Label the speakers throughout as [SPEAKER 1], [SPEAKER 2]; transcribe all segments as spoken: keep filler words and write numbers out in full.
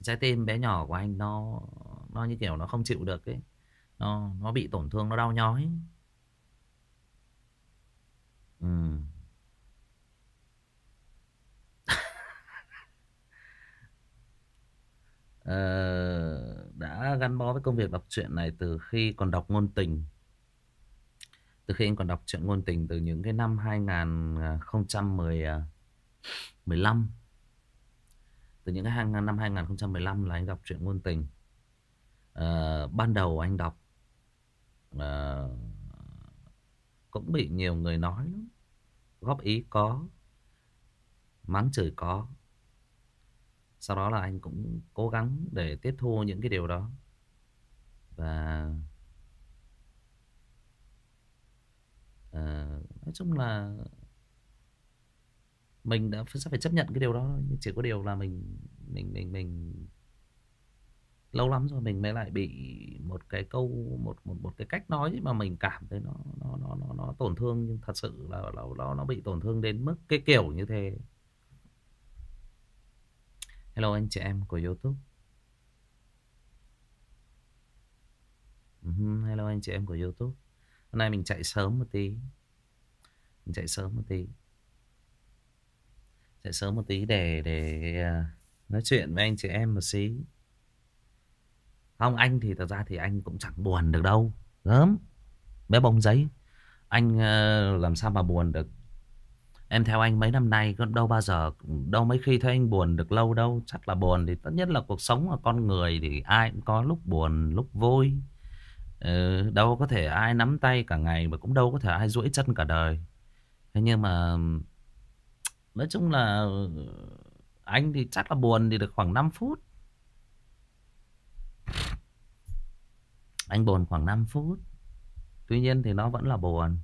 [SPEAKER 1] Trái tim bé nhỏ của anh nó nó như kiểu nó không chịu được ấy, nó nó bị tổn thương, nó đau nhói. Ừ. Ờ, đã gắn bó với công việc đọc truyện này từ khi còn đọc ngôn tình, từ khi anh còn đọc truyện ngôn tình từ những cái năm hai không một lăm, từ những cái hai, năm hai không một lăm là anh đọc truyện ngôn tình. Ờ, ban đầu anh đọc ờ, cũng bị nhiều người nói lắm, góp ý có, mắng chửi có. Sau đó là anh cũng cố gắng để tiếp thu những cái điều đó. Và ờ, nói chung là mình đã sẽ phải chấp nhận cái điều đó thôi. Nhưng chỉ có điều là mình mình mình mình lâu lắm rồi mình mới lại bị một cái câu, một một một cái cách nói mà mình cảm thấy nó nó nó nó, nó tổn thương, nhưng thật sự là nó nó nó bị tổn thương đến mức cái kiểu như thế. Hello anh chị em của YouTube. Uh, hello anh chị em của YouTube. Hôm nay mình chạy sớm một tí, mình chạy sớm một tí, chạy sớm một tí để để à, nói chuyện với anh chị em một xí. Không, anh thì thật ra thì anh cũng chẳng buồn được đâu, gớm bé bông giấy. Anh ờ, làm sao mà buồn được. Em theo anh mấy năm nay có đâu bao giờ, đâu mấy khi thấy anh buồn được lâu đâu. Chắc là buồn thì tất nhiên là cuộc sống là con người thì ai cũng có lúc buồn lúc vui. Ừ, đâu có thể ai nắm tay cả ngày, mà cũng đâu có thể ai duỗi chân cả đời. Thế nhưng mà nói chung là anh thì chắc là buồn thì được khoảng năm phút. Anh buồn khoảng năm phút. Tuy nhiên thì nó vẫn là buồn.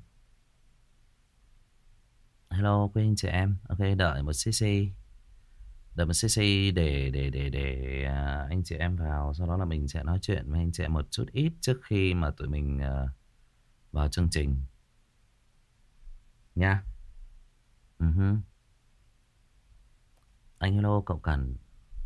[SPEAKER 1] Hello quý anh chị em. Ok, đợi một xí xí, đợi một xí xí để để để để à, anh chị em vào. Sau đó là mình sẽ nói chuyện với anh chị em một chút ít trước khi mà tụi mình à, vào chương trình nha. uh Anh hello cậu Cần.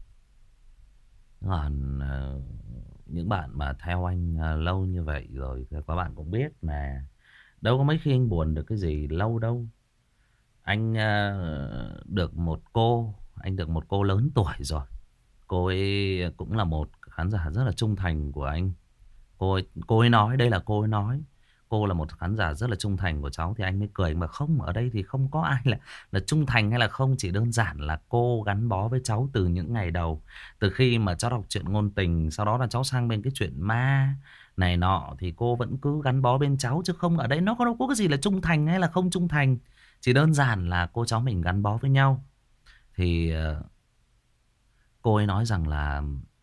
[SPEAKER 1] Còn à, những bạn mà theo anh à, lâu như vậy rồi thì các bạn cũng biết mà, đâu có mấy khi anh buồn được cái gì lâu đâu. Anh à, được một cô, anh được một cô lớn tuổi rồi. Cô ấy cũng là một khán giả rất là trung thành của anh. Cô ấy, cô ấy nói, đây là cô ấy nói, cô là một khán giả rất là trung thành của cháu. Thì anh mới cười, mà không, ở đây thì không có ai là là trung thành hay là không. Chỉ đơn giản là cô gắn bó với cháu từ những ngày đầu. Từ khi mà cháu đọc truyện ngôn tình, sau đó là cháu sang bên cái chuyện ma này nọ, thì cô vẫn cứ gắn bó bên cháu. Chứ không, ở đây nó có đâu có cái gì là trung thành hay là không trung thành. Chỉ đơn giản là cô cháu mình gắn bó với nhau. Thì ờ, cô ấy nói rằng là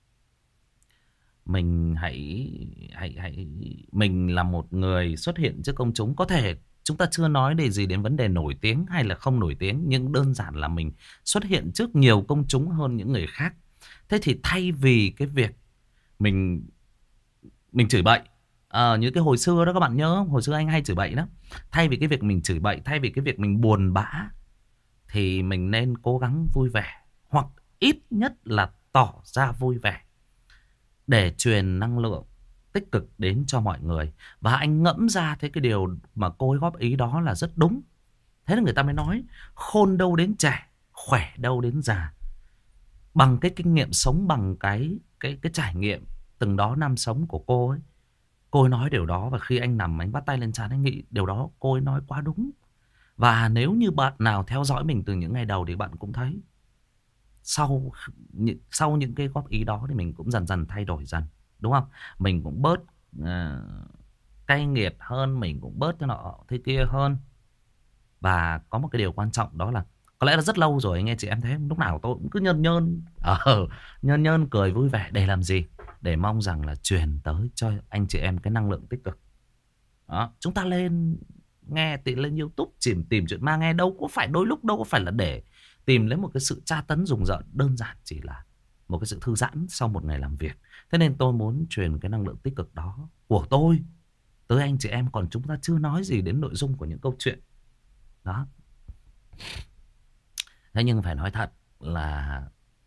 [SPEAKER 1] mình hãy hãy hãy mình là một người xuất hiện trước công chúng. Có thể chúng ta chưa nói để gì đến vấn đề nổi tiếng hay là không nổi tiếng, nhưng đơn giản là mình xuất hiện trước nhiều công chúng hơn những người khác. Thế thì thay vì cái việc mình mình chửi bậy, ờ, như cái hồi xưa đó các bạn nhớ không? Hồi xưa anh hay chửi bậy đó. Thay vì cái việc mình chửi bậy, thay vì cái việc mình buồn bã, thì mình nên cố gắng vui vẻ, hoặc ít nhất là tỏ ra vui vẻ, để truyền năng lượng tích cực đến cho mọi người. Và anh ngẫm ra thấy cái điều mà cô ấy góp ý đó là rất đúng. Thế là người ta mới nói khôn đâu đến trẻ, khỏe đâu đến già. Bằng cái kinh nghiệm sống, bằng cái cái cái trải nghiệm từng đó năm sống của cô ấy, cô ấy nói điều đó. Và khi anh nằm anh bắt tay lên trán, anh nghĩ điều đó cô ấy nói quá đúng. Và nếu như bạn nào theo dõi mình từ những ngày đầu thì bạn cũng thấy sau những sau những cái góp ý đó thì mình cũng dần dần thay đổi dần, đúng không? Mình cũng bớt uh, cay nghiệt hơn, mình cũng bớt cái nọ thế kia hơn. Và có một cái điều quan trọng đó là có lẽ là rất lâu rồi anh nghe chị em thấy lúc nào tôi cũng cứ nhơn nhơn ờ, nhơn nhơn cười vui vẻ. Để làm gì? Để mong rằng là truyền tới cho anh chị em cái năng lượng tích cực đó. Chúng ta lên nghe thì lên YouTube tìm tìm chuyện ma nghe, đâu có phải đôi lúc đâu có phải là để tìm lấy một cái sự tra tấn rùng rợn. Đơn giản chỉ là một cái sự thư giãn sau một ngày làm việc. Thế nên tôi muốn truyền cái năng lượng tích cực đó của tôi tới anh chị em. Còn chúng ta chưa nói gì đến nội dung của những câu chuyện đó. Thế nhưng phải nói thật là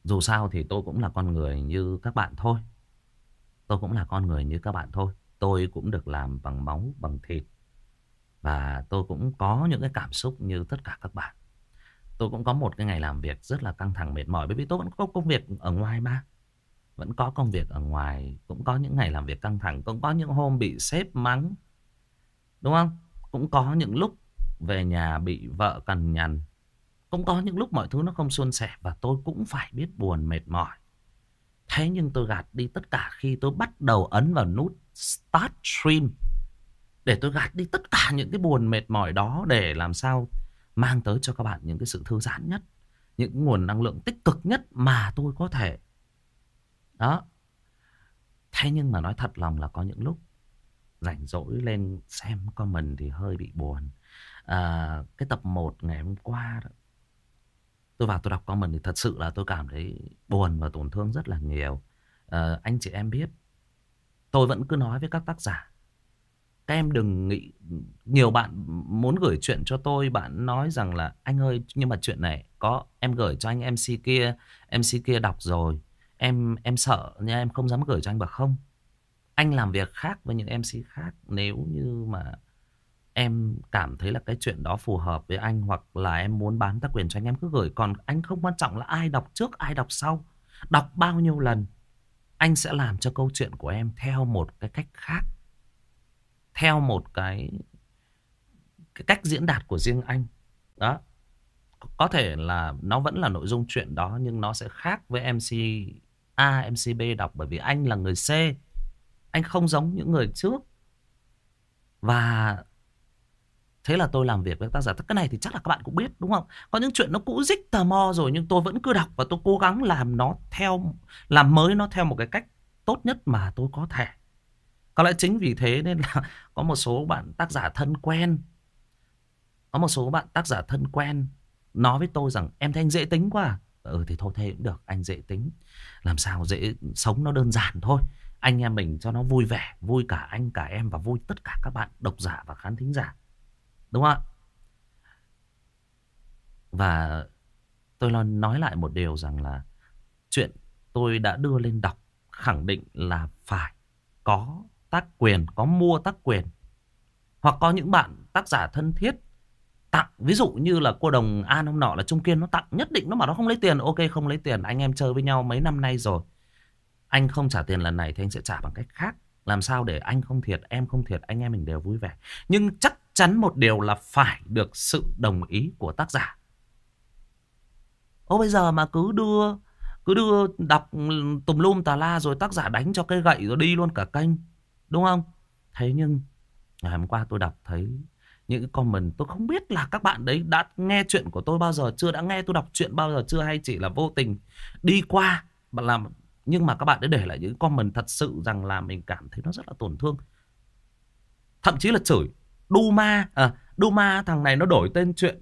[SPEAKER 1] Dù sao thì tôi cũng là con người như các bạn thôi. Tôi cũng là con người như các bạn thôi. Tôi cũng được làm bằng máu, bằng thịt. Và tôi cũng có những cái cảm xúc như tất cả các bạn. Tôi cũng có một cái ngày làm việc rất là căng thẳng mệt mỏi. Bởi vì tôi vẫn có công việc ở ngoài mà. Vẫn có công việc ở ngoài. Cũng có những ngày làm việc căng thẳng. Cũng có những hôm bị sếp mắng. Đúng không? Cũng có những lúc về nhà bị vợ cằn nhằn. Cũng có những lúc mọi thứ nó không suôn sẻ. Và tôi cũng phải biết buồn mệt mỏi. Thế nhưng tôi gạt đi tất cả khi tôi bắt đầu ấn vào nút Start Stream. Để tôi gạt đi tất cả những cái buồn mệt mỏi đó. Để làm sao mang tới cho các bạn những cái sự thư giãn nhất. Những nguồn năng lượng tích cực nhất mà tôi có thể. Đó. Thế nhưng mà nói thật lòng là có những lúc rảnh rỗi lên xem comment thì hơi bị buồn. À, cái tập một ngày hôm qua đó, tôi vào tôi đọc comment thì thật sự là tôi cảm thấy buồn và tổn thương rất là nhiều. À, anh chị em biết, tôi vẫn cứ nói với các tác giả, các em đừng nghĩ. Nhiều bạn muốn gửi chuyện cho tôi, bạn nói rằng là anh ơi, nhưng mà chuyện này có em gửi cho anh em xê kia, em xê kia đọc rồi, em em sợ nhưng em không dám gửi cho anh. Bảo không, anh làm việc khác với những em xê khác. Nếu như mà em cảm thấy là cái chuyện đó phù hợp với anh, hoặc là em muốn bán tác quyền cho anh, em cứ gửi. Còn anh không quan trọng là ai đọc trước ai đọc sau, đọc bao nhiêu lần, anh sẽ làm cho câu chuyện của em theo một cái cách khác, theo một cái, cái cách diễn đạt của riêng anh. Đó. Có thể là nó vẫn là nội dung chuyện đó, nhưng nó sẽ khác với em xê A, em xê B đọc. Bởi vì anh là người C, anh không giống những người trước. Và thế là tôi làm việc với tác giả. Cái này thì chắc là các bạn cũng biết đúng không? Có những chuyện nó cũ rích tò mò rồi, nhưng tôi vẫn cứ đọc và tôi cố gắng làm nó theo, làm mới nó theo một cái cách tốt nhất mà tôi có thể. Có lẽ chính vì thế nên là có một số bạn tác giả thân quen, có một số bạn tác giả thân quen nói với tôi rằng em thấy anh dễ tính quá à? Ừ thì thôi thế cũng được, anh dễ tính. Làm sao dễ, sống nó đơn giản thôi. Anh em mình cho nó vui vẻ, vui cả anh cả em và vui tất cả các bạn độc giả và khán thính giả. Đúng không ạ? Và tôi nói lại một điều rằng là chuyện tôi đã đưa lên đọc khẳng định là phải có tác quyền, có mua tác quyền. Hoặc có những bạn tác giả thân thiết tặng, ví dụ như là cô Đồng An hôm nọ là Trung Kiên nó tặng, nhất định nó bảo nó không lấy tiền. Ok, không lấy tiền, anh em chơi với nhau mấy năm nay rồi, anh không trả tiền lần này thì anh sẽ trả bằng cách khác. Làm sao để anh không thiệt, em không thiệt, anh em mình đều vui vẻ. Nhưng chắc chắn một điều là phải được sự đồng ý của tác giả. Ô bây giờ mà cứ đưa Cứ đưa đọc tùm lum tà la rồi tác giả đánh cho cây gậy rồi đi luôn cả kênh, đúng không? Thế nhưng ngày hôm qua tôi đọc thấy những cái comment, tôi không biết là các bạn đấy đã nghe chuyện của tôi bao giờ chưa, đã nghe tôi đọc chuyện bao giờ chưa, hay chỉ là vô tình đi qua mà làm. Nhưng mà các bạn đã để lại những comment thật sự rằng là mình cảm thấy nó rất là tổn thương. Thậm chí là chửi Duma, à, Duma thằng này nó đổi tên chuyện.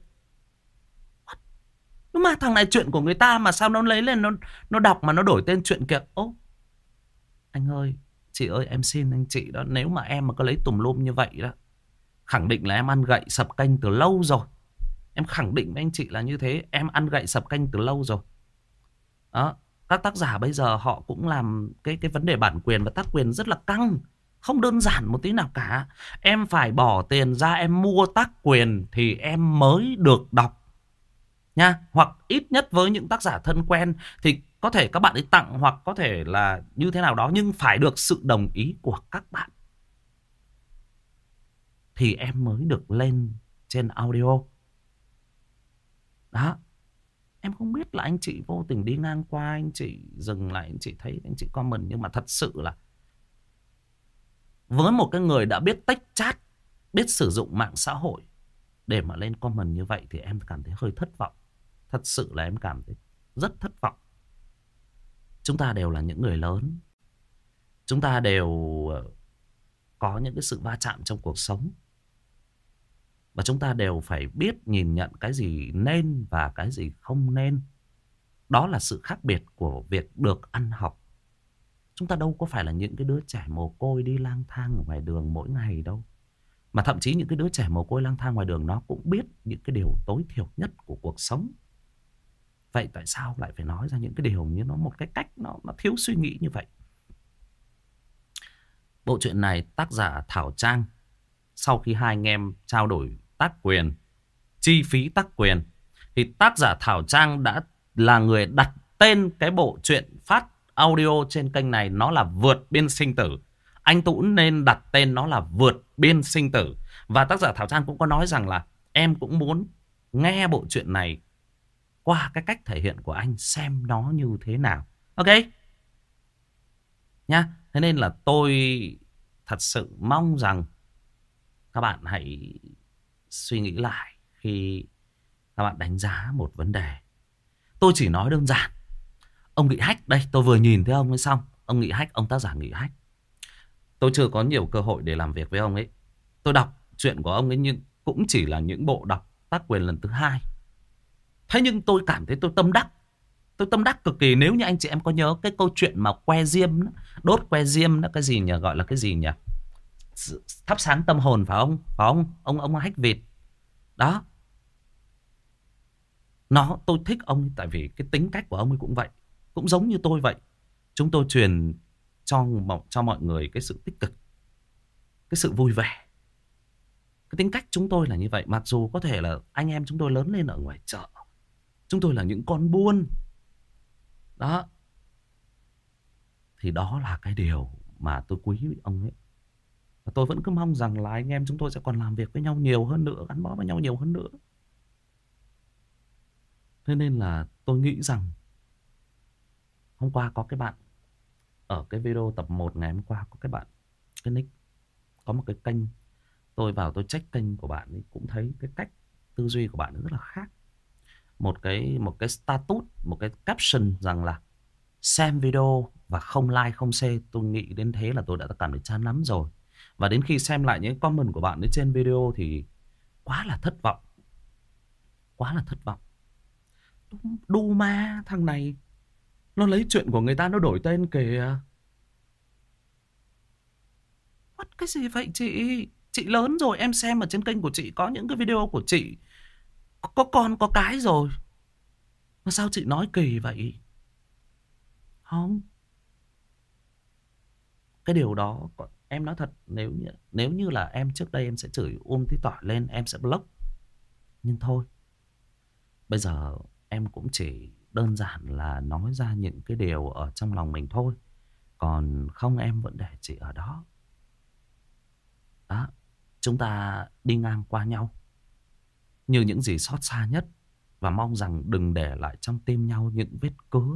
[SPEAKER 1] Nhưng mà thằng này chuyện của người ta mà sao nó lấy lên nó nó đọc mà nó đổi tên chuyện kìa. Ô, anh ơi, chị ơi, em xin anh chị đó, nếu mà em mà có lấy tùm lum như vậy đó, khẳng định là em ăn gậy sập kênh từ lâu rồi. Em khẳng định với anh chị là như thế, em ăn gậy sập kênh từ lâu rồi. Đó, các tác giả bây giờ họ cũng làm cái cái vấn đề bản quyền và tác quyền rất là căng, không đơn giản một tí nào cả. Em phải bỏ tiền ra em mua tác quyền thì em mới được đọc nha. Hoặc ít nhất với những tác giả thân quen thì có thể các bạn ấy tặng, hoặc có thể là như thế nào đó, nhưng phải được sự đồng ý của các bạn thì em mới được lên trên audio. Đó. Em không biết là anh chị vô tình đi ngang qua, anh chị dừng lại, anh chị thấy, anh chị comment. Nhưng mà thật sự là với một cái người đã biết tách chat, biết sử dụng mạng xã hội để mà lên comment như vậy thì em cảm thấy hơi thất vọng. Thật sự là em cảm thấy rất thất vọng. Chúng ta đều là những người lớn, chúng ta đều có những cái sự va chạm trong cuộc sống, và chúng ta đều phải biết nhìn nhận cái gì nên và cái gì không nên. Đó là sự khác biệt của việc được ăn học. Chúng ta đâu có phải là những cái đứa trẻ mồ côi đi lang thang ở ngoài đường mỗi ngày đâu. Mà thậm chí những cái đứa trẻ mồ côi lang thang ngoài đường nó cũng biết những cái điều tối thiểu nhất của cuộc sống. Vậy tại sao lại phải nói ra những cái điều như nó một cái cách nó, nó thiếu suy nghĩ như vậy? Bộ truyện này tác giả Thảo Trang, sau khi hai anh em trao đổi tác quyền, chi phí tác quyền, thì tác giả Thảo Trang đã là người đặt tên cái bộ truyện phát audio trên kênh này nó là Vượt Biên Sinh Tử. Anh Tũng nên đặt tên nó là Vượt Biên Sinh Tử. Và tác giả Thảo Trang cũng có nói rằng là em cũng muốn nghe bộ truyện này qua cái cách thể hiện của anh xem nó như thế nào. Ok nhá. Thế nên là tôi thật sự mong rằng các bạn hãy suy nghĩ lại khi các bạn đánh giá một vấn đề. Tôi chỉ nói đơn giản. Ông Nghị Hách đây, tôi vừa nhìn thấy ông ấy xong. Ông Nghị Hách, ông tác giả Nghị Hách, tôi chưa có nhiều cơ hội để làm việc với ông ấy. Tôi đọc chuyện của ông ấy nhưng cũng chỉ là những bộ đọc tác quyền lần thứ hai. Thế nhưng tôi cảm thấy tôi tâm đắc. Tôi tâm đắc cực kỳ. Nếu như anh chị em có nhớ cái câu chuyện mà que diêm, đốt que diêm đó, cái gì nhỉ, gọi là cái gì nhỉ, thắp sáng tâm hồn phải không? Phải không? Ông ông Hách Việt. Đó. Nó tôi thích ông tại vì cái tính cách của ông ấy cũng vậy. Cũng giống như tôi vậy. Chúng tôi truyền cho cho mọi người cái sự tích cực, cái sự vui vẻ. Cái tính cách chúng tôi là như vậy. Mặc dù có thể là anh em chúng tôi lớn lên ở ngoài chợ, chúng tôi là những con buôn. Đó. Thì đó là cái điều mà tôi quý ông ấy. Và tôi vẫn cứ mong rằng là anh em chúng tôi sẽ còn làm việc với nhau nhiều hơn nữa, gắn bó với nhau nhiều hơn nữa. Thế nên là tôi nghĩ rằng hôm qua có cái bạn ở cái video tập một ngày hôm qua, có cái bạn, cái nick, có một cái kênh, tôi vào tôi check kênh của bạn ấy, cũng thấy cái cách tư duy của bạn ấy rất là khác. Một cái một cái status, một cái caption rằng là xem video và không like không share. Tôi nghĩ đến thế là tôi đã cảm thấy chán lắm rồi. Và đến khi xem lại những comment của bạn ấy trên video thì quá là thất vọng. Quá là thất vọng. Đu ma thằng này, nó lấy chuyện của người ta nó đổi tên kìa. What cái gì vậy chị? Chị lớn rồi, em xem ở trên kênh của chị có những cái video của chị có, có con có cái rồi. Mà sao chị nói kỳ vậy? Không. Cái điều đó em nói thật, nếu như, nếu như là em trước đây em sẽ chửi um tí tỏi lên, em sẽ block. Nhưng thôi, bây giờ em cũng chỉ đơn giản là nói ra những cái điều ở trong lòng mình thôi. Còn không em vẫn để chị ở đó. Đó. Chúng ta đi ngang qua nhau như những gì xót xa nhất. Và mong rằng đừng để lại trong tim nhau những vết cứa.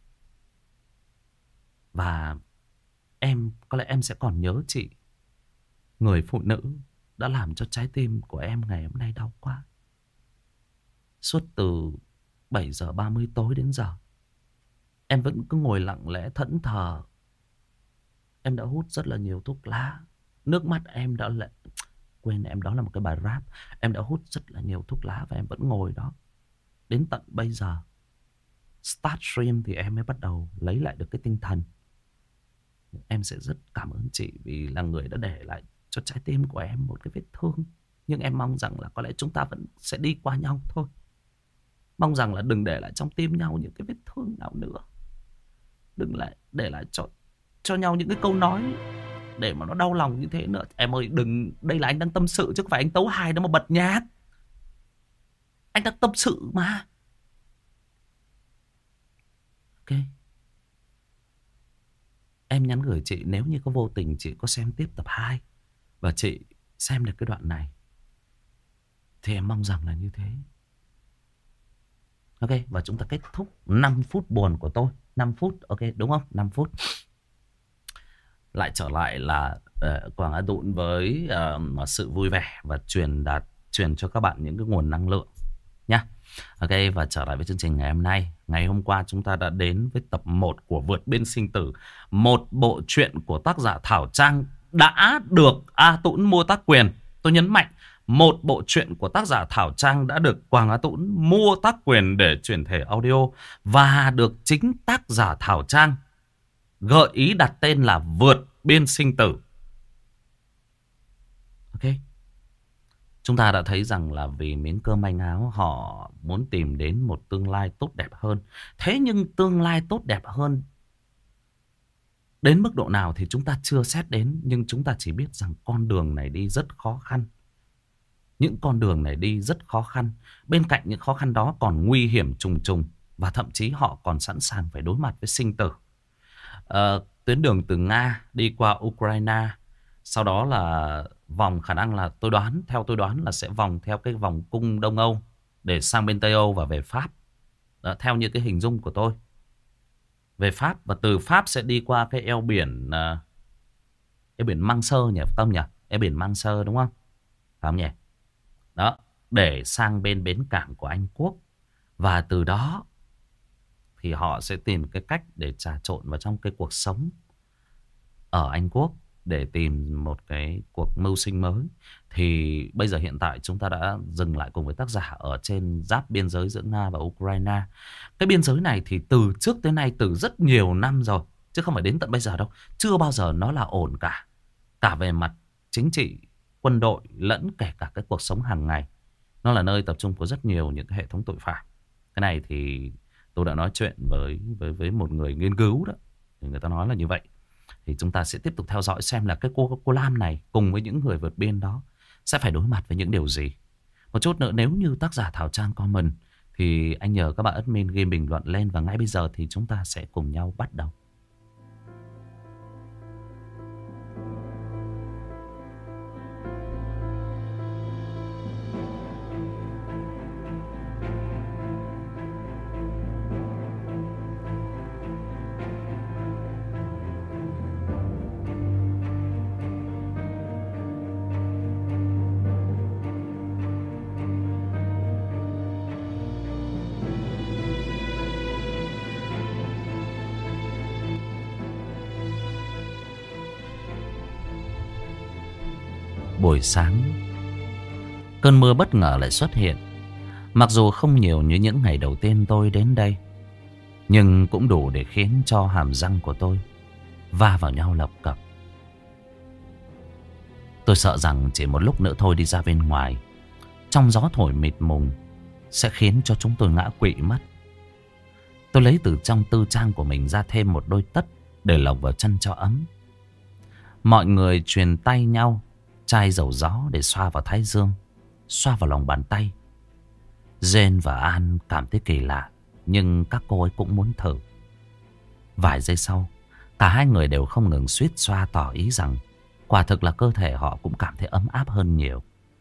[SPEAKER 1] Và em, có lẽ em sẽ còn nhớ chị, người phụ nữ đã làm cho trái tim của em ngày hôm nay đau quá. Suốt từ bảy giờ ba mươi tối đến giờ, em vẫn cứ ngồi lặng lẽ thẫn thờ. Em đã hút rất là nhiều thuốc lá. Nước mắt em đã lệ... Quên em, đó là một cái bài rap. Em đã hút rất là nhiều thuốc lá và em vẫn ngồi đó. Đến tận bây giờ, start stream thì em mới bắt đầu lấy lại được cái tinh thần. Em sẽ rất cảm ơn chị vì là người đã để lại cho trái tim của em một cái vết thương. Nhưng em mong rằng là có lẽ chúng ta vẫn sẽ đi qua nhau thôi. Mong rằng là đừng để lại trong tim nhau những cái vết thương nào nữa. Đừng lại để lại cho, cho nhau những cái câu nói để mà nó đau lòng như thế nữa. Em ơi đừng, đây là anh đang tâm sự chứ không phải anh tấu hài đâu mà bật nhạc. Anh đang tâm sự mà. Ok. Em nhắn gửi chị nếu như có vô tình chị có xem tiếp tập hai và chị xem được cái đoạn này thì em mong rằng là như thế. Ok, và chúng ta kết thúc năm phút buồn của tôi. năm phút, ok đúng không? năm phút. Lại trở lại là uh, Quảng A Tũng với uh, sự vui vẻ và truyền đạt truyền cho các bạn những cái nguồn năng lượng nhá. Ok, và trở lại với chương trình ngày hôm nay. Ngày hôm qua chúng ta đã đến với tập một của Vượt Biên Sinh Tử, một bộ truyện của tác giả Thảo Trang đã được A Tũng mua tác quyền. Tôi nhấn mạnh, một bộ truyện của tác giả Thảo Trang đã được Quảng A Tũng mua tác quyền để chuyển thể audio và được chính tác giả Thảo Trang gợi ý đặt tên là Vượt Biên Sinh Tử. Ok. Chúng ta đã thấy rằng là vì miếng cơm manh áo họ muốn tìm đến một tương lai tốt đẹp hơn. Thế nhưng tương lai tốt đẹp hơn đến mức độ nào thì chúng ta chưa xét đến. Nhưng chúng ta chỉ biết rằng con đường này đi rất khó khăn. Những con đường này đi rất khó khăn. Bên cạnh những khó khăn đó còn nguy hiểm trùng trùng. Và thậm chí họ còn sẵn sàng phải đối mặt với sinh tử. À, tuyến đường từ Nga đi qua Ukraine. Sau đó là vòng, khả năng là tôi đoán, theo tôi đoán là sẽ vòng theo cái vòng cung Đông Âu để sang bên Tây Âu và về Pháp. Đó, theo như cái hình dung của tôi. Về Pháp, và từ Pháp sẽ đi qua cái eo biển, uh, eo biển Mang Sơ nhỉ, không nhỉ? Eo biển Mang Sơ đúng không? Phải không nhỉ? Đó, để sang bên bến cảng của Anh Quốc. Và từ đó thì họ sẽ tìm cái cách để trà trộn vào trong cái cuộc sống ở Anh Quốc, để tìm một cái cuộc mưu sinh mới. Thì bây giờ hiện tại chúng ta đã dừng lại cùng với tác giả ở trên giáp biên giới giữa Nga và Ukraine. Cái biên giới này thì từ trước tới nay, từ rất nhiều năm rồi, chứ không phải đến tận bây giờ đâu, chưa bao giờ nó là ổn cả. Cả về mặt chính trị, quân đội, lẫn kể cả cái cuộc sống hàng ngày. Nó là nơi tập trung của rất nhiều những cái hệ thống tội phạm. Cái này thì tôi đã nói chuyện với, với, với một người nghiên cứu đó. Thì người ta nói là như vậy. Thì chúng ta sẽ tiếp tục theo dõi xem là cái cô, cô Lam này cùng với những người vượt biên đó sẽ phải đối mặt với những điều gì. Một chút nữa, nếu như tác giả Thảo Trang comment thì anh nhờ các bạn admin ghi bình luận lên. Và ngay bây giờ thì chúng ta sẽ cùng nhau bắt đầu. Buổi sáng, cơn mưa bất ngờ lại xuất hiện. Mặc dù không nhiều như những ngày đầu tiên tôi đến đây, nhưng cũng đủ để khiến cho hàm răng của tôi va vào nhau lập cập. Tôi sợ rằng chỉ một lúc nữa thôi đi ra bên ngoài, trong gió thổi mịt mùng, sẽ khiến cho chúng tôi ngã quỵ mất. Tôi lấy từ trong tư trang của mình ra thêm một đôi tất để lồng vào chân cho ấm. Mọi người truyền tay nhau chai dầu gió để xoa vào thái dương, xoa vào lòng bàn tay. Jane và An cảm thấy kỳ lạ, nhưng các cô ấy cũng muốn thử. Vài giây sau, cả hai người đều không ngừng suýt xoa, tỏ ý rằng quả thực là cơ thể họ cũng cảm thấy ấm áp hơn nhiều.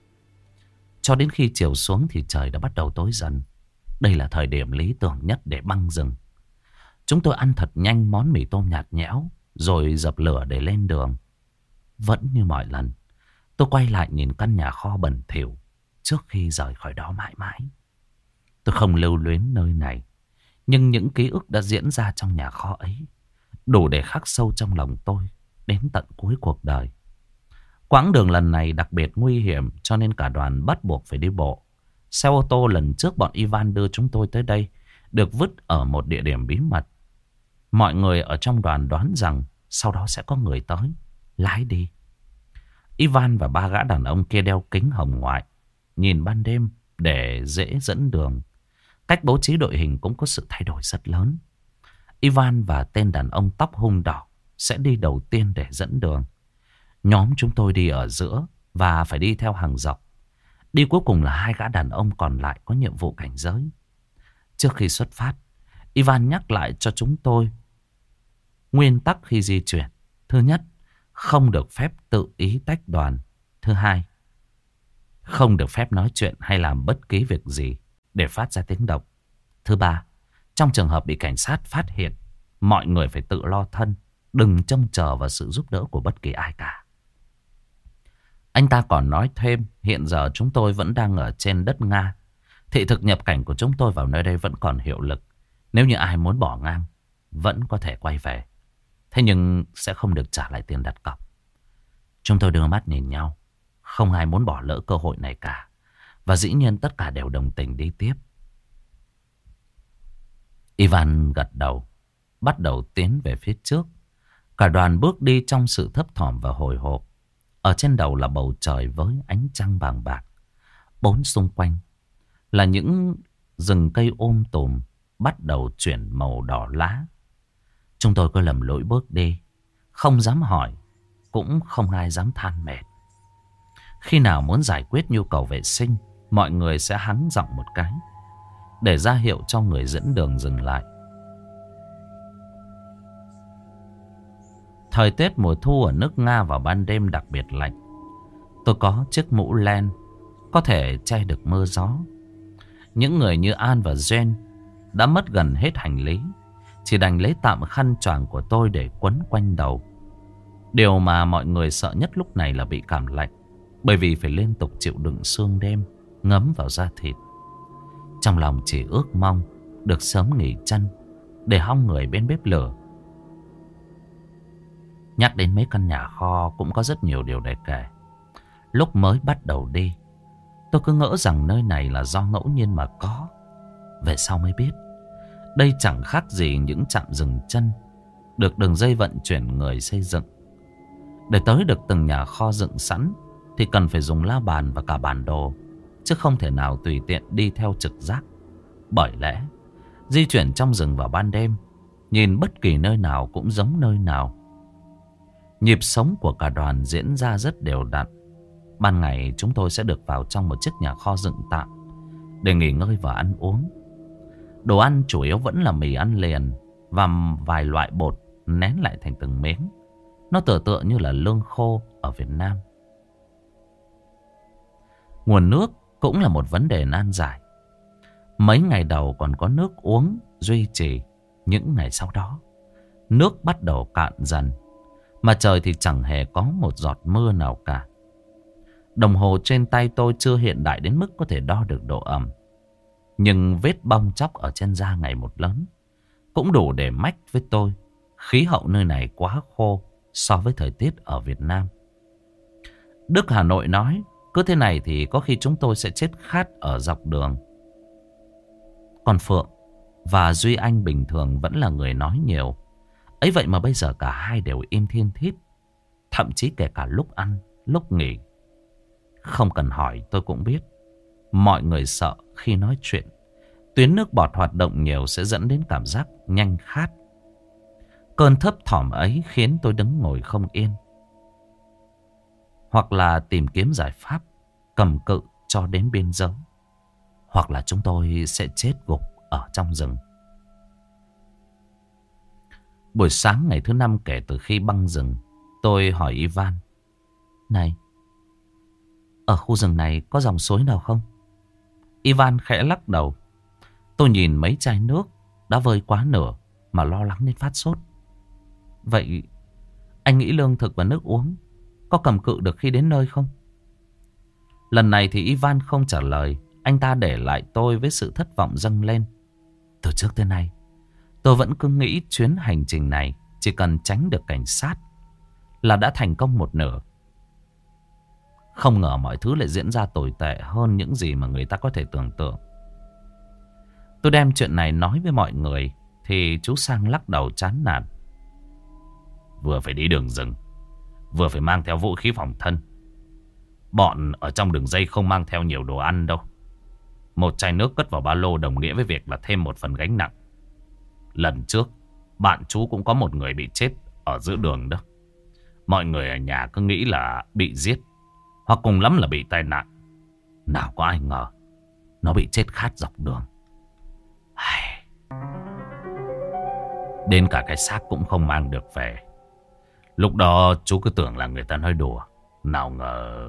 [SPEAKER 1] Cho đến khi chiều xuống thì trời đã bắt đầu tối dần. Đây là thời điểm lý tưởng nhất để băng rừng. Chúng tôi ăn thật nhanh món mì tôm nhạt nhẽo, rồi dập lửa để lên đường. Vẫn như mọi lần, tôi quay lại nhìn căn nhà kho bẩn thỉu trước khi rời khỏi đó mãi mãi. Tôi không lưu luyến nơi này, nhưng những ký ức đã diễn ra trong nhà kho ấy đủ để khắc sâu trong lòng tôi đến tận cuối cuộc đời. Quãng đường lần này đặc biệt nguy hiểm, cho nên cả đoàn bắt buộc phải đi bộ. Xe ô tô lần trước bọn Ivan đưa chúng tôi tới đây được vứt ở một địa điểm bí mật. Mọi người ở trong đoàn đoán rằng sau đó sẽ có người tới lái đi. Ivan và ba gã đàn ông kia đeo kính hồng ngoại, nhìn ban đêm để dễ dẫn đường. Cách bố trí đội hình cũng có sự thay đổi rất lớn. Ivan và tên đàn ông tóc hung đỏ sẽ đi đầu tiên để dẫn đường. Nhóm chúng tôi đi ở giữa và phải đi theo hàng dọc. Đi cuối cùng là hai gã đàn ông còn lại có nhiệm vụ cảnh giới. Trước khi xuất phát, Ivan nhắc lại cho chúng tôi nguyên tắc khi di chuyển. Thứ nhất, không được phép tự ý tách đoàn. Thứ hai, không được phép nói chuyện hay làm bất kỳ việc gì để phát ra tiếng động. Thứ ba, trong trường hợp bị cảnh sát phát hiện, mọi người phải tự lo thân, đừng trông chờ vào sự giúp đỡ của bất kỳ ai cả. Anh ta còn nói thêm, hiện giờ chúng tôi vẫn đang ở trên đất Nga. Thị thực nhập cảnh của chúng tôi vào nơi đây vẫn còn hiệu lực. Nếu như ai muốn bỏ ngang, vẫn có thể quay về. Thế nhưng sẽ không được trả lại tiền đặt cọc. Chúng tôi đưa mắt nhìn nhau. Không ai muốn bỏ lỡ cơ hội này cả. Và dĩ nhiên tất cả đều đồng tình đi tiếp. Ivan gật đầu, bắt đầu tiến về phía trước. Cả đoàn bước đi trong sự thấp thỏm và hồi hộp. Ở trên đầu là bầu trời với ánh trăng vàng bạc. Bốn xung quanh là những rừng cây um tùm bắt đầu chuyển màu đỏ lá. Chúng tôi cứ lầm lỗi bước đi, không dám hỏi, cũng không ai dám than mệt. Khi nào muốn giải quyết nhu cầu vệ sinh, mọi người sẽ hắng giọng một cái để ra hiệu cho người dẫn đường dừng lại. Thời tiết mùa thu ở nước Nga vào ban đêm đặc biệt lạnh. Tôi có chiếc mũ len có thể che được mưa gió. Những người như An và Jen đã mất gần hết hành lý, chỉ đành lấy tạm khăn choàng của tôi để quấn quanh đầu. Điều mà mọi người sợ nhất lúc này là bị cảm lạnh, bởi vì phải liên tục chịu đựng sương đêm ngấm vào da thịt. Trong lòng chỉ ước mong được sớm nghỉ chân để hong người bên bếp lửa. Nhắc đến mấy căn nhà kho cũng có rất nhiều điều để kể. Lúc mới bắt đầu đi, tôi cứ ngỡ rằng nơi này là do ngẫu nhiên mà có. Về sau mới biết, đây chẳng khác gì những trạm dừng chân được đường dây vận chuyển người xây dựng. Để tới được từng nhà kho dựng sẵn thì cần phải dùng la bàn và cả bản đồ, chứ không thể nào tùy tiện đi theo trực giác. Bởi lẽ di chuyển trong rừng vào ban đêm, nhìn bất kỳ nơi nào cũng giống nơi nào. Nhịp sống của cả đoàn diễn ra rất đều đặn. Ban ngày chúng tôi sẽ được vào trong một chiếc nhà kho dựng tạm để nghỉ ngơi và ăn uống. Đồ ăn chủ yếu vẫn là mì ăn liền và vài loại bột nén lại thành từng miếng. Nó tựa tựa như là lương khô ở Việt Nam. Nguồn nước cũng là một vấn đề nan giải. Mấy ngày đầu còn có nước uống duy trì. Những ngày sau đó, nước bắt đầu cạn dần, mà trời thì chẳng hề có một giọt mưa nào cả. Đồng hồ trên tay tôi chưa hiện đại đến mức có thể đo được độ ẩm, nhưng vết bong tróc ở trên da ngày một lớn, cũng đủ để mách với tôi khí hậu nơi này quá khô so với thời tiết ở Việt Nam. Đức Hà Nội nói cứ thế này thì có khi chúng tôi sẽ chết khát ở dọc đường. Còn Phượng và Duy Anh bình thường vẫn là người nói nhiều. Ấy vậy mà bây giờ cả hai đều im thiên thít, thậm chí kể cả lúc ăn, lúc nghỉ. Không cần hỏi tôi cũng biết, mọi người sợ khi nói chuyện tuyến nước bọt hoạt động nhiều sẽ dẫn đến cảm giác nhanh khát. Cơn thấp thỏm ấy khiến tôi đứng ngồi không yên, hoặc là tìm kiếm giải pháp cầm cự cho đến biên giới, hoặc là chúng tôi sẽ chết gục ở trong rừng. Buổi sáng ngày thứ năm kể từ khi băng rừng, tôi hỏi Ivan: Này, ở khu rừng này có dòng suối nào không? Ivan khẽ lắc đầu. Tôi nhìn mấy chai nước đã vơi quá nửa mà lo lắng đến phát sốt. Vậy anh nghĩ lương thực và nước uống có cầm cự được khi đến nơi không? Lần này thì Ivan không trả lời. Anh ta để lại tôi với sự thất vọng dâng lên. Từ trước tới nay, tôi vẫn cứ nghĩ chuyến hành trình này chỉ cần tránh được cảnh sát là đã thành công một nửa. Không ngờ mọi thứ lại diễn ra tồi tệ hơn những gì mà người ta có thể tưởng tượng. Tôi đem chuyện này nói với mọi người thì chú Sang lắc đầu chán nản. Vừa phải đi đường rừng, vừa phải mang theo vũ khí phòng thân. Bọn ở trong đường dây không mang theo nhiều đồ ăn đâu. Một chai nước cất vào ba lô đồng nghĩa với việc là thêm một phần gánh nặng. Lần trước, bạn chú cũng có một người bị chết ở giữa đường đó. Mọi người ở nhà cứ nghĩ là bị giết, hoặc cùng lắm là bị tai nạn. Nào có ai ngờ nó bị chết khát dọc đường. Đến cả cái xác cũng không mang được về. Lúc đó chú cứ tưởng là người ta nói đùa, nào ngờ.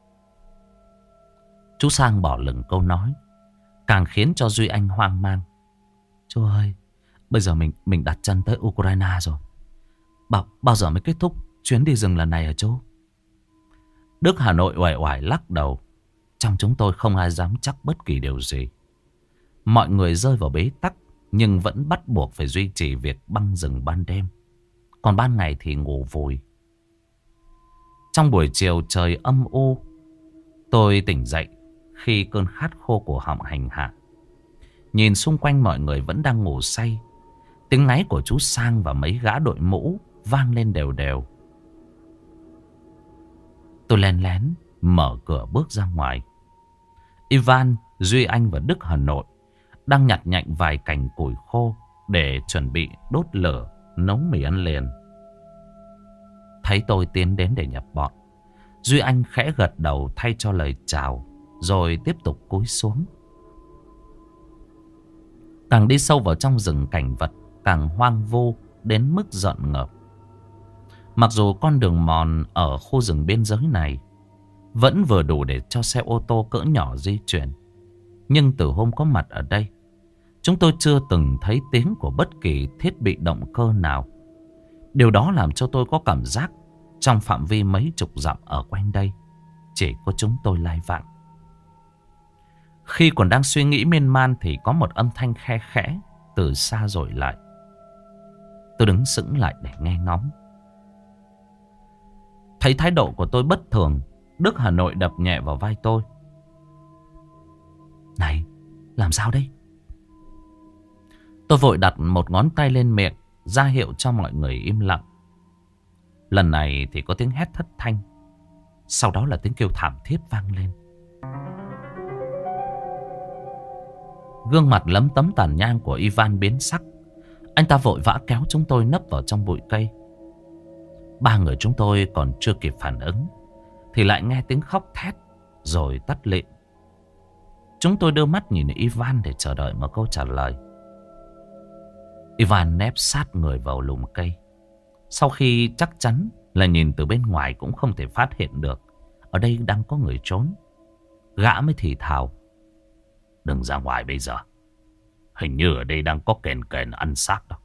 [SPEAKER 1] Chú Sang bỏ lửng câu nói, càng khiến cho Duy Anh hoang mang. Chú ơi, bây giờ mình mình đặt chân tới Ukraine rồi. Bao, bao giờ mới kết thúc chuyến đi rừng lần này hả chú? Đức Hà Nội uể oải lắc đầu. Trong chúng tôi không ai dám chắc bất kỳ điều gì. Mọi người rơi vào bế tắc, nhưng vẫn bắt buộc phải duy trì việc băng rừng ban đêm. Còn ban ngày thì ngủ vùi. Trong buổi chiều trời âm u, tôi tỉnh dậy khi cơn khát khô cổ họng hành hạ. Nhìn xung quanh mọi người vẫn đang ngủ say. Tiếng ngáy của chú Sang và mấy gã đội mũ vang lên đều đều. Tôi len lén mở cửa bước ra ngoài. Ivan, Duy Anh và Đức Hà Nội đang nhặt nhạnh vài cành củi khô để chuẩn bị đốt lửa nấu mì ăn liền. Thấy tôi tiến đến để nhập bọn, Duy Anh khẽ gật đầu thay cho lời chào, rồi tiếp tục cúi xuống. Càng đi sâu vào trong rừng, cảnh vật càng hoang vu đến mức giận ngợp. Mặc dù con đường mòn ở khu rừng biên giới này vẫn vừa đủ để cho xe ô tô cỡ nhỏ di chuyển, nhưng từ hôm có mặt ở đây, chúng tôi chưa từng thấy tiếng của bất kỳ thiết bị động cơ nào. Điều đó làm cho tôi có cảm giác trong phạm vi mấy chục dặm ở quanh đây chỉ có chúng tôi lai vãng. Khi còn đang suy nghĩ miên man thì có một âm thanh khe khẽ từ xa dội lại. Tôi đứng sững lại để nghe ngóng. Thấy thái độ của tôi bất thường, Đức Hà Nội đập nhẹ vào vai tôi. Này, làm sao đây? Tôi vội đặt một ngón tay lên miệng, ra hiệu cho mọi người im lặng. Lần này thì có tiếng hét thất thanh, sau đó là tiếng kêu thảm thiết vang lên. Gương mặt lấm tấm tàn nhang của Ivan biến sắc. Anh ta vội vã kéo chúng tôi nấp vào trong bụi cây. Ba người chúng tôi còn chưa kịp phản ứng thì lại nghe tiếng khóc thét rồi tắt lịm. Chúng tôi đưa mắt nhìn Ivan để chờ đợi một câu trả lời. Ivan nép sát người vào lùm cây. Sau khi chắc chắn là nhìn từ bên ngoài cũng không thể phát hiện được ở đây đang có người trốn, gã mới thì thào: Đừng ra ngoài bây giờ. Hình như ở đây đang có kền kền ăn xác đó.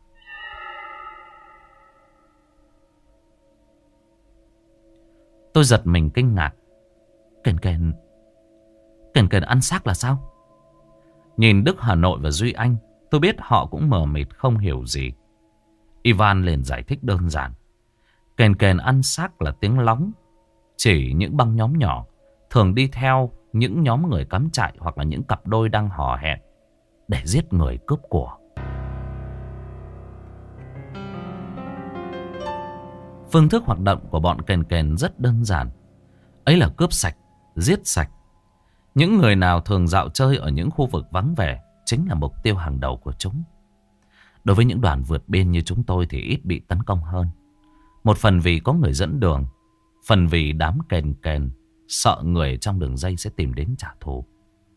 [SPEAKER 1] Tôi giật mình kinh ngạc. Kền kền Kền kền ăn xác là sao? Nhìn Đức Hà Nội và Duy Anh, tôi biết họ cũng mờ mịt không hiểu gì. Ivan liền giải thích đơn giản. Kền kền ăn xác là tiếng lóng, chỉ những băng nhóm nhỏ thường đi theo những nhóm người cắm trại hoặc là những cặp đôi đang hò hẹn để giết người cướp của. Phương thức hoạt động của bọn kền kền rất đơn giản. Ấy là cướp sạch, giết sạch. Những người nào thường dạo chơi ở những khu vực vắng vẻ chính là mục tiêu hàng đầu của chúng. Đối với những đoàn vượt biên như chúng tôi thì ít bị tấn công hơn. Một phần vì có người dẫn đường, phần vì đám kền kền sợ người trong đường dây sẽ tìm đến trả thù.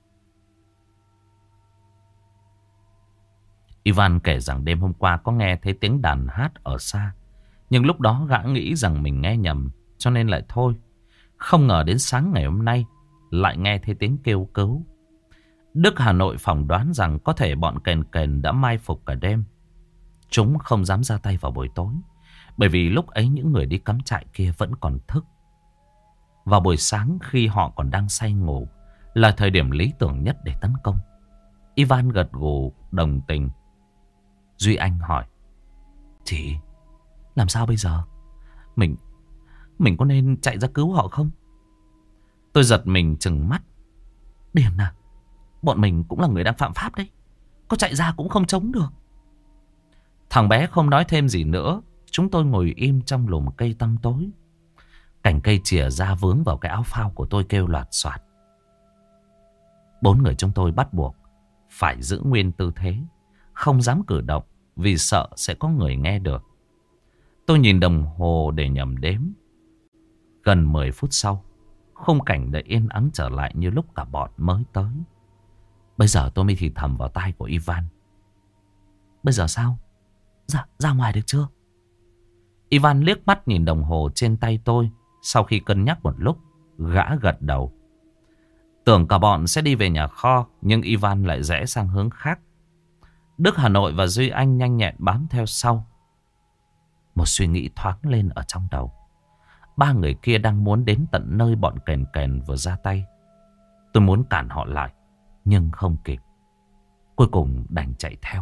[SPEAKER 1] Ivan kể rằng đêm hôm qua có nghe thấy tiếng đàn hát ở xa, nhưng lúc đó gã nghĩ rằng mình nghe nhầm, cho nên lại thôi. Không ngờ đến sáng ngày hôm nay lại nghe thấy tiếng kêu cứu. Đức Hà Nội phỏng đoán rằng có thể bọn kền kền đã mai phục cả đêm. Chúng không dám ra tay vào buổi tối, bởi vì lúc ấy những người đi cắm trại kia vẫn còn thức. Vào buổi sáng khi họ còn đang say ngủ là thời điểm lý tưởng nhất để tấn công. Ivan gật gù đồng tình. Duy Anh hỏi: Chị, làm sao bây giờ? Mình Mình có nên chạy ra cứu họ không? Tôi giật mình trừng mắt. Điên à, bọn mình cũng là người đang phạm pháp đấy, có chạy ra cũng không chống được. Thằng bé không nói thêm gì nữa. Chúng tôi ngồi im trong lùm cây tăm tối. Cành cây chìa ra vướng vào cái áo phao của tôi kêu loạt soạt. Bốn người chúng tôi bắt buộc phải giữ nguyên tư thế, không dám cử động vì sợ sẽ có người nghe được. Tôi nhìn đồng hồ để nhẩm đếm. Gần mười phút sau, khung cảnh đã yên ắng trở lại như lúc cả bọn mới tới. Bây giờ tôi mới thì thầm vào tai của Ivan: Bây giờ sao? Ra, ra ngoài được chưa? Ivan liếc mắt nhìn đồng hồ trên tay tôi. Sau khi cân nhắc một lúc, gã gật đầu. Tưởng cả bọn sẽ đi về nhà kho, nhưng Ivan lại rẽ sang hướng khác. Đức Hà Nội và Duy Anh nhanh nhẹn bám theo sau. Một suy nghĩ thoáng lên ở trong đầu. Ba người kia đang muốn đến tận nơi bọn kền kền vừa ra tay. Tôi muốn cản họ lại, nhưng không kịp. Cuối cùng đành chạy theo.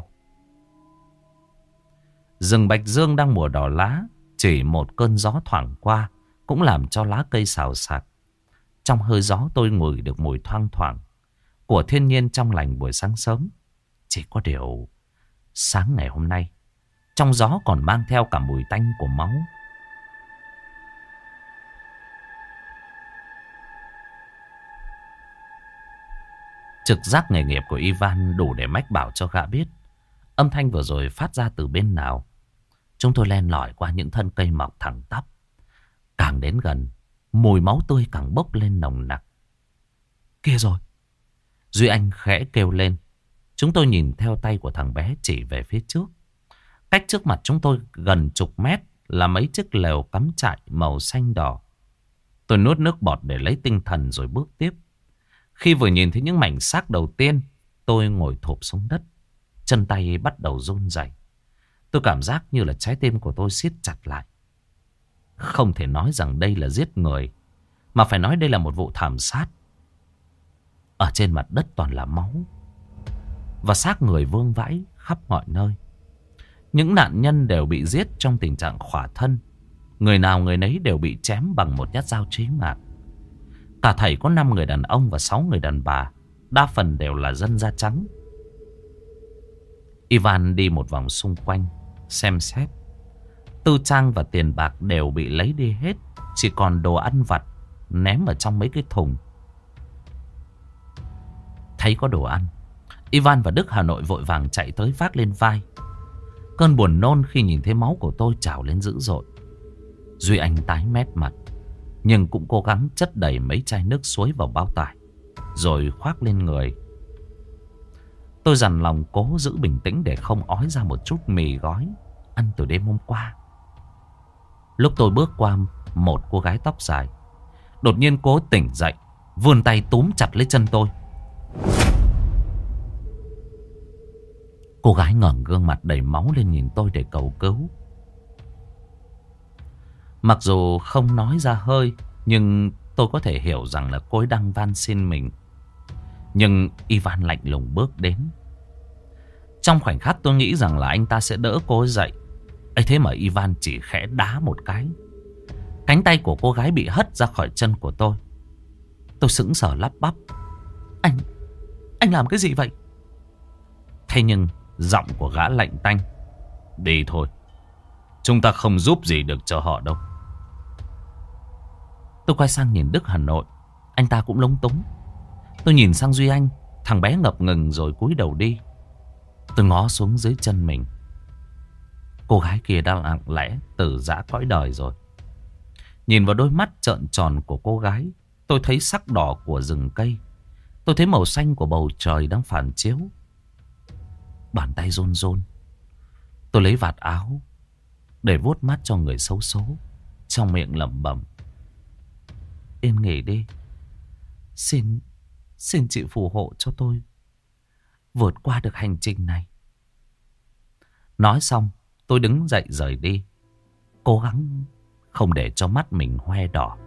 [SPEAKER 1] Rừng Bạch Dương đang mùa đỏ lá. Chỉ một cơn gió thoảng qua cũng làm cho lá cây xào xạc. Trong hơi gió tôi ngửi được mùi thoang thoảng của thiên nhiên trong lành buổi sáng sớm. Chỉ có điều sáng ngày hôm nay trong gió còn mang theo cả mùi tanh của máu. Trực giác nghề nghiệp của Ivan đủ để mách bảo cho gã biết âm thanh vừa rồi phát ra từ bên nào. Chúng tôi len lỏi qua những thân cây mọc thẳng tắp. Càng đến gần, mùi máu tươi càng bốc lên nồng nặc. Kia rồi! Duy Anh khẽ kêu lên. Chúng tôi nhìn theo tay của thằng bé chỉ về phía trước. Cách trước mặt chúng tôi gần chục mét là mấy chiếc lều cắm trại màu xanh đỏ. Tôi nuốt nước bọt để lấy tinh thần rồi bước tiếp. Khi vừa nhìn thấy những mảnh xác đầu tiên, tôi ngồi thụp xuống đất. Chân tay bắt đầu run rẩy. Tôi cảm giác như là trái tim của tôi siết chặt lại. Không thể nói rằng đây là giết người, mà phải nói đây là một vụ thảm sát. Ở trên mặt đất toàn là máu và xác người vương vãi khắp mọi nơi. Những nạn nhân đều bị giết trong tình trạng khỏa thân. Người nào người nấy đều bị chém bằng một nhát dao chí mạng. Cả thảy có năm người đàn ông và sáu người đàn bà. Đa phần đều là dân da trắng. Ivan đi một vòng xung quanh, xem xét. Tư trang và tiền bạc đều bị lấy đi hết. Chỉ còn đồ ăn vặt ném ở trong mấy cái thùng. Thấy có đồ ăn, Ivan và Đức Hà Nội vội vàng chạy tới vác lên vai. Cơn buồn nôn khi nhìn thấy máu của tôi trào lên dữ dội. Duy Anh tái mét mặt, nhưng cũng cố gắng chất đầy mấy chai nước suối vào bao tải, rồi khoác lên người. Tôi dằn lòng cố giữ bình tĩnh để không ói ra một chút mì gói ăn từ đêm hôm qua. Lúc tôi bước qua một cô gái tóc dài, đột nhiên cô tỉnh dậy, vươn tay túm chặt lấy chân tôi. Cô gái ngẩng gương mặt đầy máu lên nhìn tôi để cầu cứu. Mặc dù không nói ra hơi, nhưng tôi có thể hiểu rằng là cô ấy đang van xin mình. Nhưng Ivan lạnh lùng bước đến. Trong khoảnh khắc tôi nghĩ rằng là anh ta sẽ đỡ cô ấy dậy. ấy thế mà Ivan chỉ khẽ đá một cái. Cánh tay của cô gái bị hất ra khỏi chân của tôi. Tôi sững sờ lắp bắp. Anh, anh làm cái gì vậy? Thế nhưng giọng của gã lạnh tanh. Đi thôi, chúng ta không giúp gì được cho họ đâu. Tôi quay sang nhìn Đức Hà Nội. Anh ta cũng lúng túng. Tôi nhìn sang Duy Anh. Thằng bé ngập ngừng rồi cúi đầu đi. Tôi ngó xuống dưới chân mình. Cô gái kia đang lặng lẽ từ giã cõi đời rồi. Nhìn vào đôi mắt trợn tròn của cô gái, tôi thấy sắc đỏ của rừng cây. Tôi thấy màu xanh của bầu trời đang phản chiếu. Bàn tay run run. Tôi lấy vạt áo để vuốt mắt cho người xấu số, trong miệng lẩm bẩm. Yên nghỉ đi. Xin, xin chị phù hộ cho tôi vượt qua được hành trình này. Nói xong, tôi đứng dậy rời đi, cố gắng không để cho mắt mình hoe đỏ.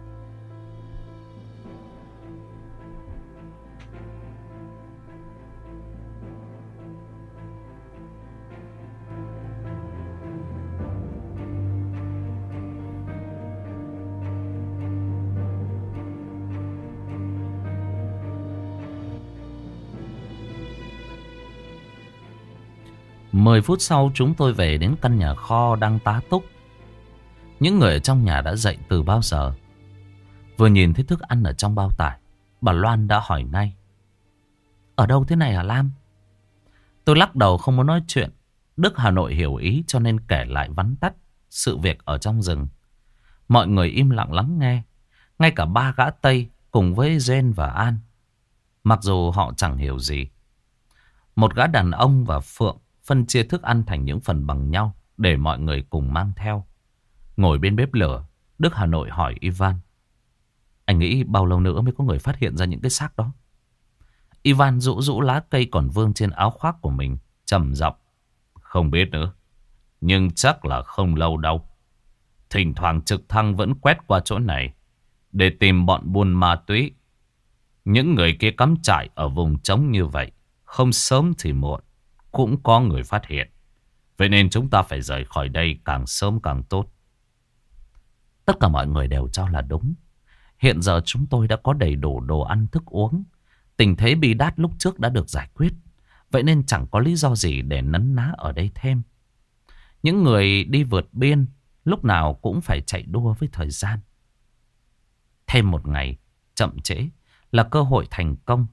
[SPEAKER 1] Mười phút sau chúng tôi về đến căn nhà kho đang tá túc. Những người ở trong nhà đã dậy từ bao giờ. Vừa nhìn thấy thức ăn ở trong bao tải, bà Loan đã hỏi ngay. Ở đâu thế này hả Lam? Tôi lắc đầu không muốn nói chuyện. Đức Hà Nội hiểu ý cho nên kể lại vắn tắt sự việc ở trong rừng. Mọi người im lặng lắng nghe. Ngay cả ba gã Tây cùng với Jen và An. Mặc dù họ chẳng hiểu gì. Một gã đàn ông và Phượng phân chia thức ăn thành những phần bằng nhau để mọi người cùng mang theo. Ngồi bên bếp lửa, Đức Hà Nội hỏi Ivan. Anh nghĩ bao lâu nữa mới có người phát hiện ra những cái xác đó? Ivan rũ rũ lá cây còn vương trên áo khoác của mình, trầm giọng. Không biết nữa, nhưng chắc là không lâu đâu. Thỉnh thoảng trực thăng vẫn quét qua chỗ này để tìm bọn buôn ma túy. Những người kia cắm trại ở vùng trống như vậy, không sớm thì muộn cũng có người phát hiện. Vậy nên chúng ta phải rời khỏi đây càng sớm càng tốt. Tất cả mọi người đều cho là đúng. Hiện giờ chúng tôi đã có đầy đủ đồ ăn thức uống. Tình thế bi đát lúc trước đã được giải quyết. Vậy nên chẳng có lý do gì để nấn ná ở đây thêm. Những người đi vượt biên lúc nào cũng phải chạy đua với thời gian. Thêm một ngày chậm trễ là cơ hội thành công.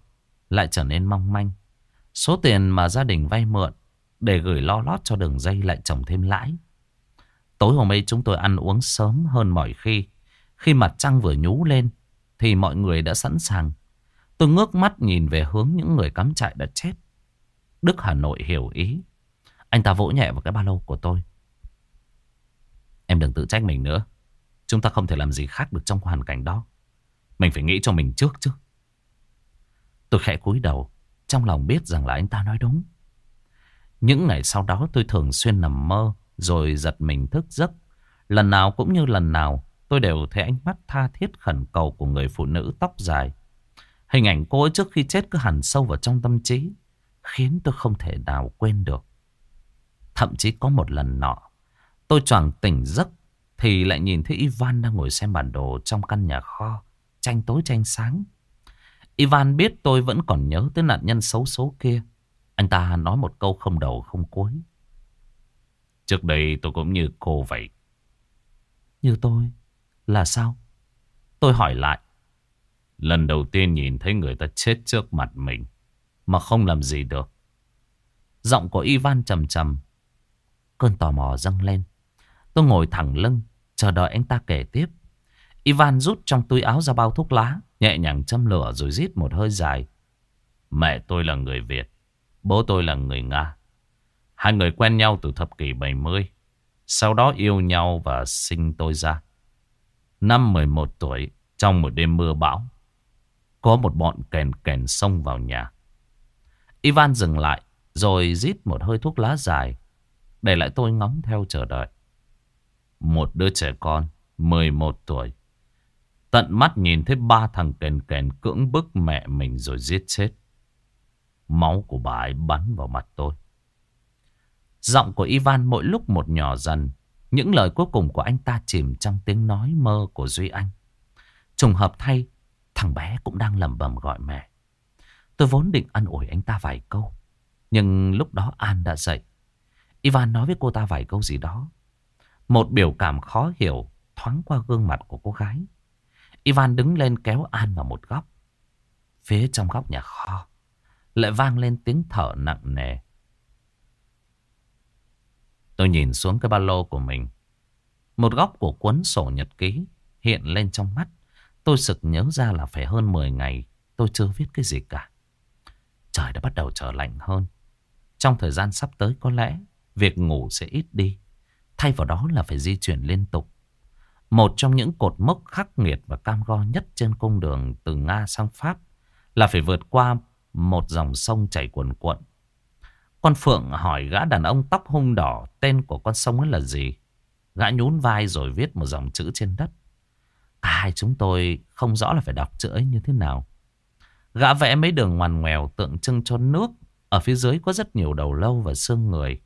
[SPEAKER 1] lại trở nên mong manh. Số tiền mà gia đình vay mượn để gửi lo lót cho đường dây lại chồng thêm lãi. Tối hôm ấy chúng tôi ăn uống sớm hơn mọi khi. Khi mặt trăng vừa nhú lên thì mọi người đã sẵn sàng. Tôi ngước mắt nhìn về hướng những người cắm trại đã chết. Đức Hà Nội hiểu ý. Anh ta vỗ nhẹ vào cái ba lô của tôi. Em đừng tự trách mình nữa. Chúng ta không thể làm gì khác được trong hoàn cảnh đó. Mình phải nghĩ cho mình trước chứ. Tôi khẽ cúi đầu, trong lòng biết rằng là anh ta nói đúng. Những ngày sau đó tôi thường xuyên nằm mơ rồi giật mình thức giấc. Lần nào cũng như lần nào tôi đều thấy ánh mắt tha thiết khẩn cầu của người phụ nữ tóc dài. Hình ảnh cô ấy trước khi chết cứ hằn sâu vào trong tâm trí, khiến tôi không thể nào quên được. Thậm chí có một lần nọ, tôi choàng tỉnh giấc thì lại nhìn thấy Ivan đang ngồi xem bản đồ trong căn nhà kho, tranh tối tranh sáng. Ivan biết tôi vẫn còn nhớ tới nạn nhân xấu số kia. Anh ta nói một câu không đầu không cuối. Trước đây tôi cũng như cô vậy. Như tôi? Là sao? Tôi hỏi lại. Lần đầu tiên nhìn thấy người ta chết trước mặt mình mà không làm gì được. Giọng của Ivan trầm trầm. Cơn tò mò dâng lên. Tôi ngồi thẳng lưng chờ đợi anh ta kể tiếp. Ivan rút trong túi áo ra bao thuốc lá, nhẹ nhàng châm lửa rồi rít một hơi dài. Mẹ tôi là người Việt, bố tôi là người Nga. Hai người quen nhau từ thập kỷ bảy mươi. Sau đó yêu nhau và sinh tôi ra. Năm mười một tuổi, trong một đêm mưa bão, có một bọn kèn kèn xông vào nhà. Ivan dừng lại rồi rít một hơi thuốc lá dài, để lại tôi ngóng theo chờ đợi. Một đứa trẻ con mười một tuổi tận mắt nhìn thấy ba thằng kèn kèn cưỡng bức mẹ mình rồi giết chết. Máu của bà ấy bắn vào mặt tôi. Giọng của Ivan mỗi lúc một nhỏ dần. Những lời cuối cùng của anh ta chìm trong tiếng nói mơ của Duy Anh. Trùng hợp thay, thằng bé cũng đang lẩm bẩm gọi mẹ. Tôi vốn định an ủi anh ta vài câu, nhưng lúc đó An đã dậy. Ivan nói với cô ta vài câu gì đó. Một biểu cảm khó hiểu thoáng qua gương mặt của cô gái. Ivan đứng lên kéo An vào một góc. Phía trong góc nhà kho lại vang lên tiếng thở nặng nề. Tôi nhìn xuống cái ba lô của mình. Một góc của cuốn sổ nhật ký hiện lên trong mắt. Tôi sực nhớ ra là phải hơn mười ngày tôi chưa viết cái gì cả. Trời đã bắt đầu trở lạnh hơn. Trong thời gian sắp tới có lẽ việc ngủ sẽ ít đi. Thay vào đó là phải di chuyển liên tục. Một trong những cột mốc khắc nghiệt và cam go nhất trên cung đường từ Nga sang Pháp là phải vượt qua một dòng sông chảy cuồn cuộn. Con Phượng hỏi gã đàn ông tóc hung đỏ tên của con sông ấy là gì. Gã nhún vai rồi viết một dòng chữ trên đất. Cả hai chúng tôi không rõ là phải đọc chữ ấy như thế nào. Gã vẽ mấy đường ngoằn ngoèo tượng trưng cho nước. Ở phía dưới có rất nhiều đầu lâu và xương người.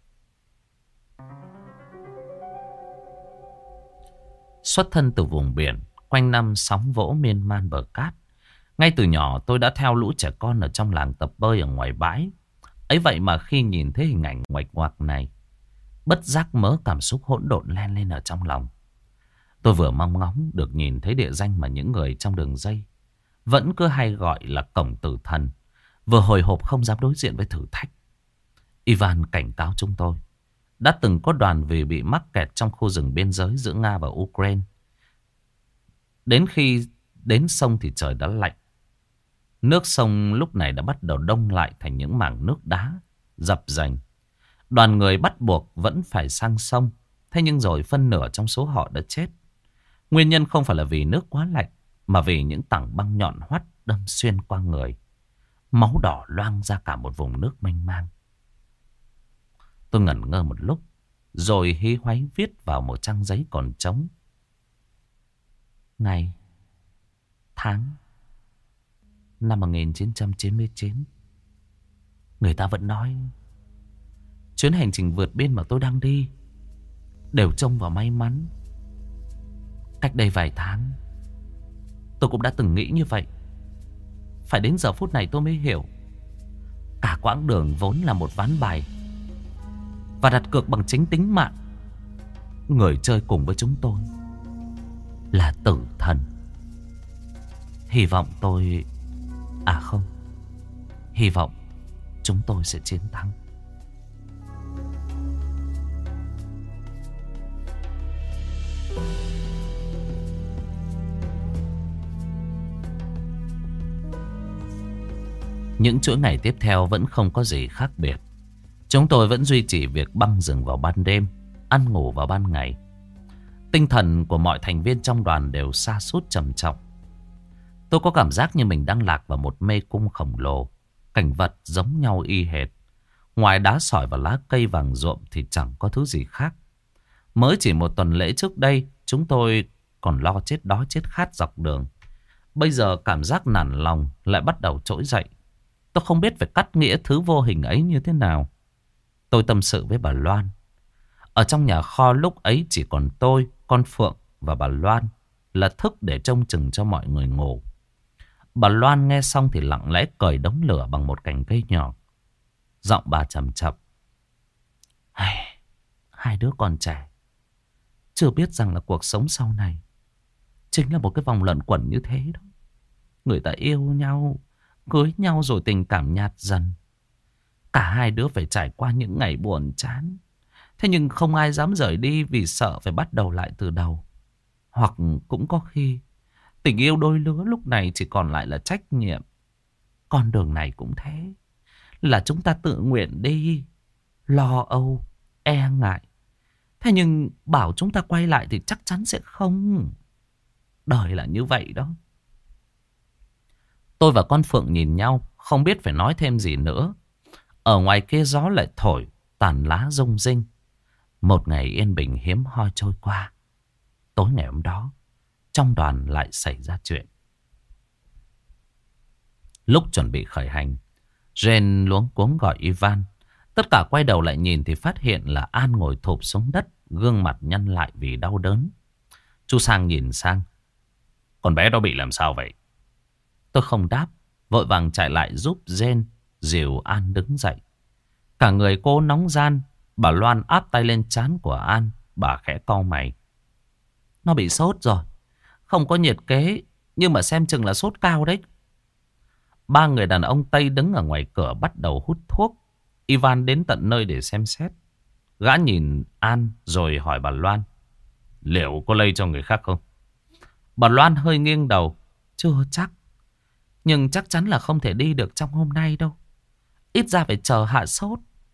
[SPEAKER 1] Xuất thân từ vùng biển, quanh năm sóng vỗ miên man bờ cát. Ngay từ nhỏ tôi đã theo lũ trẻ con ở trong làng tập bơi ở ngoài bãi. Ấy vậy mà khi nhìn thấy hình ảnh ngoạch ngoạc này, bất giác mớ cảm xúc hỗn độn len lên ở trong lòng. Tôi vừa mong ngóng được nhìn thấy địa danh mà những người trong đường dây vẫn cứ hay gọi là cổng tử thần, vừa hồi hộp không dám đối diện với thử thách. Ivan cảnh cáo chúng tôi. Đã từng có đoàn vì bị mắc kẹt trong khu rừng biên giới giữa Nga và Ukraine. Đến khi đến sông thì trời đã lạnh. Nước sông lúc này đã bắt đầu đông lại thành những mảng nước đá dập dềnh. Đoàn người bắt buộc vẫn phải sang sông. Thế nhưng rồi phân nửa trong số họ đã chết. Nguyên nhân không phải là vì nước quá lạnh, mà vì những tảng băng nhọn hoắt đâm xuyên qua người. Máu đỏ loang ra cả một vùng nước mênh mang. Tôi ngẩn ngơ một lúc, rồi hí hoáy viết vào một trang giấy còn trống. Ngày, tháng, năm một nghìn chín trăm chín mươi chín. Người ta vẫn nói chuyến hành trình vượt biên mà tôi đang đi đều trông vào may mắn. Cách đây vài tháng, tôi cũng đã từng nghĩ như vậy. Phải đến giờ phút này tôi mới hiểu, cả quãng đường vốn là một ván bài, và đặt cược bằng chính tính mạng. Người chơi cùng với chúng tôi là tử thần. Hy vọng tôi... À không, Hy vọng chúng tôi sẽ chiến thắng. Những chuỗi ngày tiếp theo vẫn không có gì khác biệt. Chúng tôi vẫn duy trì việc băng rừng vào ban đêm, ăn ngủ vào ban ngày. Tinh thần của mọi thành viên trong đoàn đều sa sút trầm trọng. Tôi có cảm giác như mình đang lạc vào một mê cung khổng lồ. Cảnh vật giống nhau y hệt. Ngoài đá sỏi và lá cây vàng ruộm thì chẳng có thứ gì khác. Mới chỉ một tuần lễ trước đây, chúng tôi còn lo chết đói chết khát dọc đường. Bây giờ cảm giác nản lòng lại bắt đầu trỗi dậy. Tôi không biết phải cắt nghĩa thứ vô hình ấy như thế nào. Tôi tâm sự với bà Loan. Ở trong nhà kho lúc ấy chỉ còn tôi, con Phượng và bà Loan là thức để trông chừng cho mọi người ngủ. Bà Loan nghe xong thì lặng lẽ cởi đống lửa bằng một cành cây nhỏ. Giọng bà trầm trầm. Hai, hai đứa còn trẻ, chưa biết rằng là cuộc sống sau này chính là một cái vòng luẩn quẩn như thế đó. Người ta yêu nhau, cưới nhau rồi tình cảm nhạt dần. Cả hai đứa phải trải qua những ngày buồn chán. Thế nhưng không ai dám rời đi vì sợ phải bắt đầu lại từ đầu. Hoặc cũng có khi tình yêu đôi lứa lúc này chỉ còn lại là trách nhiệm. Con đường này cũng thế, là chúng ta tự nguyện đi, lo âu, e ngại. Thế nhưng bảo chúng ta quay lại thì chắc chắn sẽ không. Đời là như vậy đó. Tôi và con Phượng nhìn nhau, không biết phải nói thêm gì nữa. Ở ngoài kia gió lại thổi, tàn lá rung rinh. Một ngày yên bình hiếm hoi trôi qua. Tối ngày hôm đó, trong đoàn lại xảy ra chuyện. Lúc chuẩn bị khởi hành, Jen luống cuống gọi Ivan. Tất cả quay đầu lại nhìn thì phát hiện là An ngồi thụp xuống đất, gương mặt nhăn lại vì đau đớn. Chú Sang nhìn sang. Con bé đó bị làm sao vậy? Tôi không đáp, vội vàng chạy lại giúp Jen dìu An đứng dậy. Cả người cô nóng ran. Bà Loan áp tay lên trán của An. Bà khẽ cau mày. Nó bị sốt rồi, không có nhiệt kế, nhưng mà xem chừng là sốt cao đấy. Ba người đàn ông Tây đứng ở ngoài cửa bắt đầu hút thuốc. Ivan đến tận nơi để xem xét. Gã nhìn An rồi hỏi bà Loan. Liệu có lây cho người khác không? Bà Loan hơi nghiêng đầu. Chưa chắc, nhưng chắc chắn là không thể đi được trong hôm nay đâu. Ít ra phải chờ hạ sốt.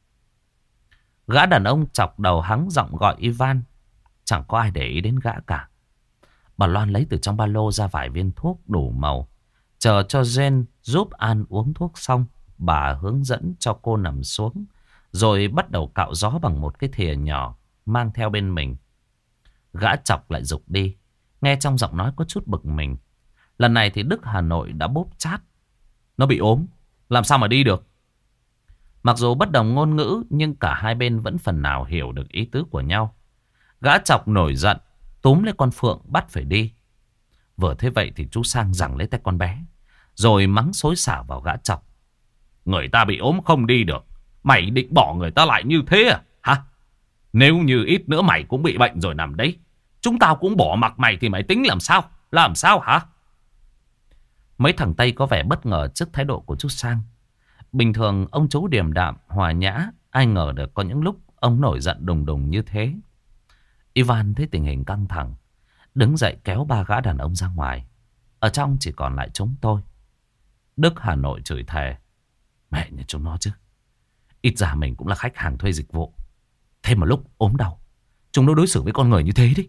[SPEAKER 1] Gã đàn ông chọc đầu hắng giọng gọi Ivan. Chẳng có ai để ý đến gã cả. Bà Loan lấy từ trong ba lô ra vài viên thuốc đủ màu. Chờ cho Jen giúp An uống thuốc xong, bà hướng dẫn cho cô nằm xuống. Rồi bắt đầu cạo gió bằng một cái thìa nhỏ mang theo bên mình. Gã chọc lại giục đi. Nghe trong giọng nói có chút bực mình. Lần này thì Đức Hà Nội đã bóp chát. Nó bị ốm, làm sao mà đi được? Mặc dù bất đồng ngôn ngữ, nhưng cả hai bên vẫn phần nào hiểu được ý tứ của nhau. Gã chọc nổi giận, túm lấy con Phượng bắt phải đi. Vừa thế vậy thì chú Sang giằng lấy tay con bé, rồi mắng xối xả vào gã chọc. Người ta bị ốm không đi được, mày định bỏ người ta lại như thế à? Hả? Nếu như ít nữa mày cũng bị bệnh rồi nằm đấy, chúng tao cũng bỏ mặc mày thì mày tính làm sao? Làm sao hả? Mấy thằng Tây có vẻ bất ngờ trước thái độ của chú Sang. Bình thường ông chú điềm đạm, hòa nhã, ai ngờ được có những lúc ông nổi giận đùng đùng như thế. Ivan thấy tình hình căng thẳng, đứng dậy kéo ba gã đàn ông ra ngoài. Ở trong chỉ còn lại chúng tôi. Đức Hà Nội chửi thề. Mẹ nhà chúng nó chứ, ít ra mình cũng là khách hàng thuê dịch vụ, thế mà lúc ốm đau chúng nó đối xử với con người như thế đấy.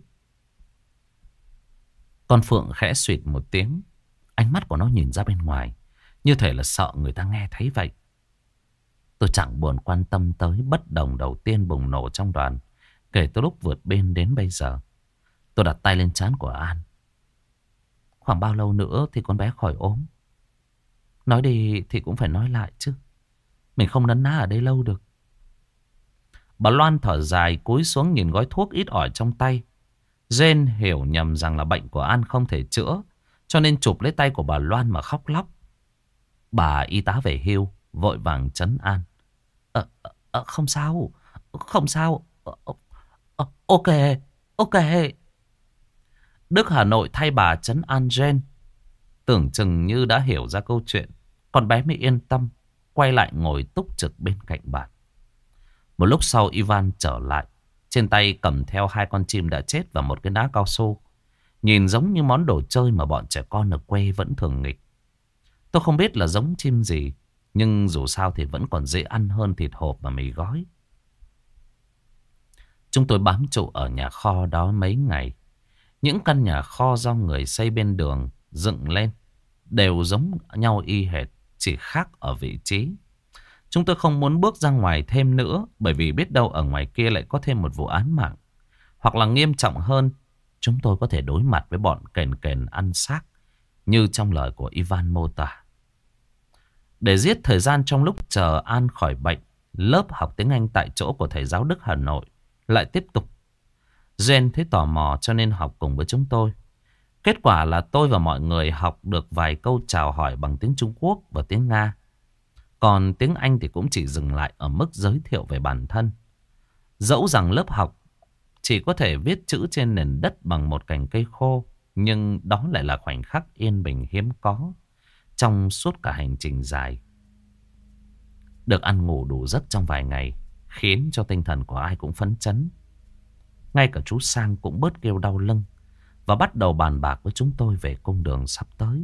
[SPEAKER 1] Con Phượng khẽ suyệt một tiếng. Ánh mắt của nó nhìn ra bên ngoài, như thể là sợ người ta nghe thấy vậy. Tôi chẳng buồn quan tâm tới bất đồng đầu tiên bùng nổ trong đoàn kể từ lúc vượt biên đến bây giờ. Tôi đặt tay lên trán của An. Khoảng bao lâu nữa thì con bé khỏi ốm? Nói đi thì cũng phải nói lại chứ. Mình không nấn ná ở đây lâu được. Bà Loan thở dài cúi xuống nhìn gói thuốc ít ỏi trong tay. Jane hiểu nhầm rằng là bệnh của An không thể chữa, cho nên chụp lấy tay của bà Loan mà khóc lóc. Bà y tá về hưu vội vàng trấn an. Ờ, ờ, không sao, không sao. Ờ, ờ, ok, ok. Đức Hà Nội thay bà trấn an Jane. Tưởng chừng như đã hiểu ra câu chuyện, con bé mới yên tâm. quay lại ngồi túc trực bên cạnh bàn. Một lúc sau Ivan trở lại. Trên tay cầm theo hai con chim đã chết và một cái ná cao su. Nhìn giống như món đồ chơi mà bọn trẻ con ở quê vẫn thường nghịch. Tôi không biết là giống chim gì, nhưng dù sao thì vẫn còn dễ ăn hơn thịt hộp và mì gói. Chúng tôi bám trụ ở nhà kho đó mấy ngày. Những căn nhà kho do người xây bên đường dựng lên đều giống nhau y hệt, chỉ khác ở vị trí. Chúng tôi không muốn bước ra ngoài thêm nữa, bởi vì biết đâu ở ngoài kia lại có thêm một vụ án mạng. Hoặc là nghiêm trọng hơn, chúng tôi có thể đối mặt với bọn kền kền ăn xác, như trong lời của Ivan mô tả. Để giết thời gian trong lúc chờ An khỏi bệnh, lớp học tiếng Anh tại chỗ của thầy giáo Đức Hà Nội lại tiếp tục. Jen thấy tò mò cho nên học cùng với chúng tôi. Kết quả là tôi và mọi người học được vài câu chào hỏi bằng tiếng Trung Quốc và tiếng Nga. Còn tiếng Anh thì cũng chỉ dừng lại ở mức giới thiệu về bản thân. Dẫu rằng lớp học chỉ có thể viết chữ trên nền đất bằng một cành cây khô, nhưng đó lại là khoảnh khắc yên bình hiếm có trong suốt cả hành trình dài. Được ăn ngủ đủ giấc trong vài ngày khiến cho tinh thần của ai cũng phấn chấn. Ngay cả chú Sang cũng bớt kêu đau lưng và bắt đầu bàn bạc với chúng tôi về cung đường sắp tới.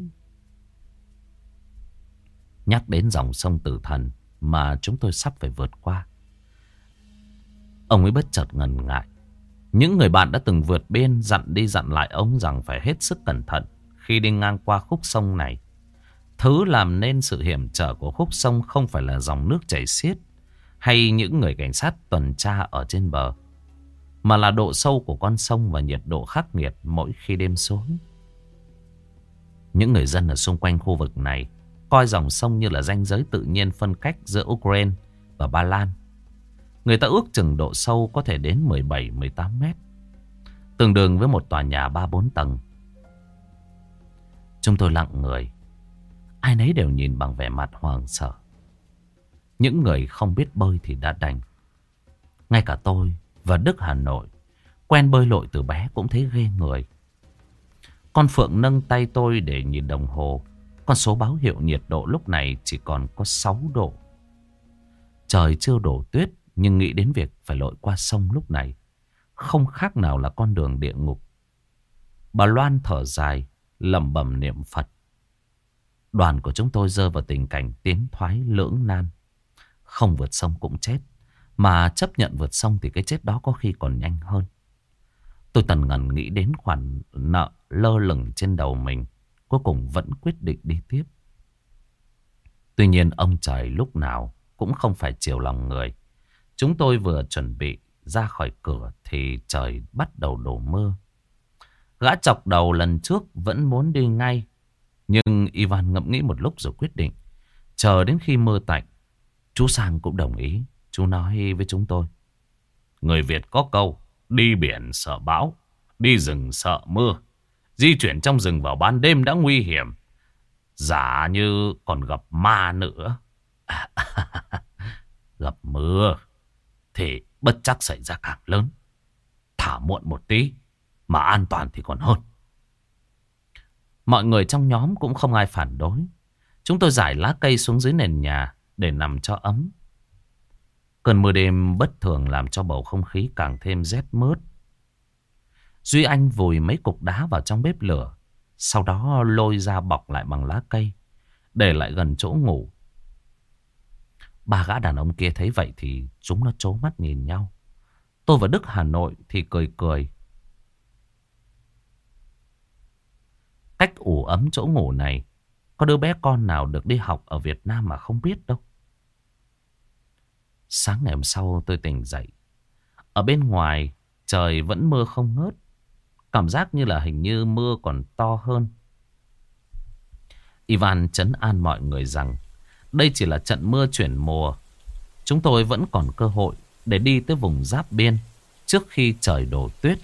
[SPEAKER 1] Nhắc đến dòng sông Tử Thần mà chúng tôi sắp phải vượt qua, ông ấy bất chợt ngần ngại. Những người bạn đã từng vượt biên dặn đi dặn lại ông rằng phải hết sức cẩn thận khi đi ngang qua khúc sông này. Thứ làm nên sự hiểm trở của khúc sông không phải là dòng nước chảy xiết hay những người cảnh sát tuần tra ở trên bờ, mà là độ sâu của con sông và nhiệt độ khắc nghiệt mỗi khi đêm xuống. Những người dân ở xung quanh khu vực này coi dòng sông như là ranh giới tự nhiên phân cách giữa Ukraine và Ba Lan. Người ta ước chừng độ sâu có thể đến mười bảy mười tám mét, tương đương với một tòa nhà ba bốn tầng. Chúng tôi lặng người, ai nấy đều nhìn bằng vẻ mặt hoảng sợ. Những người không biết bơi thì đã đành. Ngay cả tôi và Đức Hà Nội, quen bơi lội từ bé, cũng thấy ghê người. Con Phượng nâng tay tôi để nhìn đồng hồ. Con số báo hiệu nhiệt độ lúc này chỉ còn có sáu độ. Trời chưa đổ tuyết, nhưng nghĩ đến việc phải lội qua sông lúc này không khác nào là con đường địa ngục. Bà Loan thở dài, lẩm bẩm niệm Phật. Đoàn của chúng tôi rơi vào tình cảnh tiến thoái lưỡng nan. Không vượt sông cũng chết, mà chấp nhận vượt sông thì cái chết đó có khi còn nhanh hơn. Tôi tần ngần nghĩ đến khoản nợ lơ lửng trên đầu mình, cuối cùng vẫn quyết định đi tiếp. Tuy nhiên ông trời lúc nào cũng không phải chiều lòng người. Chúng tôi vừa chuẩn bị ra khỏi cửa thì trời bắt đầu đổ mưa. Gã chọc đầu lần trước vẫn muốn đi ngay, nhưng Ivan ngẫm nghĩ một lúc rồi quyết định chờ đến khi mưa tạnh. Chú Sang cũng đồng ý. Chú nói với chúng tôi: người Việt có câu, đi biển sợ bão, đi rừng sợ mưa. Di chuyển trong rừng vào ban đêm đã nguy hiểm, giả như còn gặp ma nữa. Gặp mưa thì bất chắc xảy ra càng lớn. Thả muộn một tí mà an toàn thì còn hơn. Mọi người trong nhóm cũng không ai phản đối. Chúng tôi rải lá cây xuống dưới nền nhà để nằm cho ấm. Cơn mưa đêm bất thường làm cho bầu không khí càng thêm rét mướt. Duy Anh vùi mấy cục đá vào trong bếp lửa, sau đó lôi ra bọc lại bằng lá cây, để lại gần chỗ ngủ. Ba gã đàn ông kia thấy vậy thì chúng nó trố mắt nhìn nhau. Tôi và Đức Hà Nội thì cười cười. Cách ủ ấm chỗ ngủ này, có đứa bé con nào được đi học ở Việt Nam mà không biết đâu. Sáng ngày hôm sau tôi tỉnh dậy. Ở bên ngoài trời vẫn mưa không ngớt. Cảm giác như là hình như mưa còn to hơn. Ivan trấn an mọi người rằng đây chỉ là trận mưa chuyển mùa. Chúng tôi vẫn còn cơ hội để đi tới vùng giáp biên trước khi trời đổ tuyết.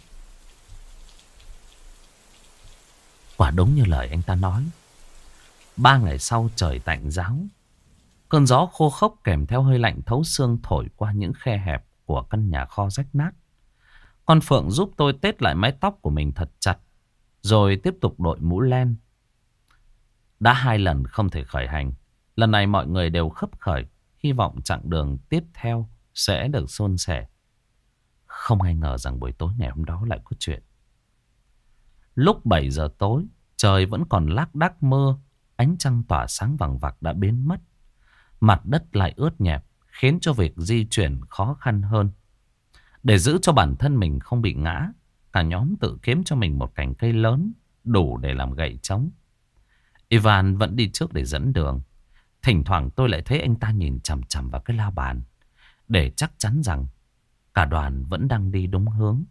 [SPEAKER 1] Quả đúng như lời anh ta nói. Ba ngày sau trời tạnh ráo. Cơn gió khô khốc kèm theo hơi lạnh thấu xương thổi qua những khe hẹp của căn nhà kho rách nát. Con Phượng giúp tôi tết lại mái tóc của mình thật chặt, rồi tiếp tục đội mũ len. Đã hai lần không thể khởi hành, Lần này mọi người đều khấp khởi, hy vọng chặng đường tiếp theo sẽ được suôn sẻ. Không ai ngờ rằng buổi tối ngày hôm đó lại có chuyện. Lúc bảy giờ tối, trời vẫn còn lác đác mưa, ánh trăng tỏa sáng vằng vặc đã biến mất. Mặt đất lại ướt nhẹp, khiến cho việc di chuyển khó khăn hơn. Để giữ cho bản thân mình không bị ngã, cả nhóm tự kiếm cho mình một cành cây lớn, đủ để làm gậy trống. Ivan vẫn đi trước để dẫn đường. Thỉnh thoảng tôi lại thấy anh ta nhìn chằm chằm vào cái la bàn, để chắc chắn rằng cả đoàn vẫn đang đi đúng hướng.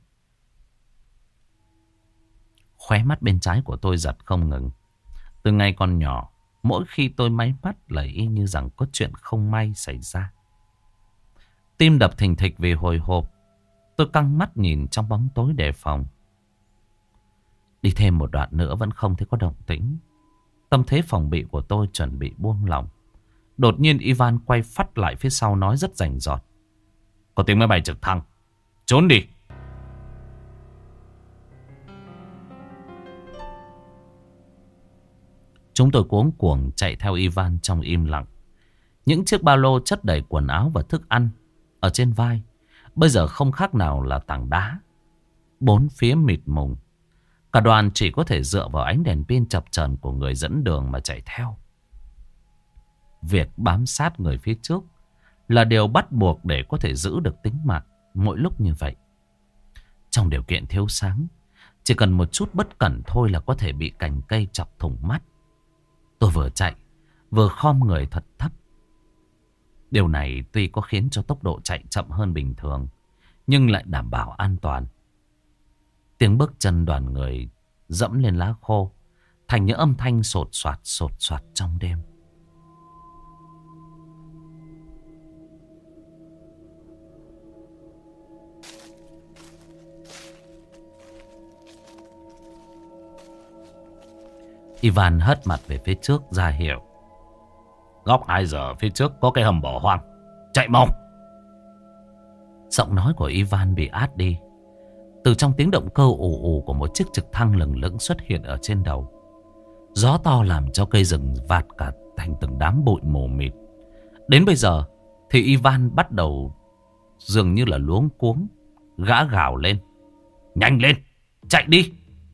[SPEAKER 1] Khóe mắt bên trái của tôi giật không ngừng. Từ ngày còn nhỏ, mỗi khi tôi máy mắt là y như rằng có chuyện không may xảy ra. Tim đập thình thịch vì hồi hộp. Tôi căng mắt nhìn trong bóng tối đề phòng. Đi thêm một đoạn nữa vẫn không thấy có động tĩnh. Tâm thế phòng bị của tôi chuẩn bị buông lỏng. Đột nhiên Ivan quay phắt lại phía sau nói rất rành rọt. Có tiếng máy bay trực thăng. Trốn đi. Chúng tôi cuống cuồng chạy theo Ivan trong im lặng. Những chiếc ba lô chất đầy quần áo và thức ăn ở trên vai bây giờ không khác nào là tảng đá. Bốn phía mịt mùng. Cả đoàn chỉ có thể dựa vào ánh đèn pin chập chờn của người dẫn đường mà chạy theo. Việc bám sát người phía trước là điều bắt buộc để có thể giữ được tính mạng mỗi lúc như vậy. Trong điều kiện thiếu sáng, chỉ cần một chút bất cẩn thôi là có thể bị cành cây chọc thủng mắt. Tôi vừa chạy, vừa khom người thật thấp. Điều này tuy có khiến cho tốc độ chạy chậm hơn bình thường, nhưng lại đảm bảo an toàn. Tiếng bước chân đoàn người dẫm lên lá khô thành những âm thanh sột soạt sột soạt trong đêm. Ivan hất mặt về phía trước ra hiệu. Góc hai giờ phía trước có cái hầm bỏ hoang. Chạy mau. Giọng nói của Ivan bị át đi. Từ trong tiếng động cơ ù ù của một chiếc trực thăng lừng lững xuất hiện ở trên đầu. Gió to làm cho cây rừng vạt cả thành từng đám bụi mù mịt. Đến bây giờ thì Ivan bắt đầu dường như là luống cuống. Gã gào lên. Nhanh lên, chạy đi.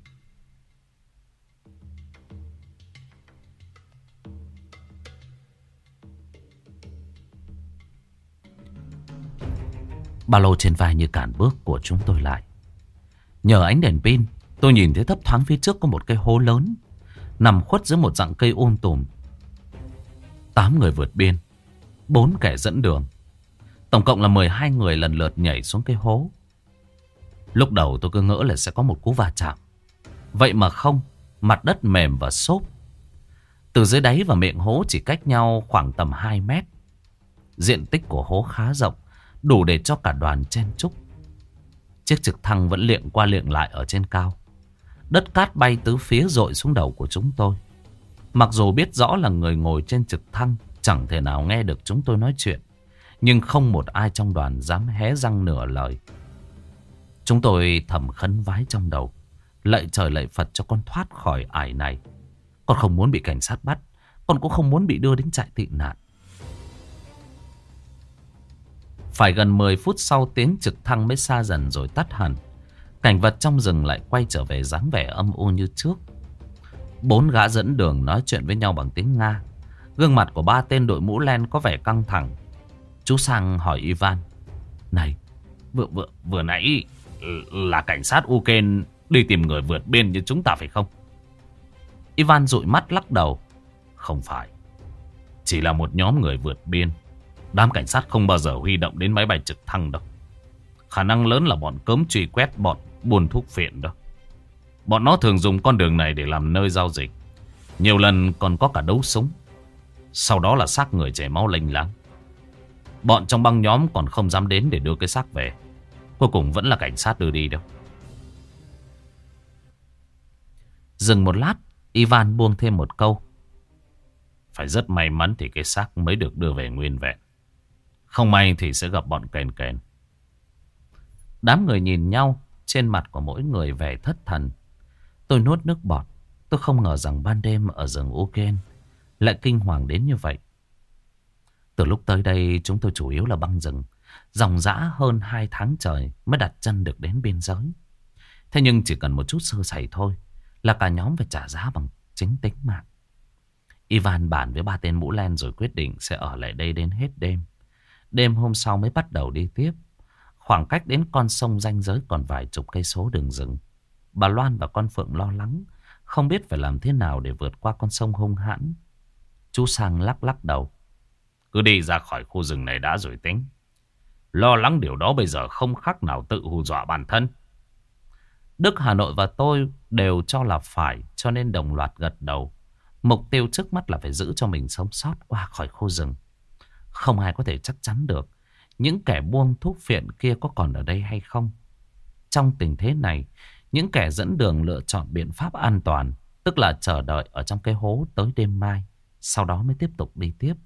[SPEAKER 1] Ba lô trên vai như cản bước của chúng tôi lại. Nhờ ánh đèn pin, tôi nhìn thấy thấp thoáng phía trước có một cây hố lớn nằm khuất dưới một rặng cây um tùm. Tám người vượt biên, bốn kẻ dẫn đường. Tổng cộng là mười hai người lần lượt nhảy xuống cây hố. Lúc đầu tôi cứ ngỡ là sẽ có một cú va chạm. Vậy mà không, mặt đất mềm và xốp. Từ dưới đáy và miệng hố chỉ cách nhau khoảng tầm hai mét. Diện tích của hố khá rộng, đủ để cho cả đoàn chen chúc. Chiếc trực thăng vẫn liệng qua liệng lại ở trên cao. Đất cát bay tứ phía dội xuống đầu của chúng tôi. Mặc dù biết rõ là người ngồi trên trực thăng chẳng thể nào nghe được chúng tôi nói chuyện, nhưng không một ai trong đoàn dám hé răng nửa lời. Chúng tôi thầm khấn vái trong đầu, lạy trời lạy Phật cho con thoát khỏi ải này. Con không muốn bị cảnh sát bắt, con cũng không muốn bị đưa đến trại tị nạn. Phải gần mười phút sau tiếng trực thăng mới xa dần rồi tắt hẳn. Cảnh vật trong rừng lại quay trở về dáng vẻ âm u như trước. Bốn gã dẫn đường nói chuyện với nhau bằng tiếng Nga. Gương mặt của ba tên đội mũ len có vẻ căng thẳng. Chú Sang hỏi Ivan. Này, vừa, vừa, vừa nãy là cảnh sát Ukraine đi tìm người vượt biên như chúng ta phải không? Ivan dụi mắt lắc đầu. Không phải. Chỉ là một nhóm người vượt biên. Đám cảnh sát không bao giờ huy động đến máy bay trực thăng đâu. Khả năng lớn là bọn cớm truy quét bọn buôn thuốc phiện đâu. Bọn nó thường dùng con đường này để làm nơi giao dịch. Nhiều lần còn có cả đấu súng. Sau đó là xác người chảy máu lênh láng. Bọn trong băng nhóm còn không dám đến để đưa cái xác về. Cuối cùng vẫn là cảnh sát đưa đi đâu. Dừng một lát, Ivan buông thêm một câu. Phải rất may mắn thì cái xác mới được đưa về nguyên vẹn. Không may thì sẽ gặp bọn kèn kèn. Đám người nhìn nhau, trên mặt của mỗi người vẻ thất thần. Tôi nuốt nước bọt. Tôi không ngờ rằng ban đêm ở rừng Uken lại kinh hoàng đến như vậy. Từ lúc tới đây chúng tôi chủ yếu là băng rừng. Dòng dã hơn hai tháng trời mới đặt chân được đến biên giới. Thế nhưng chỉ cần một chút sơ sẩy thôi là cả nhóm phải trả giá bằng chính tính mạng. Ivan bàn với ba tên mũ len rồi quyết định sẽ ở lại đây đến hết đêm. Đêm hôm sau mới bắt đầu đi tiếp. Khoảng cách đến con sông ranh giới còn vài chục cây số đường rừng. Bà Loan và con Phượng lo lắng, không biết phải làm thế nào để vượt qua con sông hung hãn. Chú Sang lắc lắc đầu. Cứ đi ra khỏi khu rừng này đã rồi tính. Lo lắng điều đó bây giờ không khác nào tự hù dọa bản thân. Đức, Hà Nội và tôi đều cho là phải, cho nên đồng loạt gật đầu. Mục tiêu trước mắt là phải giữ cho mình sống sót qua khỏi khu rừng. Không ai có thể chắc chắn được những kẻ buông thuốc phiện kia có còn ở đây hay không. Trong tình thế này, những kẻ dẫn đường lựa chọn biện pháp an toàn, tức là chờ đợi ở trong cái hố tới đêm mai, sau đó mới tiếp tục đi tiếp.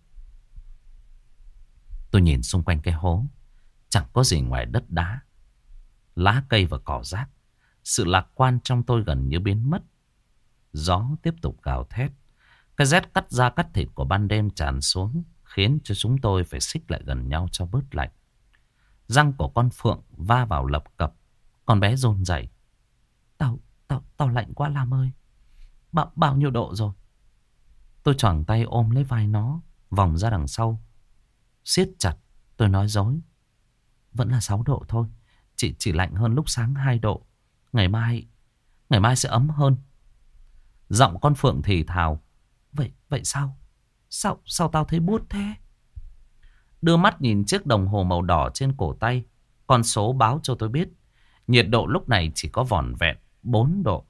[SPEAKER 1] Tôi nhìn xung quanh cái hố, chẳng có gì ngoài đất đá, lá cây và cỏ rác. Sự lạc quan trong tôi gần như biến mất. Gió tiếp tục gào thét. Cái rét cắt da cắt thịt của ban đêm tràn xuống, khiến cho chúng tôi phải xích lại gần nhau cho bớt lạnh. Răng của con Phượng va vào lập cập. Con bé run rẩy. Tao, tao, tao lạnh quá Lam ơi. Bao, bao nhiêu độ rồi? Tôi choàng tay ôm lấy vai nó, vòng ra đằng sau, siết chặt. Tôi nói dối. Vẫn là sáu độ thôi. Chỉ, chỉ lạnh hơn lúc sáng hai độ. Ngày mai, ngày mai sẽ ấm hơn. Giọng con Phượng thì thào. Vậy, vậy sao? Sao, sao tao thấy buốt thế? Đưa mắt nhìn chiếc đồng hồ màu đỏ trên cổ tay. Con số báo cho tôi biết nhiệt độ lúc này chỉ có vỏn vẹn bốn độ.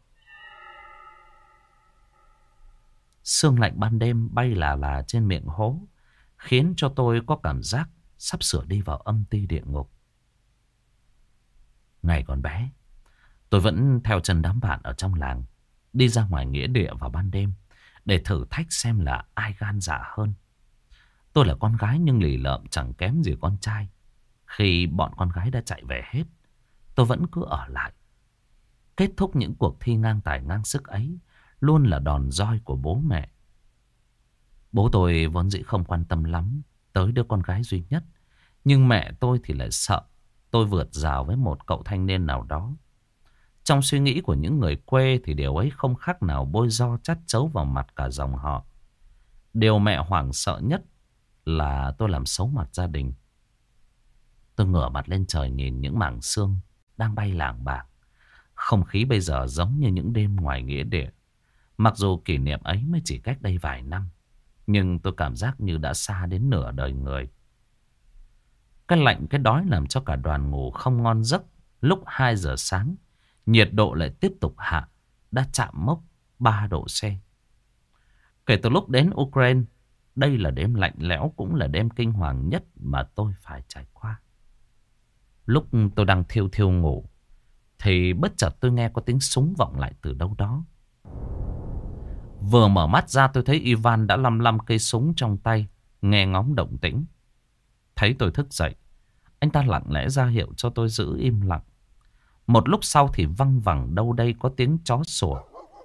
[SPEAKER 1] Sương lạnh ban đêm bay là là trên miệng hố, khiến cho tôi có cảm giác sắp sửa đi vào âm ti địa ngục. Ngày còn bé, tôi vẫn theo chân đám bạn ở trong làng, đi ra ngoài nghĩa địa vào ban đêm để thử thách xem là ai gan dạ hơn. Tôi là con gái nhưng lì lợm chẳng kém gì con trai. Khi bọn con gái đã chạy về hết, tôi vẫn cứ ở lại. Kết thúc những cuộc thi ngang tài ngang sức ấy luôn là đòn roi của bố mẹ. Bố tôi vốn dĩ không quan tâm lắm tới đứa con gái duy nhất, nhưng mẹ tôi thì lại sợ tôi vượt rào với một cậu thanh niên nào đó. Trong suy nghĩ của những người quê thì điều ấy không khác nào bôi ro chát chấu vào mặt cả dòng họ. Điều mẹ hoảng sợ nhất là tôi làm xấu mặt gia đình. Tôi ngửa mặt lên trời nhìn những mảng sương đang bay lảng bảng. Không khí bây giờ giống như những đêm ngoài nghĩa địa. Mặc dù kỷ niệm ấy mới chỉ cách đây vài năm, nhưng tôi cảm giác như đã xa đến nửa đời người. Cái lạnh cái đói làm cho cả đoàn ngủ không ngon giấc. Lúc hai giờ sáng, nhiệt độ lại tiếp tục hạ, đã chạm mốc ba độ C. Kể từ lúc đến Ukraine, đây là đêm lạnh lẽo cũng là đêm kinh hoàng nhất mà tôi phải trải qua. Lúc tôi đang thiêu thiêu ngủ, thì bất chợt tôi nghe có tiếng súng vọng lại từ đâu đó. Vừa mở mắt ra tôi thấy Ivan đã lăm lăm cây súng trong tay, nghe ngóng động tĩnh. Thấy tôi thức dậy, anh ta lặng lẽ ra hiệu cho tôi giữ im lặng. Một lúc sau thì văng vẳng đâu đây có tiếng chó sủa.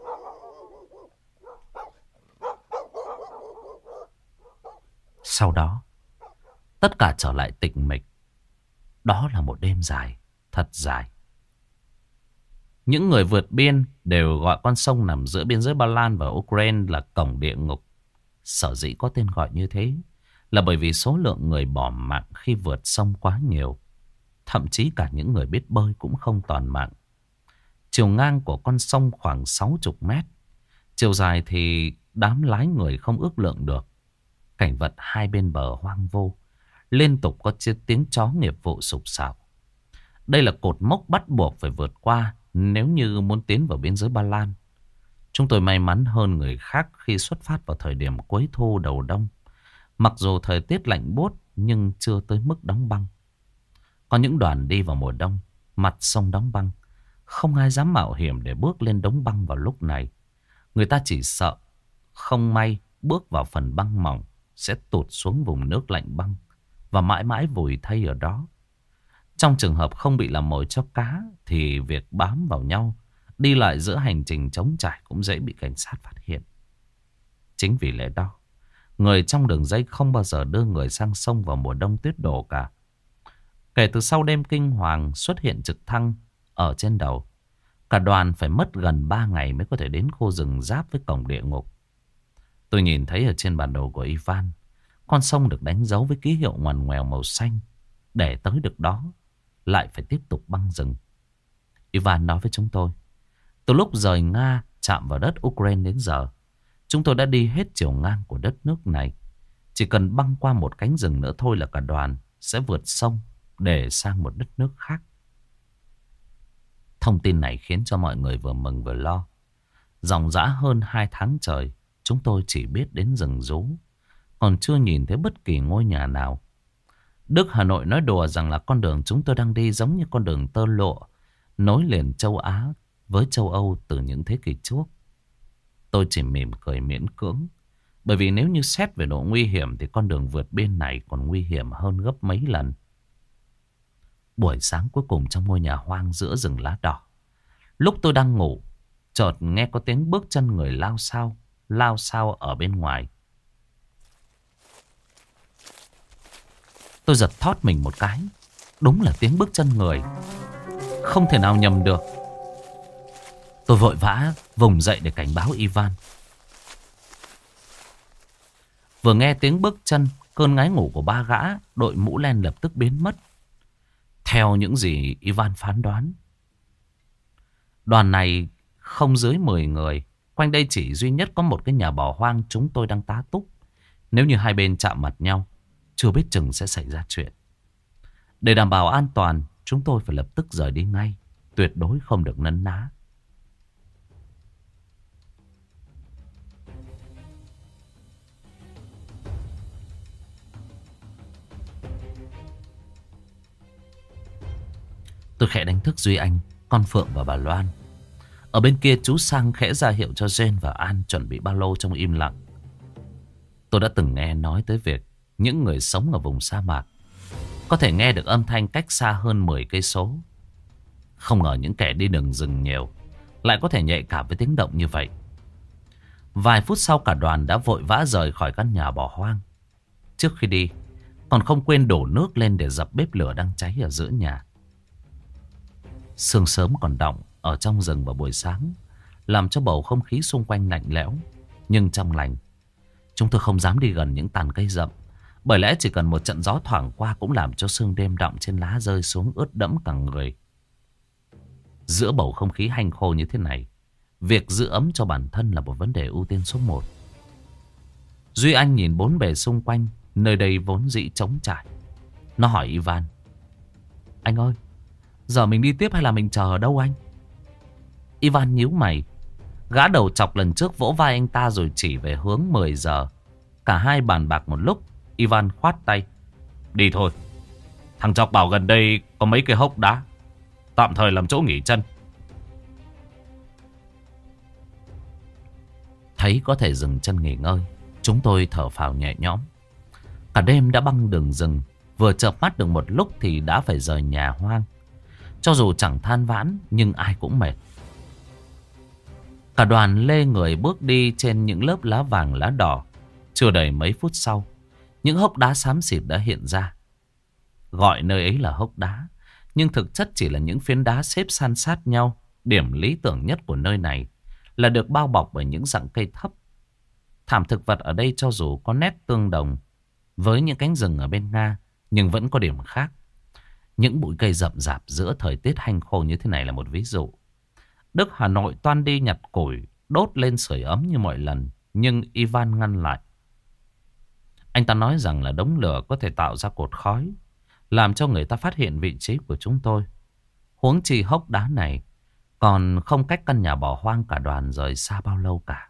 [SPEAKER 1] Sau đó, tất cả trở lại tĩnh mịch. Đó là một đêm dài, thật dài. Những người vượt biên đều gọi con sông nằm giữa biên giới Ba Lan và Ukraine là cổng địa ngục. Sở dĩ có tên gọi như thế là bởi vì số lượng người bỏ mạng khi vượt sông quá nhiều. Thậm chí cả những người biết bơi cũng không toàn mạng. Chiều ngang của con sông khoảng sáu mươi mét. Chiều dài thì đám lái người không ước lượng được. Cảnh vật hai bên bờ hoang vô. Liên tục có tiếng chó nghiệp vụ sục sạo. Đây là cột mốc bắt buộc phải vượt qua nếu như muốn tiến vào biên giới Ba Lan. Chúng tôi may mắn hơn người khác khi xuất phát vào thời điểm cuối thu đầu đông. Mặc dù thời tiết lạnh buốt nhưng chưa tới mức đóng băng. Có những đoàn đi vào mùa đông, mặt sông đóng băng. Không ai dám mạo hiểm để bước lên đống băng vào lúc này. Người ta chỉ sợ không may bước vào phần băng mỏng sẽ tụt xuống vùng nước lạnh băng và mãi mãi vùi thây ở đó. Trong trường hợp không bị làm mồi cho cá thì việc bám vào nhau, đi lại giữa hành trình trống trải cũng dễ bị cảnh sát phát hiện. Chính vì lẽ đó, Người trong đường dây không bao giờ đưa người sang sông vào mùa đông tuyết đổ cả. Kể từ sau đêm kinh hoàng xuất hiện trực thăng ở trên đầu, cả đoàn phải mất gần ba ngày mới có thể đến khu rừng giáp với cổng địa ngục. Tôi nhìn thấy ở trên bản đồ của Ivan, con sông được đánh dấu với ký hiệu ngoằn ngoèo màu xanh. Để tới được đó, lại phải tiếp tục băng rừng. Ivan nói với chúng tôi, từ lúc rời Nga chạm vào đất Ukraine đến giờ, chúng tôi đã đi hết chiều ngang của đất nước này. Chỉ cần băng qua một cánh rừng nữa thôi là cả đoàn sẽ vượt sông để sang một đất nước khác. Thông tin này khiến cho mọi người vừa mừng vừa lo. Dòng dã hơn hai tháng trời, chúng tôi chỉ biết đến rừng rú, còn chưa nhìn thấy bất kỳ ngôi nhà nào. Đức Hà Nội nói đùa rằng là con đường chúng tôi đang đi giống như con đường tơ lụa nối liền châu Á với châu Âu từ những thế kỷ trước. Tôi chỉ mỉm cười miễn cưỡng, bởi vì nếu như xét về độ nguy hiểm thì con đường vượt biên này còn nguy hiểm hơn gấp mấy lần. Buổi sáng cuối cùng trong ngôi nhà hoang giữa rừng lá đỏ, lúc tôi đang ngủ, chợt nghe có tiếng bước chân người lao xao, lao xao ở bên ngoài. Tôi giật thót mình một cái. Đúng là tiếng bước chân người, không thể nào nhầm được. Tôi vội vã vùng dậy để cảnh báo Ivan. Vừa nghe tiếng bước chân, cơn ngái ngủ của ba gã đội mũ len lập tức biến mất. Theo những gì Ivan phán đoán, đoàn này không dưới mười người. Quanh đây chỉ duy nhất có một cái nhà bỏ hoang chúng tôi đang tá túc. Nếu như hai bên chạm mặt nhau, chưa biết chừng sẽ xảy ra chuyện. Để đảm bảo an toàn, chúng tôi phải lập tức rời đi ngay, tuyệt đối không được nấn ná. Tôi khẽ đánh thức Duy Anh, con Phượng và bà Loan. Ở bên kia chú Sang khẽ ra hiệu cho Jen và An chuẩn bị ba lô trong im lặng. Tôi đã từng nghe nói tới việc những người sống ở vùng sa mạc có thể nghe được âm thanh cách xa hơn mười cây số. Không ngờ những kẻ đi đường rừng nhiều lại có thể nhạy cảm với tiếng động như vậy. Vài phút sau cả đoàn đã vội vã rời khỏi căn nhà bỏ hoang. Trước khi đi còn không quên đổ nước lên để dập bếp lửa đang cháy ở giữa nhà. Sương sớm còn đọng ở trong rừng vào buổi sáng, làm cho bầu không khí xung quanh lạnh lẽo nhưng trong lành. Chúng tôi không dám đi gần những tàn cây rậm, bởi lẽ chỉ cần một trận gió thoảng qua cũng làm cho sương đêm đọng trên lá rơi xuống ướt đẫm cả người. Giữa bầu không khí hanh khô như thế này, việc giữ ấm cho bản thân là một vấn đề ưu tiên số một. Duy Anh nhìn bốn bề xung quanh, nơi đây vốn dĩ trống trải. Nó hỏi Ivan, anh ơi, giờ mình đi tiếp hay là mình chờ ở đâu anh? Ivan nhíu mày. Gã đầu chọc lần trước vỗ vai anh ta rồi chỉ về hướng mười giờ. Cả hai bàn bạc một lúc, Ivan khoát tay. Đi thôi. Thằng chọc bảo gần đây có mấy cái hốc đá, tạm thời làm chỗ nghỉ chân. Thấy có thể dừng chân nghỉ ngơi, chúng tôi thở phào nhẹ nhõm. Cả đêm đã băng đường rừng, vừa chợp mắt được một lúc thì đã phải rời nhà hoang. Cho dù chẳng than vãn nhưng ai cũng mệt. Cả đoàn lê người bước đi trên những lớp lá vàng lá đỏ. Chưa đầy mấy phút sau, những hốc đá xám xịt đã hiện ra. Gọi nơi ấy là hốc đá, nhưng thực chất chỉ là những phiến đá xếp san sát nhau. Điểm lý tưởng nhất của nơi này là được bao bọc bởi những rặng cây thấp. Thảm thực vật ở đây cho dù có nét tương đồng với những cánh rừng ở bên Nga, nhưng vẫn có điểm khác. Những bụi cây rậm rạp giữa thời tiết hanh khô như thế này là một ví dụ. Đức Hà Nội toan đi nhặt củi đốt lên sưởi ấm như mọi lần, nhưng Ivan ngăn lại. Anh ta nói rằng là đống lửa có thể tạo ra cột khói, làm cho người ta phát hiện vị trí của chúng tôi. Huống chi hốc đá này còn không cách căn nhà bỏ hoang cả đoàn rời xa bao lâu cả.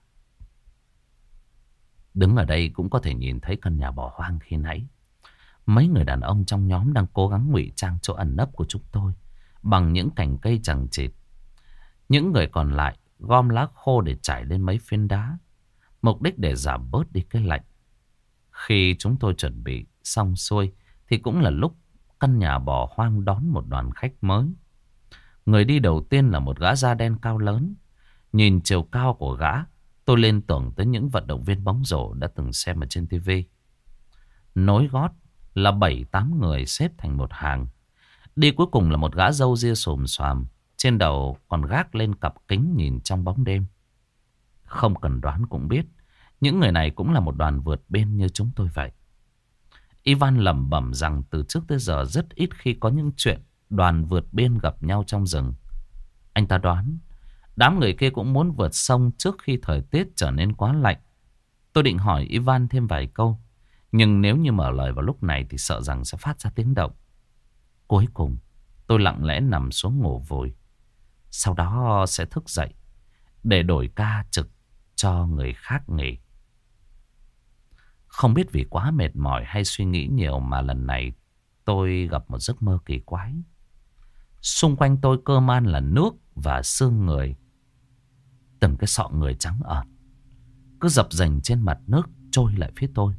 [SPEAKER 1] Đứng ở đây cũng có thể nhìn thấy căn nhà bỏ hoang khi nãy. Mấy người đàn ông trong nhóm đang cố gắng ngụy trang chỗ ẩn nấp của chúng tôi bằng những cành cây chằng chịt. Những người còn lại gom lá khô để trải lên mấy phiến đá, mục đích để giảm bớt đi cái lạnh. Khi chúng tôi chuẩn bị xong xuôi thì cũng là lúc căn nhà bỏ hoang đón một đoàn khách mới. Người đi đầu tiên là một gã da đen cao lớn. Nhìn chiều cao của gã, Tôi liên tưởng tới những vận động viên bóng rổ đã từng xem ở trên tivi. Nối gót là bảy tám người xếp thành một hàng. Đi cuối cùng là một gã râu ria xồm xoàm, trên đầu còn gác lên cặp kính nhìn trong bóng đêm. Không cần đoán cũng biết, những người này cũng là một đoàn vượt biên như chúng tôi vậy. Ivan lẩm bẩm rằng từ trước tới giờ rất ít khi có những chuyện đoàn vượt biên gặp nhau trong rừng. Anh ta đoán đám người kia cũng muốn vượt sông trước khi thời tiết trở nên quá lạnh. Tôi định hỏi Ivan thêm vài câu, nhưng nếu như mở lời vào lúc này thì sợ rằng sẽ phát ra tiếng động. Cuối cùng tôi lặng lẽ nằm xuống ngủ vùi. Sau đó sẽ thức dậy để đổi ca trực cho người khác nghỉ. Không biết vì quá mệt mỏi hay suy nghĩ nhiều mà lần này tôi gặp một giấc mơ kỳ quái. Xung quanh tôi cơ man là nước và xương người. Từng cái sọ người trắng ợt cứ dập dềnh trên mặt nước trôi lại phía tôi.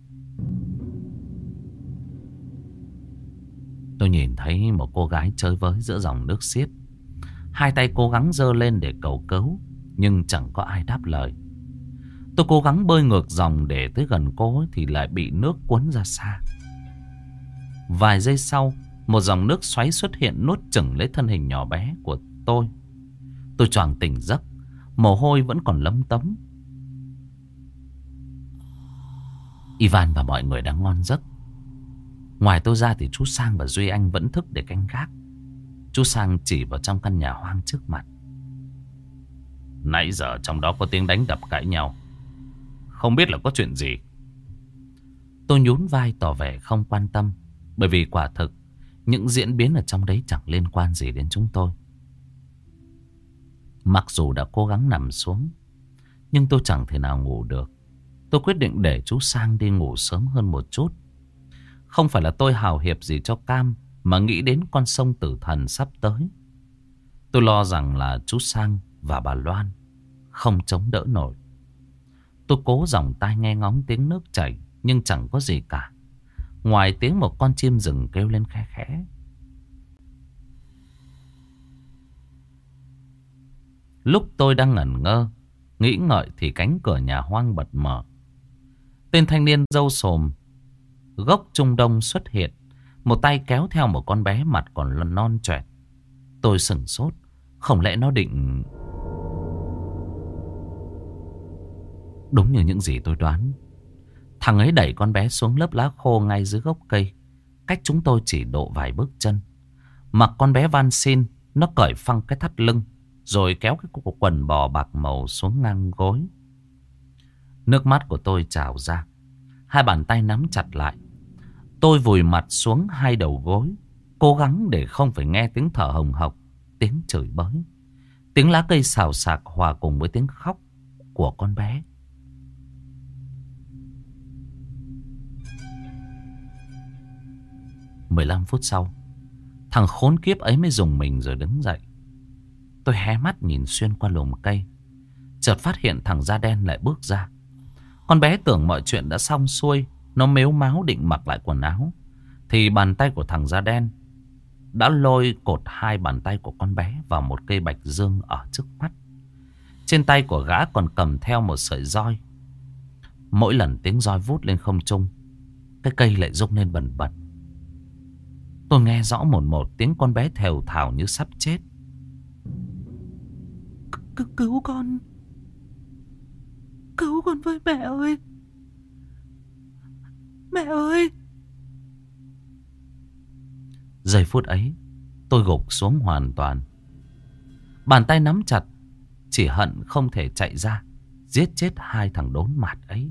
[SPEAKER 1] Tôi nhìn thấy một cô gái chơi với giữa dòng nước xiết. Hai tay cố gắng giơ lên để cầu cứu, nhưng chẳng có ai đáp lời. Tôi cố gắng bơi ngược dòng để tới gần cô ấy, thì lại bị nước cuốn ra xa. Vài giây sau, một dòng nước xoáy xuất hiện nuốt chửng lấy thân hình nhỏ bé của tôi. Tôi choàng tỉnh giấc, mồ hôi vẫn còn lấm tấm. Ivan và mọi người đang ngon giấc. Ngoài tôi ra thì chú Sang và Duy Anh vẫn thức để canh gác. Chú Sang chỉ vào trong căn nhà hoang trước mặt. Nãy giờ trong đó có tiếng đánh đập cãi nhau, không biết là có chuyện gì. Tôi nhún vai tỏ vẻ không quan tâm, bởi vì quả thực những diễn biến ở trong đấy chẳng liên quan gì đến chúng tôi. Mặc dù đã cố gắng nằm xuống, nhưng tôi chẳng thể nào ngủ được. Tôi quyết định để chú Sang đi ngủ sớm hơn một chút. Không phải là tôi hào hiệp gì cho Cam, mà nghĩ đến con sông tử thần sắp tới. Tôi lo rằng là chú Sang và bà Loan không chống đỡ nổi. Tôi cố dòng tai nghe ngóng tiếng nước chảy, nhưng chẳng có gì cả, ngoài tiếng một con chim rừng kêu lên khe khẽ. Lúc tôi đang ngẩn ngơ nghĩ ngợi thì cánh cửa nhà hoang bật mở. Tên thanh niên râu xồm gốc Trung Đông xuất hiện, một tay kéo theo một con bé mặt còn non choẹt. Tôi sửng sốt, không lẽ nó định... Đúng như những gì tôi đoán, thằng ấy đẩy con bé xuống lớp lá khô ngay dưới gốc cây, cách chúng tôi chỉ độ vài bước chân. Mặc con bé van xin, nó cởi phăng cái thắt lưng, rồi kéo cái cục quần bò bạc màu xuống ngang gối. Nước mắt của tôi trào ra, hai bàn tay nắm chặt lại. Tôi vùi mặt xuống hai đầu gối, cố gắng để không phải nghe tiếng thở hồng hộc, tiếng chửi bới, tiếng lá cây xào xạc hòa cùng với tiếng khóc của con bé. mười lăm phút sau, thằng khốn kiếp ấy mới dùng mình rồi đứng dậy. Tôi hé mắt nhìn xuyên qua lùm cây, chợt phát hiện thằng da đen lại bước ra. Con bé tưởng mọi chuyện đã xong xuôi, nó mếu máo định mặc lại quần áo, thì bàn tay của thằng da đen đã lôi cột hai bàn tay của con bé vào một cây bạch dương ở trước mắt. Trên tay của gã còn cầm theo một sợi roi. Mỗi lần tiếng roi vút lên không trung, cái cây lại rung lên bần bật. Tôi nghe rõ một một tiếng con bé thều thào như sắp chết. C cứu con, cứu con với mẹ ơi, mẹ ơi. Giây phút ấy tôi gục xuống hoàn toàn. Bàn tay nắm chặt, chỉ hận không thể chạy ra giết chết hai thằng đốn mạt ấy.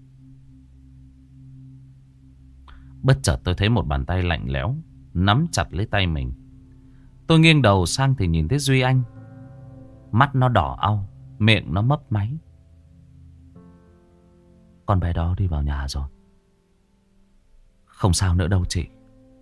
[SPEAKER 1] Bất chợt tôi thấy một bàn tay lạnh lẽo nắm chặt lấy tay mình. Tôi nghiêng đầu sang thì nhìn thấy Duy Anh. Mắt nó đỏ au, miệng nó mấp máy. Con bé đó đi vào nhà rồi, không sao nữa đâu chị.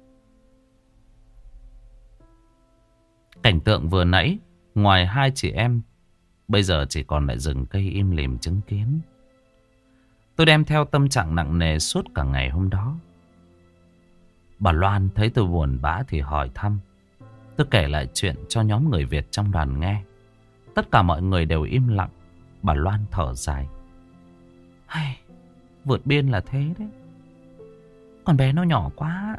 [SPEAKER 1] Cảnh tượng vừa nãy, ngoài hai chị em, bây giờ chỉ còn lại rừng cây im lìm chứng kiến. Tôi đem theo tâm trạng nặng nề suốt cả ngày hôm đó. Bà Loan thấy tôi buồn bã thì hỏi thăm. Tôi kể lại chuyện cho nhóm người Việt trong đoàn nghe. Tất cả mọi người đều im lặng. Bà Loan thở dài. Hay, vượt biên là thế đấy. Con bé nó nhỏ quá.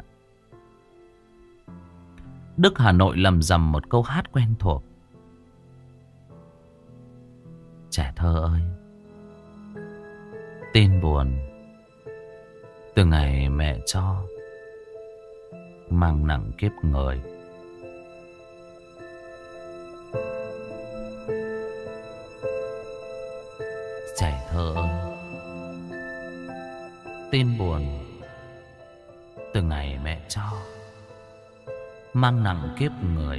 [SPEAKER 1] Đức Hà Nội lầm rầm một câu hát quen thuộc. Trẻ thơ ơi, tin buồn từ ngày mẹ cho, mang nặng kiếp người. Trẻ thơ ơi, tin buồn từ ngày mẹ cho, mang nặng kiếp người.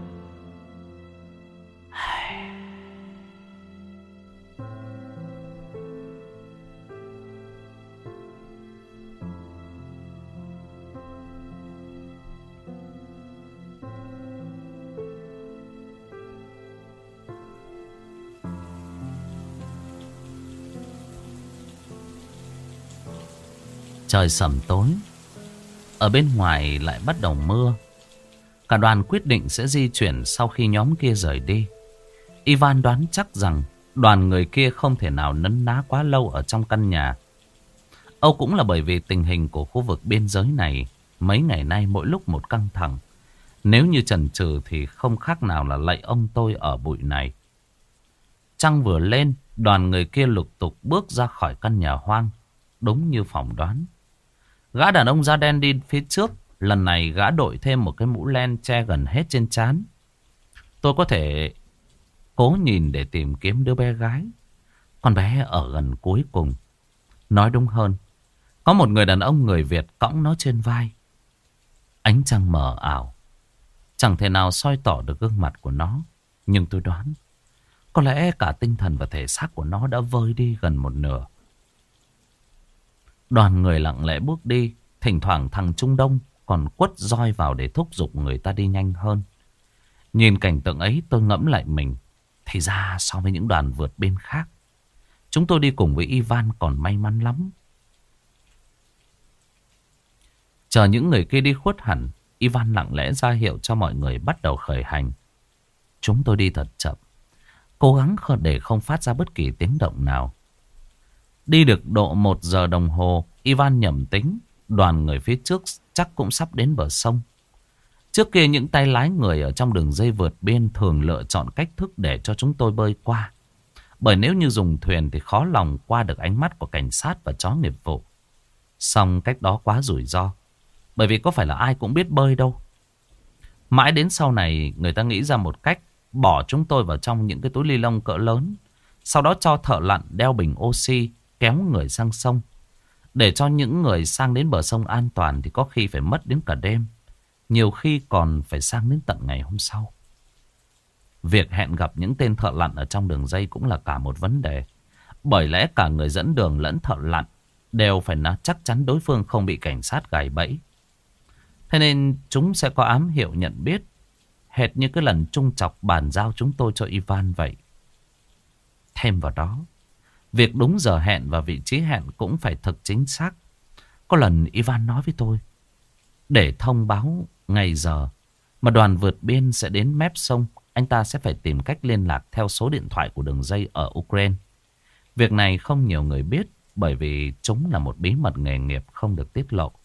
[SPEAKER 1] Trời sẩm tối, ở bên ngoài lại bắt đầu mưa. Cả đoàn quyết định sẽ di chuyển sau khi nhóm kia rời đi. Ivan đoán chắc rằng đoàn người kia không thể nào nấn ná quá lâu ở trong căn nhà. Âu cũng là bởi vì tình hình của khu vực biên giới này mấy ngày nay mỗi lúc một căng thẳng. Nếu như chần chừ thì không khác nào là lạy ông tôi ở bụi này. Trăng vừa lên, đoàn người kia lục tục bước ra khỏi căn nhà hoang. Đúng như phỏng đoán. Gã đàn ông da đen đi phía trước. Lần này gã đội thêm một cái mũ len che gần hết trên trán. Tôi có thể cố nhìn để tìm kiếm đứa bé gái. Con bé ở gần cuối cùng. Nói đúng hơn, có một người đàn ông người Việt cõng nó trên vai. Ánh trăng mờ ảo, chẳng thể nào soi tỏ được gương mặt của nó. Nhưng tôi đoán có lẽ cả tinh thần và thể xác của nó đã vơi đi gần một nửa. Đoàn người lặng lẽ bước đi. Thỉnh thoảng thằng Trung Đông còn quất roi vào để thúc giục người ta đi nhanh hơn. Nhìn cảnh tượng ấy tôi ngẫm lại mình. Thì ra so với những đoàn vượt biên khác, chúng tôi đi cùng với Ivan còn may mắn lắm. Chờ những người kia đi khuất hẳn, Ivan lặng lẽ ra hiệu cho mọi người bắt đầu khởi hành. Chúng tôi đi thật chậm, cố gắng để không phát ra bất kỳ tiếng động nào. Đi được độ một giờ đồng hồ, Ivan nhẩm tính đoàn người phía trước chắc cũng sắp đến bờ sông. Trước kia những tay lái người ở trong đường dây vượt biên thường lựa chọn cách thức để cho chúng tôi bơi qua. Bởi nếu như dùng thuyền thì khó lòng qua được ánh mắt của cảnh sát và chó nghiệp vụ. Song cách đó quá rủi ro, bởi vì có phải là ai cũng biết bơi đâu. Mãi đến sau này người ta nghĩ ra một cách bỏ chúng tôi vào trong những cái túi ni lông cỡ lớn. Sau đó cho thợ lặn đeo bình oxy kéo người sang sông. Để cho những người sang đến bờ sông an toàn thì có khi phải mất đến cả đêm. Nhiều khi còn phải sang đến tận ngày hôm sau. Việc hẹn gặp những tên thợ lặn ở trong đường dây cũng là cả một vấn đề. Bởi lẽ cả người dẫn đường lẫn thợ lặn đều phải nói chắc chắn đối phương không bị cảnh sát gài bẫy. Thế nên chúng sẽ có ám hiệu nhận biết, hệt như cái lần Trung Chọc bàn giao chúng tôi cho Ivan vậy. Thêm vào đó, việc đúng giờ hẹn và vị trí hẹn cũng phải thật chính xác. Có lần Ivan nói với tôi, để thông báo ngày giờ mà đoàn vượt biên sẽ đến mép sông, anh ta sẽ phải tìm cách liên lạc theo số điện thoại của đường dây ở Ukraine. Việc này không nhiều người biết, bởi vì chúng là một bí mật nghề nghiệp không được tiết lộ.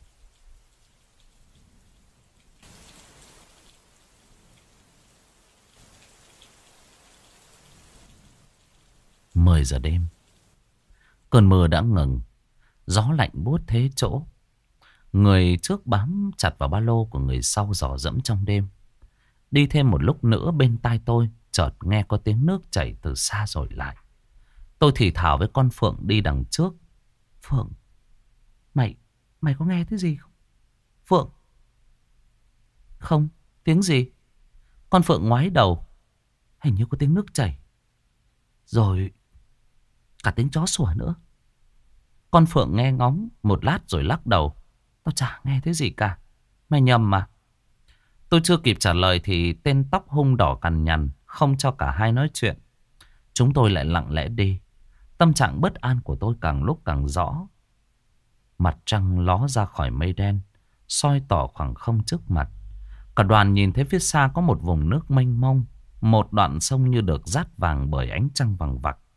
[SPEAKER 1] Mười giờ đêm, cơn mưa đã ngừng, gió lạnh buốt thế chỗ. Người trước bám chặt vào ba lô của người sau dò dẫm trong đêm. Đi thêm một lúc nữa bên tai tôi chợt nghe có tiếng nước chảy từ xa rồi lại. Tôi thì thào với con Phượng đi đằng trước. Phượng, mày, mày có nghe thấy gì không? Phượng. Không, tiếng gì? Con Phượng ngoái đầu. Hình như có tiếng nước chảy. Rồi cả tiếng chó sủa nữa. Con Phượng nghe ngóng một lát rồi lắc đầu. Tao chả nghe thấy gì cả. Mày nhầm mà. Tôi chưa kịp trả lời thì tên tóc hung đỏ cằn nhằn không cho cả hai nói chuyện. Chúng tôi lại lặng lẽ đi. Tâm trạng bất an của tôi càng lúc càng rõ. Mặt trăng ló ra khỏi mây đen, soi tỏ khoảng không trước mặt. Cả đoàn nhìn thấy phía xa có một vùng nước mênh mông. Một đoạn sông như được dát vàng bởi ánh trăng vàng vặc.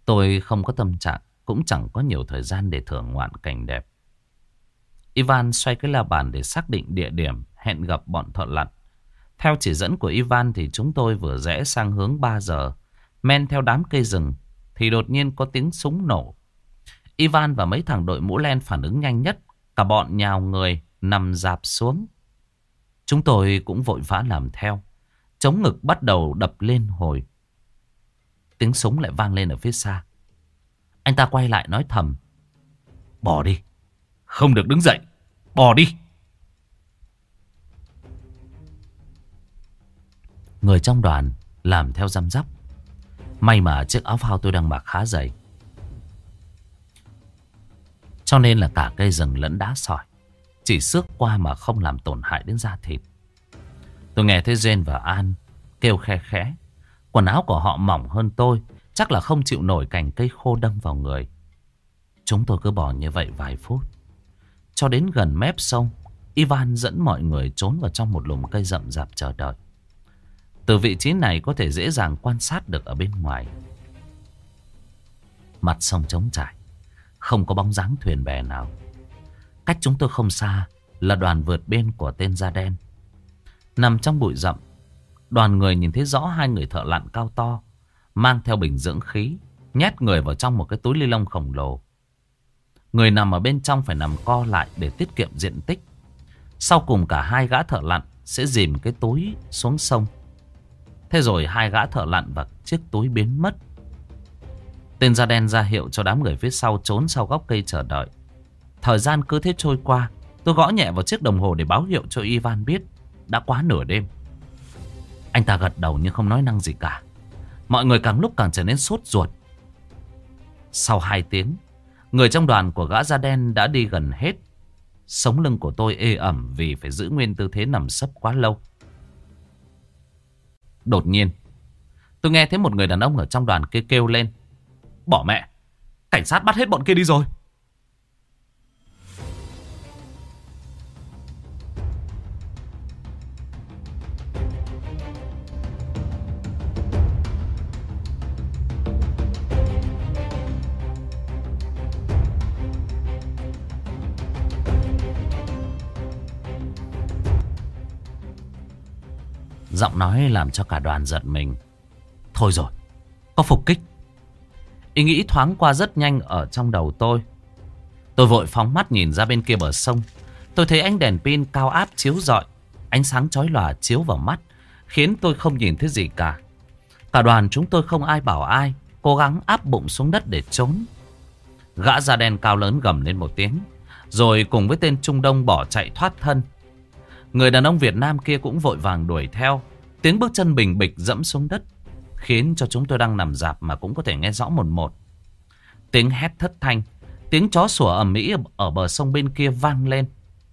[SPEAKER 1] Tôi không có tâm trạng, cũng chẳng có nhiều thời gian để thưởng ngoạn cảnh đẹp. Ivan xoay cái la bàn để xác định địa điểm hẹn gặp bọn thợ lặn. Theo chỉ dẫn của Ivan thì chúng tôi vừa rẽ sang hướng ba giờ, men theo đám cây rừng, thì đột nhiên có tiếng súng nổ. Ivan và mấy thằng đội mũ len phản ứng nhanh nhất, cả bọn nhào người nằm rạp xuống. Chúng tôi cũng vội vã làm theo. Chống ngực bắt đầu đập lên hồi. Tiếng súng lại vang lên ở phía xa. Anh ta quay lại nói thầm: bỏ đi, không được đứng dậy, bỏ đi. Người trong đoàn làm theo răm rắp. May mà chiếc áo phao tôi đang mặc khá dày, cho nên là cả cây rừng lẫn đá sỏi chỉ xước qua mà không làm tổn hại đến da thịt. Tôi nghe thấy Jane và An kêu khe khẽ. Quần áo của họ mỏng hơn tôi, chắc là không chịu nổi cành cây khô đâm vào người. Chúng tôi cứ bỏ như vậy vài phút. Cho đến gần mép sông, Ivan dẫn mọi người trốn vào trong một lùm cây rậm rạp chờ đợi. Từ vị trí này có thể dễ dàng quan sát được ở bên ngoài. Mặt sông trống trải, không có bóng dáng thuyền bè nào. Cách chúng tôi không xa là đoàn vượt biên của tên da đen. Nằm trong bụi rậm, đoàn người nhìn thấy rõ hai người thợ lặn cao to, mang theo bình dưỡng khí, nhét người vào trong một cái túi ni lông khổng lồ. Người nằm ở bên trong phải nằm co lại để tiết kiệm diện tích. Sau cùng cả hai gã thợ lặn sẽ dìm cái túi xuống sông. Thế rồi hai gã thợ lặn và chiếc túi biến mất. Tên da đen ra hiệu cho đám người phía sau trốn sau gốc cây chờ đợi. Thời gian cứ thế trôi qua. Tôi gõ nhẹ vào chiếc đồng hồ để báo hiệu cho Ivan biết đã quá nửa đêm. Anh ta gật đầu nhưng không nói năng gì cả. Mọi người càng lúc càng trở nên sốt ruột. Sau hai tiếng, người trong đoàn của gã da đen đã đi gần hết. Sống lưng của tôi ê ẩm vì phải giữ nguyên tư thế nằm sấp quá lâu. Đột nhiên, tôi nghe thấy một người đàn ông ở trong đoàn kia kêu lên: bỏ mẹ, cảnh sát bắt hết bọn kia đi rồi. Giọng nói làm cho cả đoàn giật mình. Thôi rồi, có phục kích. Ý nghĩ thoáng qua rất nhanh ở trong đầu tôi. Tôi vội phóng mắt nhìn ra bên kia bờ sông. Tôi thấy ánh đèn pin cao áp chiếu rọi. Ánh sáng chói lòa chiếu vào mắt, khiến tôi không nhìn thấy gì cả. Cả đoàn chúng tôi không ai bảo ai, cố gắng áp bụng xuống đất để trốn. Gã da đen cao lớn gầm lên một tiếng, rồi cùng với tên Trung Đông bỏ chạy thoát thân. Người đàn ông Việt Nam kia cũng vội vàng đuổi theo. Tiếng bước chân bình bịch dẫm xuống đất khiến cho chúng tôi đang nằm rạp mà cũng có thể nghe rõ một một. Tiếng hét thất thanh, tiếng chó sủa ầm ĩ ở bờ sông bên kia vang lên.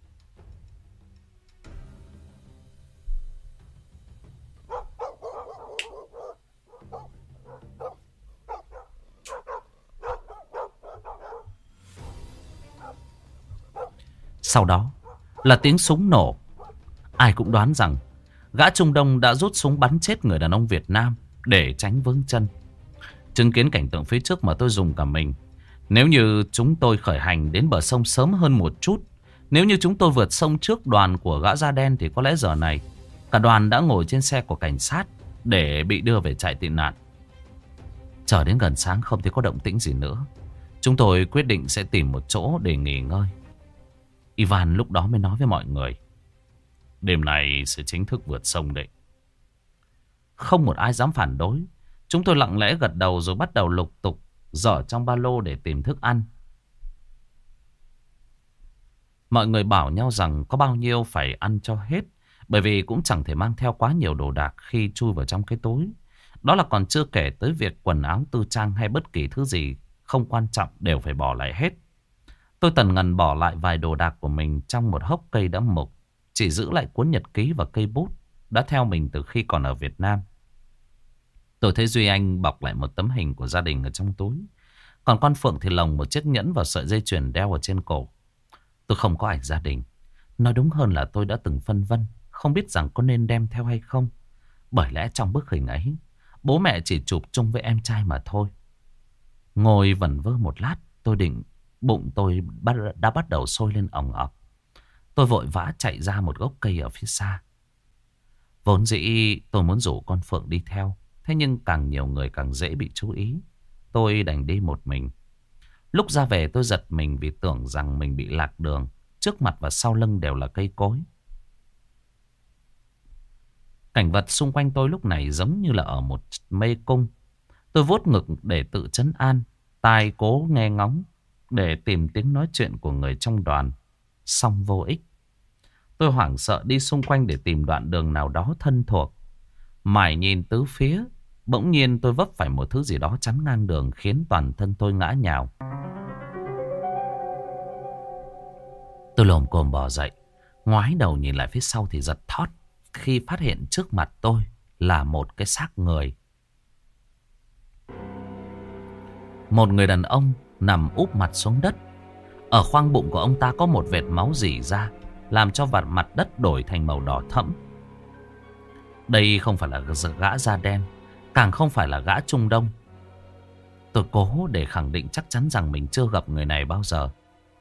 [SPEAKER 1] Sau đó là tiếng súng nổ. Ai cũng đoán rằng gã Trung Đông đã rút súng bắn chết người đàn ông Việt Nam để tránh vướng chân. Chứng kiến cảnh tượng phía trước mà tôi dùng cả mình. Nếu như chúng tôi khởi hành đến bờ sông sớm hơn một chút, nếu như chúng tôi vượt sông trước đoàn của gã da đen, thì có lẽ giờ này cả đoàn đã ngồi trên xe của cảnh sát để bị đưa về trại tị nạn. Chờ đến gần sáng không thấy có động tĩnh gì nữa, chúng tôi quyết định sẽ tìm một chỗ để nghỉ ngơi. Ivan lúc đó mới nói với mọi người: đêm nay sẽ chính thức vượt sông đấy. Không một ai dám phản đối. Chúng tôi lặng lẽ gật đầu rồi bắt đầu lục tục dở trong ba lô để tìm thức ăn. Mọi người bảo nhau rằng có bao nhiêu phải ăn cho hết, bởi vì cũng chẳng thể mang theo quá nhiều đồ đạc khi chui vào trong cái túi. Đó là còn chưa kể tới việc quần áo tư trang hay bất kỳ thứ gì không quan trọng đều phải bỏ lại hết. Tôi tần ngần bỏ lại vài đồ đạc của mình trong một hốc cây đã mục, chỉ giữ lại cuốn nhật ký và cây bút đã theo mình từ khi còn ở Việt Nam. Tôi thấy Duy Anh bọc lại một tấm hình của gia đình ở trong túi. Còn con Phượng thì lồng một chiếc nhẫn vào sợi dây chuyền đeo ở trên cổ. Tôi không có ảnh gia đình. Nói đúng hơn là tôi đã từng phân vân, không biết rằng có nên đem theo hay không. Bởi lẽ trong bức hình ấy, bố mẹ chỉ chụp chung với em trai mà thôi. Ngồi vẩn vơ một lát, tôi định bụng tôi bắt, đã bắt đầu sôi lên ỏng ọc. Tôi vội vã chạy ra một gốc cây ở phía xa. Vốn dĩ tôi muốn rủ con Phượng đi theo, thế nhưng càng nhiều người càng dễ bị chú ý. Tôi đành đi một mình. Lúc ra về tôi giật mình vì tưởng rằng mình bị lạc đường. Trước mặt và sau lưng đều là cây cối. Cảnh vật xung quanh tôi lúc này giống như là ở một mê cung. Tôi vuốt ngực để tự trấn an, tai cố nghe ngóng để tìm tiếng nói chuyện của người trong đoàn. Song vô ích. Tôi hoảng sợ đi xung quanh để tìm đoạn đường nào đó thân thuộc. Mải nhìn tứ phía, bỗng nhiên tôi vấp phải một thứ gì đó chắn ngang đường khiến toàn thân tôi ngã nhào. Tôi lồm cồm bò dậy, ngoái đầu nhìn lại phía sau thì giật thót khi phát hiện trước mặt tôi là một cái xác người. Một người đàn ông nằm úp mặt xuống đất. Ở khoang bụng của ông ta có một vệt máu rỉ ra, làm cho vạt mặt đất đổi thành màu đỏ thẫm. Đây không phải là gã da đen, càng không phải là gã Trung Đông. Tôi cố để khẳng định chắc chắn rằng mình chưa gặp người này bao giờ.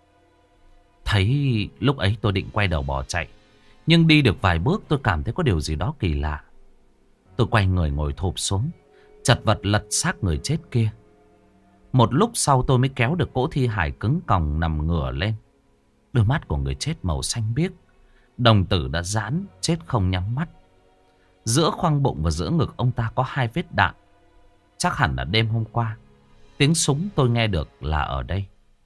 [SPEAKER 1] Thấy lúc ấy tôi định quay đầu bỏ chạy, nhưng đi được vài bước tôi cảm thấy có điều gì đó kỳ lạ. Tôi quay người ngồi thụp xuống, chật vật lật xác người chết kia. Một lúc sau tôi mới kéo được cỗ thi hài cứng còng nằm ngửa lên. Đôi mắt của người chết màu xanh biếc, đồng tử đã giãn, chết không nhắm mắt. Giữa khoang bụng và giữa ngực ông ta có hai vết đạn. Chắc hẳn là đêm hôm qua tiếng súng tôi nghe được là ở đây.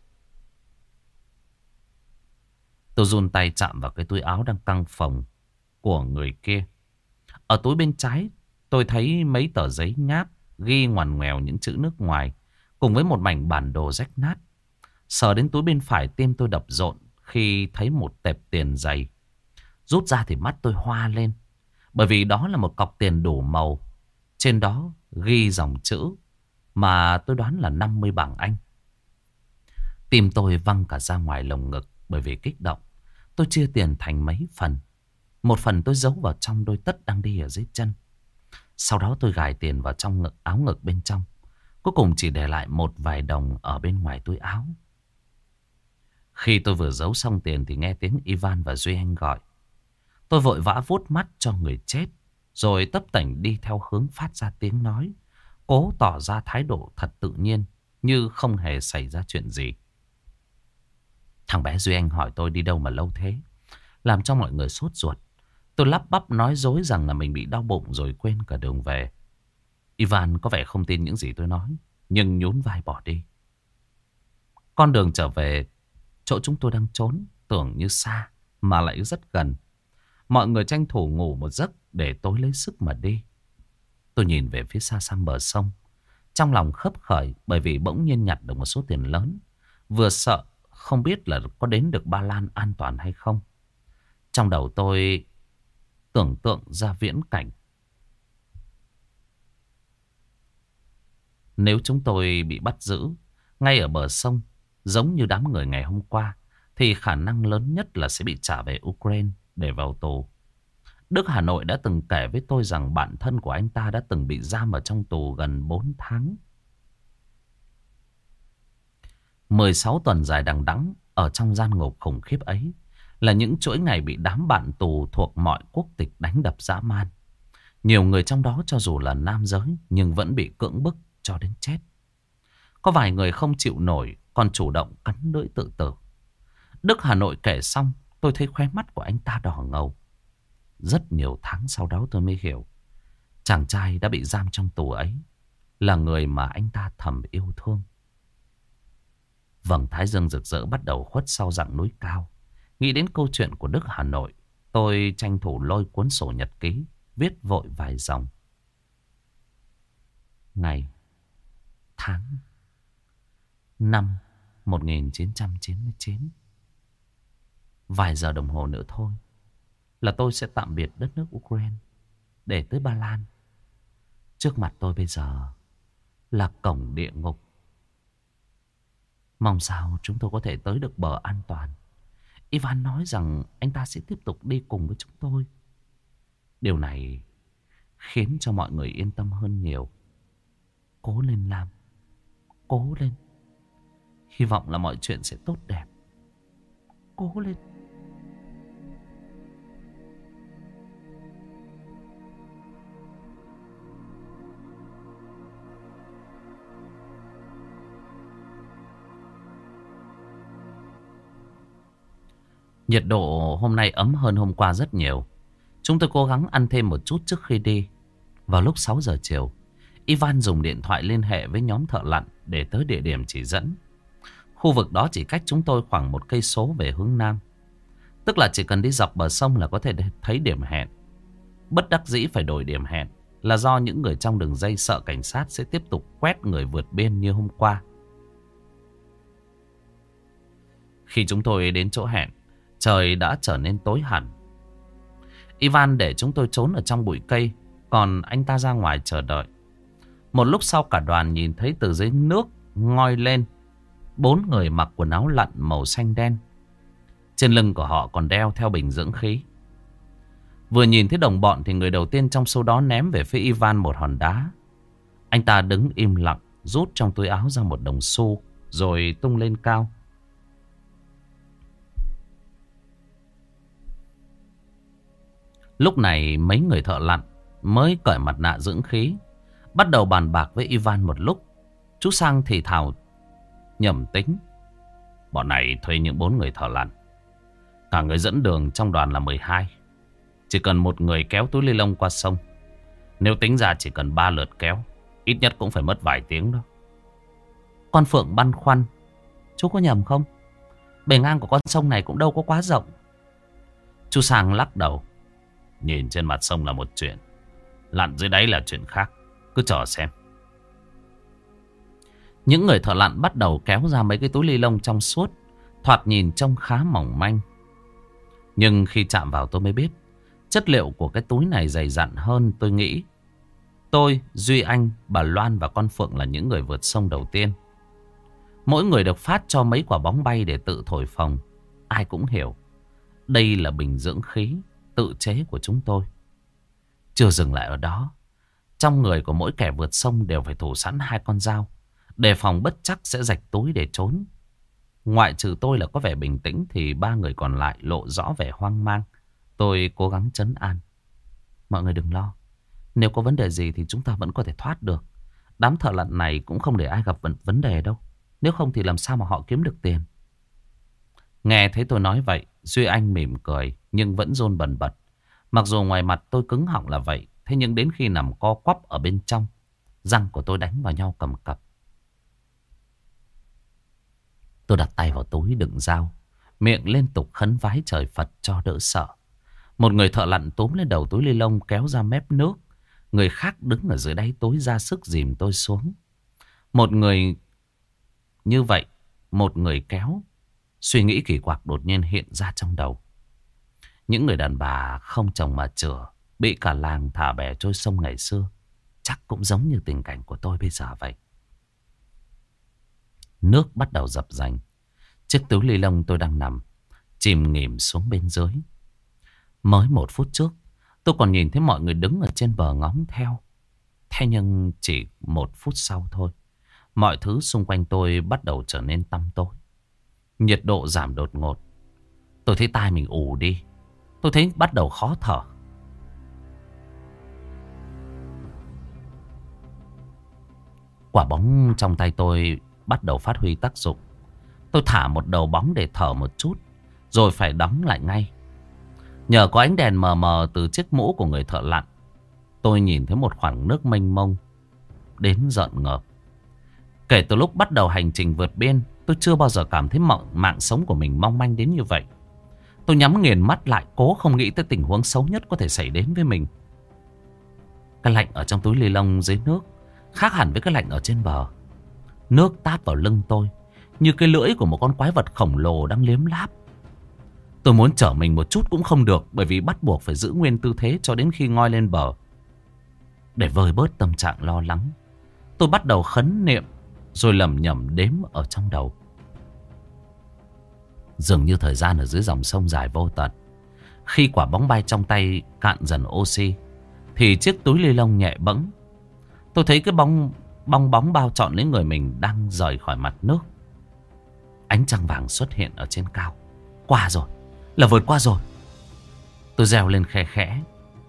[SPEAKER 1] Tôi run tay chạm vào cái túi áo đang căng phồng của người kia. Ở túi bên trái tôi thấy mấy tờ giấy nháp ghi ngoằn ngoèo những chữ nước ngoài, cùng với một mảnh bản đồ rách nát. Sờ đến túi bên phải, tim tôi đập rộn khi thấy một tệp tiền dày. Rút ra thì mắt tôi hoa lên, bởi vì đó là một cọc tiền đủ màu. Trên đó ghi dòng chữ mà tôi đoán là năm mươi bảng Anh. Tim tôi văng cả ra ngoài lồng ngực bởi vì kích động. Tôi chia tiền thành mấy phần. Một phần tôi giấu vào trong đôi tất đang đi ở dưới chân. Sau đó tôi gài tiền vào trong ngực, áo ngực bên trong. Cuối cùng chỉ để lại một vài đồng ở bên ngoài túi áo. Khi tôi vừa giấu xong tiền thì nghe tiếng Ivan và Duy Anh gọi. Tôi vội vã vuốt mắt cho người chết, rồi tấp tảnh đi theo hướng phát ra tiếng nói, cố tỏ ra thái độ thật tự nhiên, như không hề xảy ra chuyện gì. Thằng bé Duy Anh hỏi tôi đi đâu mà lâu thế, làm cho mọi người sốt ruột. Tôi lắp bắp nói dối rằng là mình bị đau bụng rồi quên cả đường về. Ivan có vẻ không tin những gì tôi nói, nhưng nhún vai bỏ đi. Con đường trở về chỗ chúng tôi đang trốn tưởng như xa mà lại rất gần. Mọi người tranh thủ ngủ một giấc để tối lấy sức mà đi. Tôi nhìn về phía xa xăm bờ sông, trong lòng khấp khởi bởi vì bỗng nhiên nhặt được một số tiền lớn. Vừa sợ không biết là có đến được Ba Lan an toàn hay không. Trong đầu tôi tưởng tượng ra viễn cảnh. Nếu chúng tôi bị bắt giữ ngay ở bờ sông, giống như đám người ngày hôm qua, thì khả năng lớn nhất là sẽ bị trả về Ukraine để vào tù. Đức Hà Nội đã từng kể với tôi rằng bạn thân của anh ta đã từng bị giam ở trong tù gần bốn tháng. mười sáu tuần dài đằng đẵng ở trong gian ngục khủng khiếp ấy là những chuỗi ngày bị đám bạn tù thuộc mọi quốc tịch đánh đập dã man. Nhiều người trong đó cho dù là nam giới nhưng vẫn bị cưỡng bức cho đến chết. Có vài người không chịu nổi còn chủ động cắn lưỡi tự tử. Đức Hà Nội kể xong, tôi thấy khóe mắt của anh ta đỏ ngầu. Rất nhiều tháng sau đó tôi mới hiểu, chàng trai đã bị giam trong tù ấy là người mà anh ta thầm yêu thương. Vầng thái dương rực rỡ bắt đầu khuất sau dặng núi cao. Nghĩ đến câu chuyện của Đức Hà Nội, tôi tranh thủ lôi cuốn sổ nhật ký, viết vội vài dòng. Ngày, tháng, năm một nghìn chín trăm chín mươi chín. Vài giờ đồng hồ nữa thôi là tôi sẽ tạm biệt đất nước Ukraine để tới Ba Lan. Trước mặt tôi bây giờ là cổng địa ngục. Mong sao chúng tôi có thể tới được bờ an toàn. Ivan nói rằng anh ta sẽ tiếp tục đi cùng với chúng tôi. Điều này khiến cho mọi người yên tâm hơn nhiều. Cố lên Lam, Cố lên. Hy vọng là mọi chuyện sẽ tốt đẹp. Cố lên. Nhiệt độ hôm nay ấm hơn hôm qua rất nhiều. Chúng tôi cố gắng ăn thêm một chút trước khi đi. Vào lúc sáu giờ chiều, Ivan dùng điện thoại liên hệ với nhóm thợ lặn để tới địa điểm chỉ dẫn. Khu vực đó chỉ cách chúng tôi khoảng một cây số về hướng nam. Tức là chỉ cần đi dọc bờ sông là có thể thấy điểm hẹn. Bất đắc dĩ phải đổi điểm hẹn là do những người trong đường dây sợ cảnh sát sẽ tiếp tục quét người vượt biên như hôm qua. Khi chúng tôi đến chỗ hẹn, trời đã trở nên tối hẳn. Ivan để chúng tôi trốn ở trong bụi cây, còn anh ta ra ngoài chờ đợi. Một lúc sau cả đoàn nhìn thấy từ dưới nước ngoi lên bốn người mặc quần áo lặn màu xanh đen. Trên lưng của họ còn đeo theo bình dưỡng khí. Vừa nhìn thấy đồng bọn thì người đầu tiên trong số đó ném về phía Ivan một hòn đá. Anh ta đứng im lặng, rút trong túi áo ra một đồng xu rồi tung lên cao. Lúc này mấy người thợ lặn mới cởi mặt nạ dưỡng khí, bắt đầu bàn bạc với Ivan một lúc. Chú Sang thì thào nhẩm tính. Bọn này thuê những bốn người thợ lặn. Cả người dẫn đường trong đoàn là mười hai. Chỉ cần một người kéo túi ni lông qua sông. Nếu tính ra chỉ cần ba lượt kéo, ít nhất cũng phải mất vài tiếng đó. Con Phượng băn khoăn. Chú có nhầm không? Bề ngang của con sông này cũng đâu có quá rộng. Chú Sang lắc đầu. Nhìn trên mặt sông là một chuyện, lặn dưới đáy là chuyện khác. Cứ chờ xem. Những người thợ lặn bắt đầu kéo ra mấy cái túi ni lông trong suốt, thoạt nhìn trông khá mỏng manh. Nhưng khi chạm vào tôi mới biết chất liệu của cái túi này dày dặn hơn tôi nghĩ. Tôi, Duy Anh, bà Loan và con Phượng là những người vượt sông đầu tiên. Mỗi người được phát cho mấy quả bóng bay để tự thổi phồng. Ai cũng hiểu đây là bình dưỡng khí tự chế của chúng tôi. Chưa dừng lại ở đó, trong người của mỗi kẻ vượt sông đều phải thủ sẵn hai con dao, đề phòng bất chắc sẽ rạch túi để trốn. Ngoại trừ tôi là có vẻ bình tĩnh thì ba người còn lại lộ rõ vẻ hoang mang. Tôi cố gắng trấn an. Mọi người đừng lo. Nếu có vấn đề gì thì chúng ta vẫn có thể thoát được. Đám thợ lặn này cũng không để ai gặp vấn đề đâu. Nếu không thì làm sao mà họ kiếm được tiền. Nghe thấy tôi nói vậy, Duy Anh mỉm cười nhưng vẫn run bần bật. Mặc dù ngoài mặt tôi cứng họng là vậy, thế nhưng đến khi nằm co quắp ở bên trong, răng của tôi đánh vào nhau cầm cập. Tôi đặt tay vào túi đựng dao, miệng liên tục khấn vái trời Phật cho đỡ sợ. Một người thợ lặn túm lên đầu túi ni lông kéo ra mép nước. Người khác đứng ở dưới đáy túi ra sức dìm tôi xuống. Một người như vậy, một người kéo. Suy nghĩ kỳ quặc đột nhiên hiện ra trong đầu. Những người đàn bà không chồng mà chửa, bị cả làng thả bè trôi sông ngày xưa, chắc cũng giống như tình cảnh của tôi bây giờ vậy. Nước bắt đầu dập dành. Chiếc túi ni lông tôi đang nằm chìm nghỉm xuống bên dưới. Mới một phút trước tôi còn nhìn thấy mọi người đứng ở trên bờ ngóng theo. Thế nhưng chỉ một phút sau thôi, mọi thứ xung quanh tôi bắt đầu trở nên tăm tối. Nhiệt độ giảm đột ngột. Tôi thấy tai mình ù đi. Tôi thấy bắt đầu khó thở. Quả bóng trong tay tôi bắt đầu phát huy tác dụng. Tôi thả một đầu bóng để thở một chút, rồi phải đóng lại ngay. Nhờ có ánh đèn mờ mờ từ chiếc mũ của người thợ lặn, tôi nhìn thấy một khoảng nước mênh mông đến rợn ngợp. Kể từ lúc bắt đầu hành trình vượt biên, tôi chưa bao giờ cảm thấy mạng, mạng sống của mình mong manh đến như vậy. Tôi nhắm nghiền mắt lại, cố không nghĩ tới tình huống xấu nhất có thể xảy đến với mình. Cái lạnh ở trong túi ni lông dưới nước khác hẳn với cái lạnh ở trên bờ. Nước táp vào lưng tôi như cái lưỡi của một con quái vật khổng lồ đang liếm láp. Tôi muốn trở mình một chút cũng không được, bởi vì bắt buộc phải giữ nguyên tư thế cho đến khi ngoi lên bờ. Để vơi bớt tâm trạng lo lắng, tôi bắt đầu khấn niệm rồi lẩm nhẩm đếm ở trong đầu. Dường như thời gian ở dưới dòng sông dài vô tận. Khi quả bóng bay trong tay cạn dần oxy thì chiếc túi ni lông nhẹ bẫng. Tôi thấy cái bóng bong bóng bao trọn lấy người mình đang rời khỏi mặt nước. Ánh trăng vàng xuất hiện ở trên cao. Qua rồi, là vượt qua rồi. Tôi reo lên khe khẽ.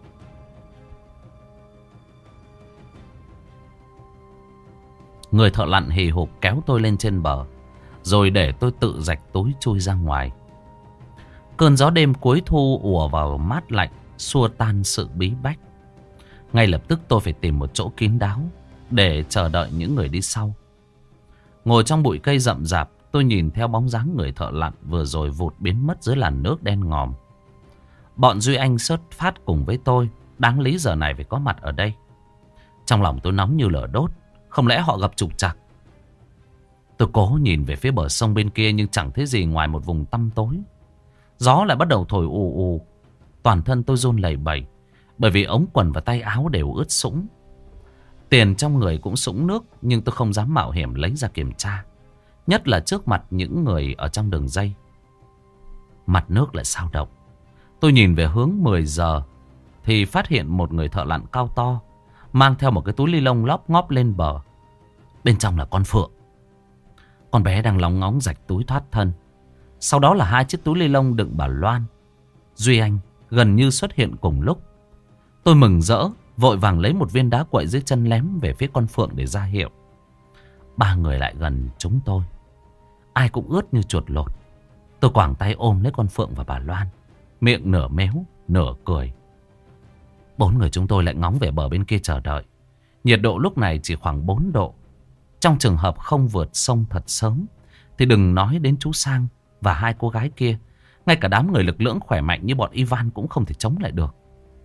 [SPEAKER 1] Người thợ lặn hì hục kéo tôi lên trên bờ, rồi để tôi tự rạch túi chui ra ngoài. Cơn gió đêm cuối thu ùa vào mát lạnh, xua tan sự bí bách. Ngay lập tức tôi phải tìm một chỗ kín đáo để chờ đợi những người đi sau. Ngồi trong bụi cây rậm rạp, tôi nhìn theo bóng dáng người thợ lặn vừa rồi vụt biến mất dưới làn nước đen ngòm. Bọn Duy Anh xuất phát cùng với tôi, đáng lý giờ này phải có mặt ở đây. Trong lòng tôi nóng như lửa đốt, không lẽ họ gặp trục trặc? Tôi cố nhìn về phía bờ sông bên kia nhưng chẳng thấy gì ngoài một vùng tăm tối. Gió lại bắt đầu thổi ù ù. Toàn thân tôi run lẩy bẩy, bởi vì ống quần và tay áo đều ướt sũng. Tiền trong người cũng sũng nước, nhưng tôi không dám mạo hiểm lấy ra kiểm tra, nhất là trước mặt những người ở trong đường dây. Mặt nước lại sao động. Tôi nhìn về hướng mười giờ thì phát hiện một người thợ lặn cao to mang theo một cái túi ni lông lóp ngóp lên bờ. Bên trong là con Phượng. Con bé đang lóng ngóng rạch túi thoát thân. Sau đó là hai chiếc túi ni lông đựng bà Loan. Duy Anh gần như xuất hiện cùng lúc. Tôi mừng rỡ, vội vàng lấy một viên đá quậy dưới chân lém về phía con Phượng để ra hiệu. Ba người lại gần chúng tôi, ai cũng ướt như chuột lột. Tôi quàng tay ôm lấy con Phượng và bà Loan, miệng nửa méo nửa cười. Bốn người chúng tôi lại ngóng về bờ bên kia chờ đợi. Nhiệt độ lúc này chỉ khoảng bốn độ. Trong trường hợp không vượt sông thật sớm thì đừng nói đến chú Sang và hai cô gái kia, ngay cả đám người lực lưỡng khỏe mạnh như bọn Ivan cũng không thể chống lại được.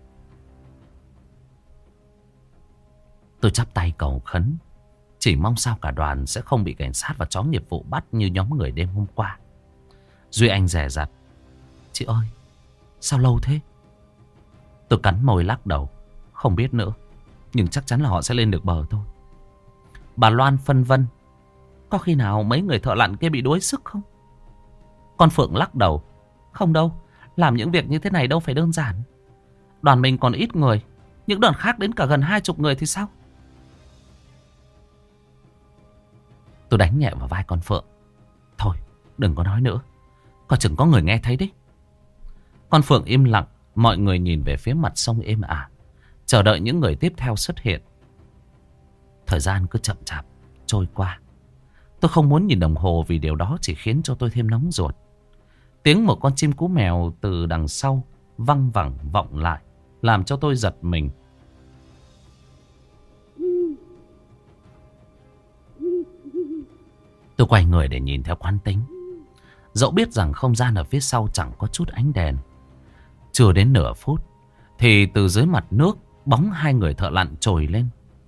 [SPEAKER 1] Tôi chắp tay cầu khấn, chỉ mong sao cả đoàn sẽ không bị cảnh sát và chó nghiệp vụ bắt như nhóm người đêm hôm qua. Duy Anh dè dặt: "Chị ơi, sao lâu thế?" Tôi cắn môi lắc đầu: "Không biết nữa, nhưng chắc chắn là họ sẽ lên được bờ thôi." Bà Loan phân vân: "Có khi nào mấy người thợ lặn kia bị đuối sức không?" Con Phượng lắc đầu: "Không đâu, làm những việc như thế này đâu phải đơn giản. Đoàn mình còn ít người, những đoàn khác đến cả gần hai chục người thì sao?" Tôi đánh nhẹ vào vai con Phượng: "Thôi, đừng có nói nữa, có chừng có người nghe thấy đấy." Con Phượng im lặng. Mọi người nhìn về phía mặt sông êm ả, chờ đợi những người tiếp theo xuất hiện. Thời gian cứ chậm chạp trôi qua. Tôi không muốn nhìn đồng hồ vì điều đó chỉ khiến cho tôi thêm nóng ruột. Tiếng một con chim cú mèo từ đằng sau văng vẳng vọng lại, làm cho tôi giật mình. Tôi quay người để nhìn theo quán tính, dẫu biết rằng không gian ở phía sau chẳng có chút ánh đèn. Chưa đến nửa phút thì từ dưới mặt nước, bóng hai người thợ lặn trồi lên.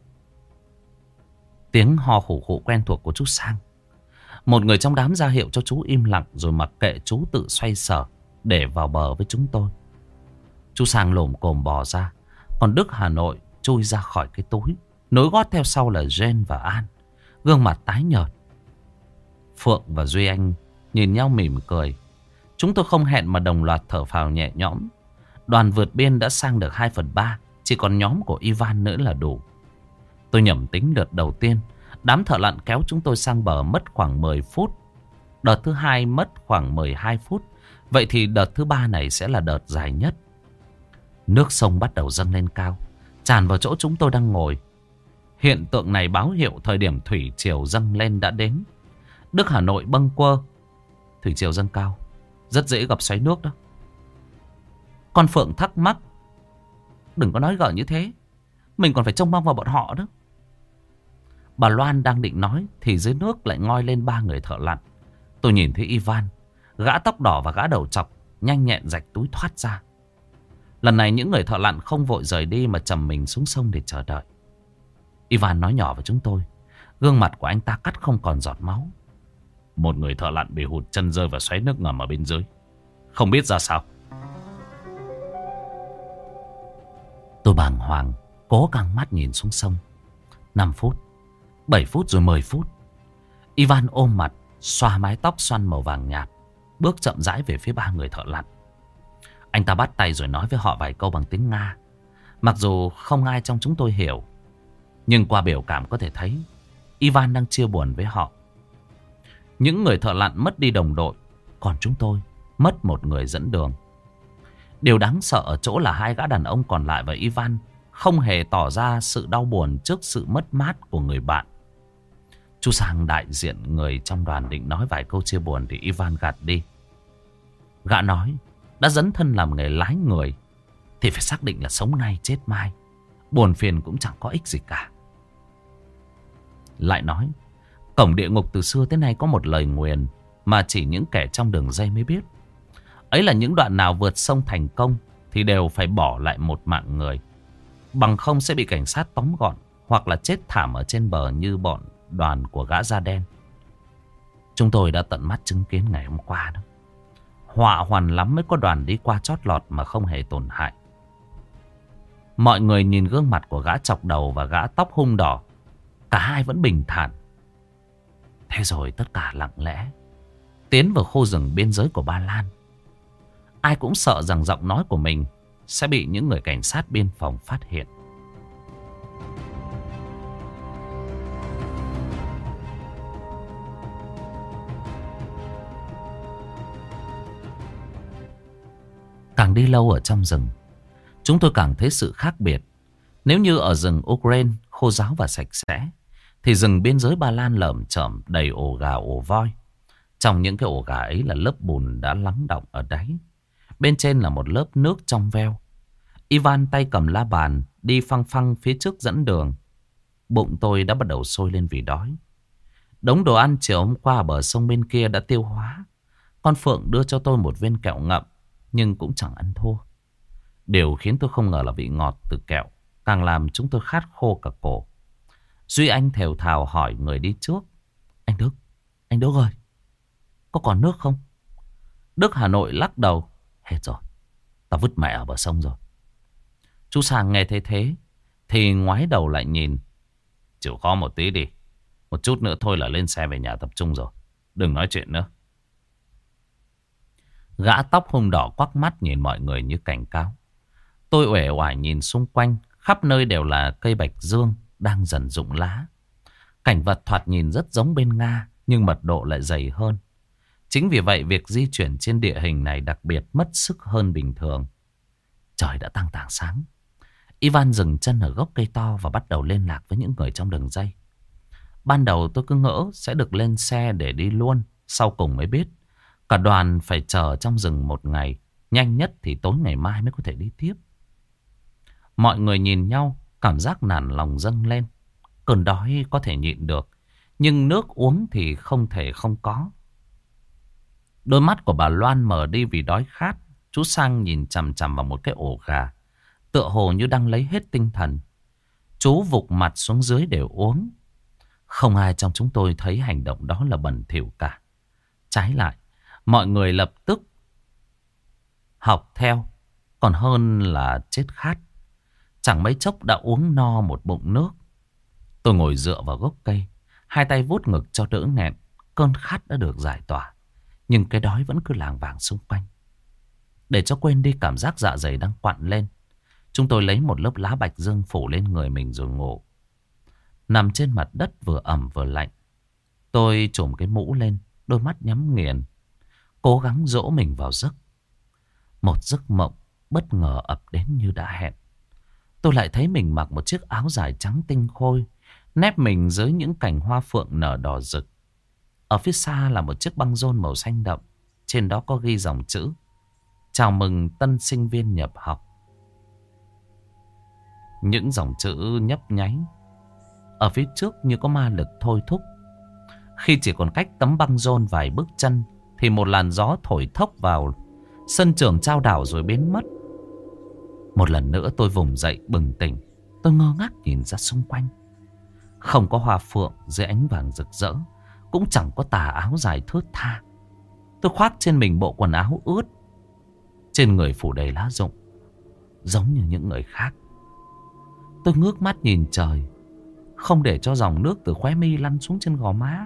[SPEAKER 1] Tiếng ho khủ khủ quen thuộc của chú Sang. Một người trong đám ra hiệu cho chú im lặng, rồi mặc kệ chú tự xoay sở để vào bờ với chúng tôi. Chú Sang lồm cồm bò ra, còn Đức Hà Nội chui ra khỏi cái túi. Nối gót theo sau là Jen và An, gương mặt tái nhợt. Phượng và Duy Anh nhìn nhau mỉm cười. Chúng tôi không hẹn mà đồng loạt thở phào nhẹ nhõm. Đoàn vượt biên đã sang được hai phần ba, chỉ còn nhóm của Ivan nữa là đủ. Tôi nhẩm tính đợt đầu tiên, đám thợ lặn kéo chúng tôi sang bờ mất khoảng mười phút. Đợt thứ hai mất khoảng mười hai phút. Vậy thì đợt thứ ba này sẽ là đợt dài nhất. Nước sông bắt đầu dâng lên cao, tràn vào chỗ chúng tôi đang ngồi. Hiện tượng này báo hiệu thời điểm thủy triều dâng lên đã đến. Đức Hà Nội bâng quơ: "Thủy triều dâng cao, rất dễ gặp xoáy nước đó." Con Phượng thắc mắc: "Đừng có nói gở như thế, mình còn phải trông mong vào bọn họ đó." Bà Loan đang định nói thì dưới nước lại ngoi lên ba người thợ lặn. Tôi nhìn thấy Ivan, gã tóc đỏ và gã đầu trọc, nhanh nhẹn rạch túi thoát ra. Lần này những người thợ lặn không vội rời đi mà trầm mình xuống sông để chờ đợi. Ivan nói nhỏ với chúng tôi, gương mặt của anh ta cắt không còn giọt máu: "Một người thợ lặn bị hụt chân rơi vào xoáy nước ngầm ở bên dưới, không biết ra sao." Tôi bàng hoàng, cố căng mắt nhìn xuống sông. Năm phút, bảy phút rồi mười phút. Ivan ôm mặt, xoa mái tóc xoăn màu vàng nhạt, bước chậm rãi về phía ba người thợ lặn. Anh ta bắt tay rồi nói với họ vài câu bằng tiếng Nga. Mặc dù không ai trong chúng tôi hiểu, Nhưng qua biểu cảm có thể thấy Ivan đang chia buồn với họ. Những người thợ lặn mất đi đồng đội, còn chúng tôi mất một người dẫn đường. Điều đáng sợ ở chỗ là hai gã đàn ông còn lại và Ivan không hề tỏ ra sự đau buồn trước sự mất mát của người bạn. Chú Sang đại diện người trong đoàn định nói vài câu chia buồn thì Ivan gạt đi. Gã nói đã dấn thân làm nghề lái người thì phải xác định là sống nay chết mai. Buồn phiền cũng chẳng có ích gì cả. Lại nói cổng địa ngục từ xưa tới nay có một lời nguyền mà chỉ những kẻ trong đường dây mới biết. Ấy là những đoạn nào vượt sông thành công thì đều phải bỏ lại một mạng người, bằng không sẽ bị cảnh sát tóm gọn hoặc là chết thảm ở trên bờ như bọn đoàn của gã da đen. Chúng tôi đã tận mắt chứng kiến ngày hôm qua đó. Họa hoàn lắm mới có đoàn đi qua chót lọt mà không hề tổn hại. Mọi người nhìn gương mặt của gã chọc đầu và gã tóc hung đỏ, cả hai vẫn bình thản. Thế rồi tất cả lặng lẽ tiến vào khu rừng biên giới của Ba Lan. Ai cũng sợ rằng giọng nói của mình sẽ bị những người cảnh sát biên phòng phát hiện. Càng đi lâu ở trong rừng, chúng tôi càng thấy sự khác biệt. Nếu như ở rừng Ukraine khô ráo và sạch sẽ, thì rừng biên giới Ba Lan lởm chởm đầy ổ gà ổ voi. Trong những cái ổ gà ấy là lớp bùn đã lắng đọng ở đáy. Bên trên là một lớp nước trong veo. Ivan tay cầm la bàn đi phăng phăng phía trước dẫn đường. Bụng tôi đã bắt đầu sôi lên vì đói. Đống đồ ăn chiều hôm qua ở bờ sông bên kia đã tiêu hóa. Con Phượng đưa cho tôi một viên kẹo ngậm, nhưng cũng chẳng ăn thua. Điều khiến tôi không ngờ là vị ngọt từ kẹo càng làm chúng tôi khát khô cả cổ. Duy Anh thều thào hỏi người đi trước: Anh Đức, anh Đức ơi, có còn nước không? Đức Hà Nội lắc đầu: Hết rồi, tao vứt mẹ ở bờ sông rồi. Chú Sang nghe thấy thế thì ngoái đầu lại nhìn: Chịu khó một tí đi, một chút nữa thôi là lên xe về nhà tập trung rồi, đừng nói chuyện nữa. Gã tóc hung đỏ quắc mắt nhìn mọi người như cảnh cáo. Tôi uể oải nhìn xung quanh, khắp nơi đều là cây bạch dương đang dần rụng lá. Cảnh vật thoạt nhìn rất giống bên Nga, nhưng mật độ lại dày hơn. Chính vì vậy việc di chuyển trên địa hình này đặc biệt mất sức hơn bình thường. Trời đã tăng tảng sáng. Ivan dừng chân ở gốc cây to và bắt đầu liên lạc với những người trong đường dây. Ban đầu tôi cứ ngỡ sẽ được lên xe để đi luôn, sau cùng mới biết cả đoàn phải chờ trong rừng một ngày, nhanh nhất thì tối ngày mai mới có thể đi tiếp. Mọi người nhìn nhau, cảm giác nản lòng dâng lên. Cơn đói có thể nhịn được, nhưng nước uống thì không thể không có. Đôi mắt của bà Loan mở đi vì đói khát. Chú Sang nhìn chằm chằm vào một cái ổ gà, tựa hồ như đang lấy hết tinh thần. Chú vụt mặt xuống dưới để uống. Không ai trong chúng tôi thấy hành động đó là bẩn thỉu cả. Trái lại, mọi người lập tức học theo, còn hơn là chết khát. Chẳng mấy chốc đã uống no một bụng nước. Tôi ngồi dựa vào gốc cây, hai tay vuốt ngực cho đỡ nghẹn. Cơn khát đã được giải tỏa, nhưng cái đói vẫn cứ lảng vảng xung quanh. Để cho quên đi cảm giác dạ dày đang quặn lên, chúng tôi lấy một lớp lá bạch dương phủ lên người mình rồi ngủ. Nằm trên mặt đất vừa ẩm vừa lạnh. Tôi trùm cái mũ lên, đôi mắt nhắm nghiền, cố gắng dỗ mình vào giấc. Một giấc mộng bất ngờ ập đến như đã hẹn. Tôi lại thấy mình mặc một chiếc áo dài trắng tinh khôi, nép mình dưới những cành hoa phượng nở đỏ rực. Ở phía xa là một chiếc băng rôn màu xanh đậm. Trên đó có ghi dòng chữ: Chào mừng tân sinh viên nhập học. Những dòng chữ nhấp nháy ở phía trước như có ma lực thôi thúc. Khi chỉ còn cách tấm băng rôn vài bước chân thì một làn gió thổi thốc vào sân trường trao đảo rồi biến mất. Một lần nữa tôi vùng dậy bừng tỉnh. Tôi ngơ ngác nhìn ra xung quanh. Không có hoa phượng dưới ánh vàng rực rỡ, cũng chẳng có tà áo dài thướt tha. Tôi khoác trên mình bộ quần áo ướt, trên người phủ đầy lá rụng, giống như những người khác. Tôi ngước mắt nhìn trời, không để cho dòng nước từ khóe mi lăn xuống trên gò má.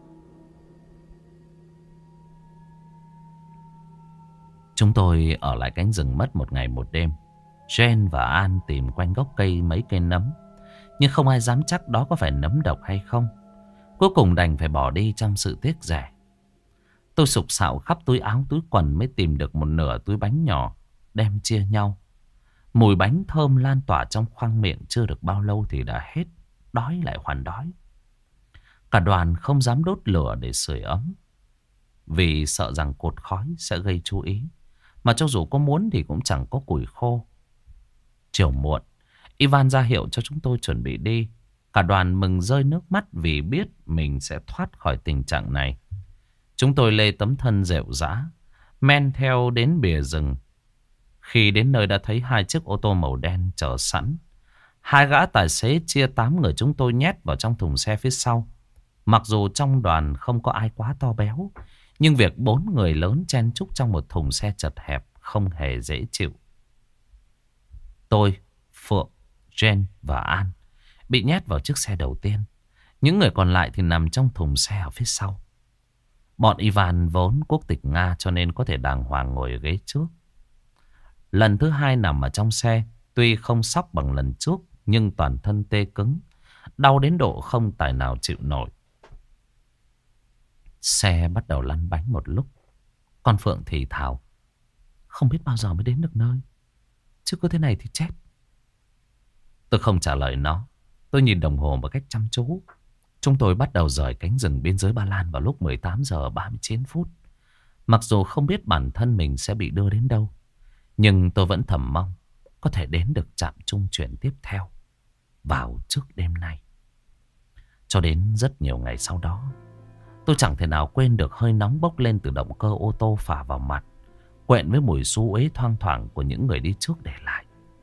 [SPEAKER 1] Chúng tôi ở lại cánh rừng mất một ngày một đêm. Jen và An tìm quanh gốc cây mấy cây nấm, Nhưng không ai dám chắc đó có phải nấm độc hay không. Cuối cùng đành phải bỏ đi trong sự tiếc rẻ. Tôi sục sạo khắp túi áo túi quần mới tìm được một nửa túi bánh nhỏ, đem chia nhau. Mùi bánh thơm lan tỏa trong khoang miệng chưa được bao lâu thì đã hết. Đói lại hoàn đói. Cả đoàn không dám đốt lửa để sưởi ấm, vì sợ rằng cột khói sẽ gây chú ý. Mà cho dù có muốn thì cũng chẳng có củi khô. Chiều muộn, Ivan ra hiệu cho chúng tôi chuẩn bị đi. Cả đoàn mừng rơi nước mắt vì biết mình sẽ thoát khỏi tình trạng này. Chúng tôi lê tấm thân rệu rã, men theo đến bìa rừng. Khi đến nơi đã thấy hai chiếc ô tô màu đen chờ sẵn. Hai gã tài xế chia tám người chúng tôi nhét vào trong thùng xe phía sau. Mặc dù trong đoàn không có ai quá to béo, nhưng việc bốn người lớn chen chúc trong một thùng xe chật hẹp không hề dễ chịu. Tôi, Phượng, Jen và An bị nhét vào chiếc xe đầu tiên. Những người còn lại thì nằm trong thùng xe ở phía sau. Bọn Ivan vốn quốc tịch Nga cho nên có thể đàng hoàng ngồi ở ghế trước. Lần thứ hai nằm ở trong xe, tuy không sóc bằng lần trước nhưng toàn thân tê cứng, đau đến độ không tài nào chịu nổi. Xe bắt đầu lăn bánh một lúc. Con Phượng thì thào: không biết bao giờ mới đến được nơi, chứ cứ thế này thì chết. Tôi không trả lời nó. Tôi nhìn đồng hồ một cách chăm chú. Chúng tôi bắt đầu rời cánh rừng biên giới Ba Lan vào lúc mười tám giờ ba mươi chín phút. Mặc dù không biết bản thân mình sẽ bị đưa đến đâu, nhưng tôi vẫn thầm mong có thể đến được trạm trung chuyển tiếp theo vào trước đêm nay. Cho đến rất nhiều ngày sau đó, tôi chẳng thể nào quên được hơi nóng bốc lên từ động cơ ô tô phả vào mặt, quện với mùi xú uế thoang thoảng của những người đi trước để lại.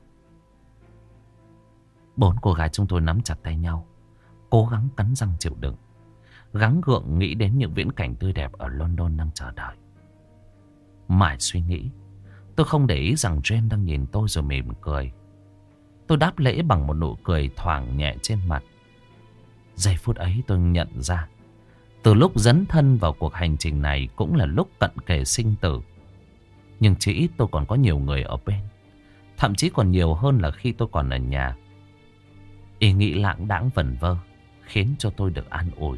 [SPEAKER 1] Bốn cô gái chúng tôi nắm chặt tay nhau, cố gắng cắn răng chịu đựng, gắng gượng nghĩ đến những viễn cảnh tươi đẹp ở London đang chờ đợi. Mãi suy nghĩ, tôi không để ý rằng Jen đang nhìn tôi rồi mỉm cười. Tôi đáp lễ bằng một nụ cười thoảng nhẹ trên mặt. Giây phút ấy tôi nhận ra, từ lúc dấn thân vào cuộc hành trình này cũng là lúc cận kề sinh tử. Nhưng chỉ ít tôi còn có nhiều người ở bên, thậm chí còn nhiều hơn là khi tôi còn ở nhà. Ý nghĩ lãng đãng vẩn vơ khiến cho tôi được an ủi.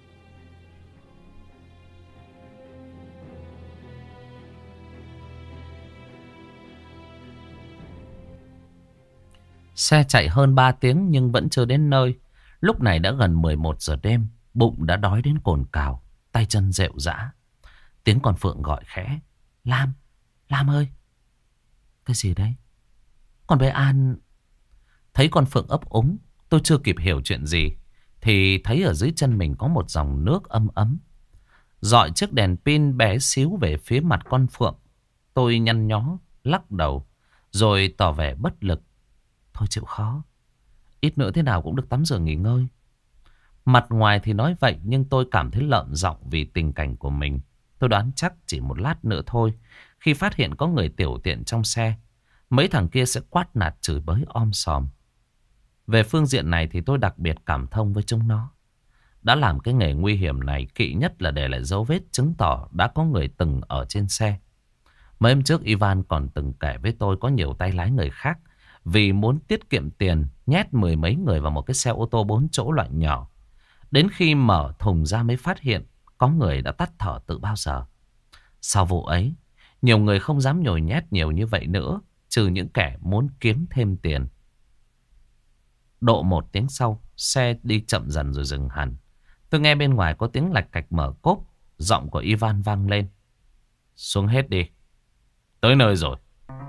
[SPEAKER 1] Xe chạy hơn ba tiếng nhưng vẫn chưa đến nơi. Lúc này đã gần mười một giờ đêm. Bụng đã đói đến cồn cào, tay chân rệu rã. Tiếng con Phượng gọi khẽ: Lam, Lam ơi. Cái gì đấy? Con bé An. Thấy con Phượng ấp úng, tôi chưa kịp hiểu chuyện gì thì thấy ở dưới chân mình có một dòng nước ấm ấm dọi chiếc đèn pin bé xíu về phía mặt con Phượng. Tôi nhăn nhó lắc đầu rồi tỏ vẻ bất lực. Thôi chịu khó, ít nữa thế nào cũng được tắm rửa nghỉ ngơi. Mặt ngoài thì nói vậy nhưng tôi cảm thấy lợm giọng vì tình cảnh của mình. Tôi đoán chắc chỉ một lát nữa thôi, khi phát hiện có người tiểu tiện trong xe, mấy thằng kia sẽ quát nạt chửi bới om sòm. Về phương diện này thì tôi đặc biệt cảm thông với chúng nó. Đã làm cái nghề nguy hiểm này, kỵ nhất là để lại dấu vết chứng tỏ đã có người từng ở trên xe. Mấy hôm trước Ivan còn từng kể với tôi có nhiều tay lái người khác vì muốn tiết kiệm tiền nhét mười mấy người vào một cái xe ô tô bốn chỗ loại nhỏ. Đến khi mở thùng ra mới phát hiện có người đã tắt thở từ bao giờ. Sau vụ ấy, nhiều người không dám nhồi nhét nhiều như vậy nữa, trừ những kẻ muốn kiếm thêm tiền. Độ một tiếng sau, xe đi chậm dần rồi dừng hẳn. Tôi nghe bên ngoài có tiếng lạch cạch mở cốp. Giọng của Ivan vang lên: Xuống hết đi, tới nơi rồi.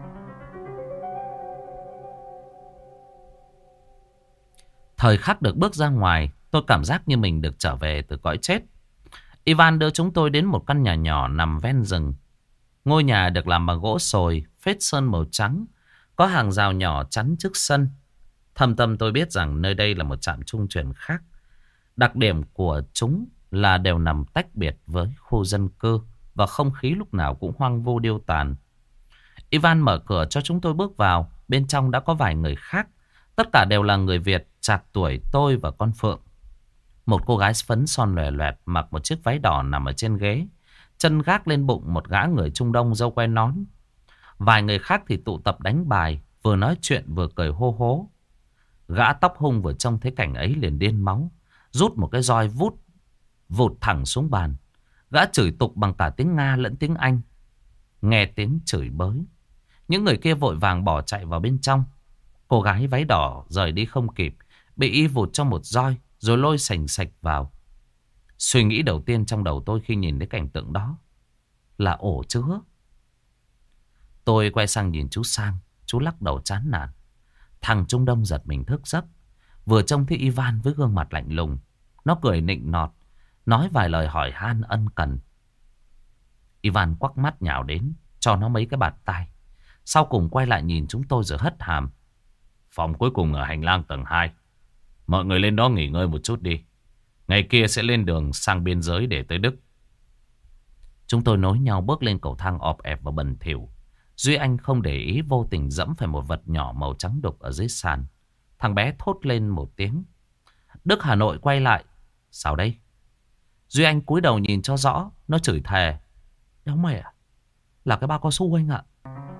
[SPEAKER 1] Thời khắc được bước ra ngoài, tôi cảm giác như mình được trở về từ cõi chết. Ivan đưa chúng tôi đến một căn nhà nhỏ nằm ven rừng. Ngôi nhà được làm bằng gỗ sồi, phết sơn màu trắng, có hàng rào nhỏ chắn trước sân. Thâm tâm tôi biết rằng nơi đây là một trạm trung chuyển khác. Đặc điểm của chúng là đều nằm tách biệt với khu dân cư và không khí lúc nào cũng hoang vu điêu tàn. Ivan mở cửa cho chúng tôi bước vào. Bên trong đã có vài người khác. Tất cả đều là người Việt, trạc tuổi tôi và con Phượng. Một cô gái phấn son lòe loẹt mặc một chiếc váy đỏ nằm ở trên ghế, chân gác lên bụng một gã người Trung Đông râu quai nón. Vài người khác thì tụ tập đánh bài, vừa nói chuyện vừa cười hô hố. Gã tóc hung vừa trông thấy cảnh ấy liền điên máu, rút một cái roi vút vụt thẳng xuống bàn. Gã chửi tục bằng cả tiếng Nga lẫn tiếng Anh. Nghe tiếng chửi bới, những người kia vội vàng bỏ chạy vào bên trong. Cô gái váy đỏ rời đi không kịp, bị y vụt cho một roi rồi lôi sành sạch vào. Suy nghĩ đầu tiên trong đầu tôi khi nhìn thấy cảnh tượng đó là ổ chứa. Tôi quay sang nhìn chú Sang. Chú lắc đầu chán nản. Thằng Trung Đông giật mình thức giấc, vừa trông thấy Ivan với gương mặt lạnh lùng. Nó cười nịnh nọt, nói vài lời hỏi han ân cần. Ivan quắc mắt nhào đến, cho nó mấy cái bạt tai. Sau cùng quay lại nhìn chúng tôi rồi hất hàm. Phòng cuối cùng ở hành lang tầng hai. Mọi người lên đó nghỉ ngơi một chút đi. Ngày kia sẽ lên đường sang biên giới để tới Đức. Chúng tôi nối nhau bước lên cầu thang ọp ẹp và bẩn thỉu. Duy Anh không để ý vô tình dẫm phải một vật nhỏ màu trắng đục ở dưới sàn. Thằng bé thốt lên một tiếng. Đức Hà Nội quay lại. Sao đây? Duy Anh cúi đầu nhìn cho rõ. Nó chửi thề. Đéo mẹ, là cái bao cao su anh ạ.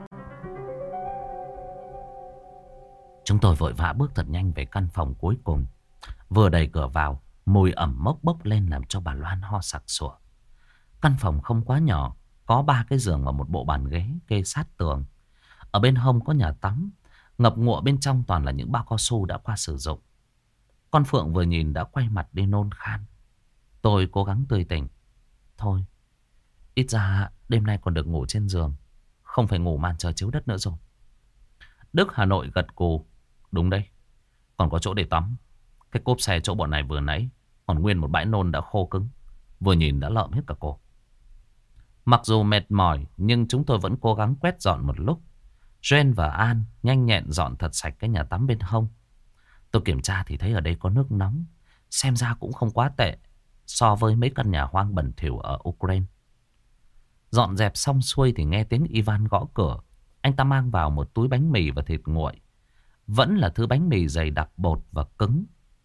[SPEAKER 1] Chúng tôi vội vã bước thật nhanh về căn phòng cuối cùng. Vừa đẩy cửa vào, mùi ẩm mốc bốc lên làm cho bà Loan ho sặc sụa. Căn phòng không quá nhỏ, có ba cái giường và một bộ bàn ghế kê sát tường. Ở bên hông có nhà tắm, ngập ngụa bên trong toàn là những bao cao su đã qua sử dụng. Con Phượng vừa nhìn đã quay mặt đi nôn khan. Tôi cố gắng tươi tỉnh. Thôi, ít ra đêm nay còn được ngủ trên giường, không phải ngủ màn trời chiếu đất nữa rồi. Đức Hà Nội gật gù. Đúng đấy, còn có chỗ để tắm. Cái cốp xe chỗ bọn này vừa nãy còn nguyên một bãi nôn đã khô cứng, vừa nhìn đã lợm hết cả cổ. Mặc dù mệt mỏi nhưng chúng tôi vẫn cố gắng quét dọn một lúc. Jen và An nhanh nhẹn dọn thật sạch cái nhà tắm bên hông. Tôi kiểm tra thì thấy ở đây có nước nóng, xem ra cũng không quá tệ so với mấy căn nhà hoang bẩn thỉu ở Ukraine. Dọn dẹp xong xuôi thì nghe tiếng Ivan gõ cửa. Anh ta mang vào một túi bánh mì và thịt nguội. Vẫn là thứ bánh mì dày đặc bột và cứng.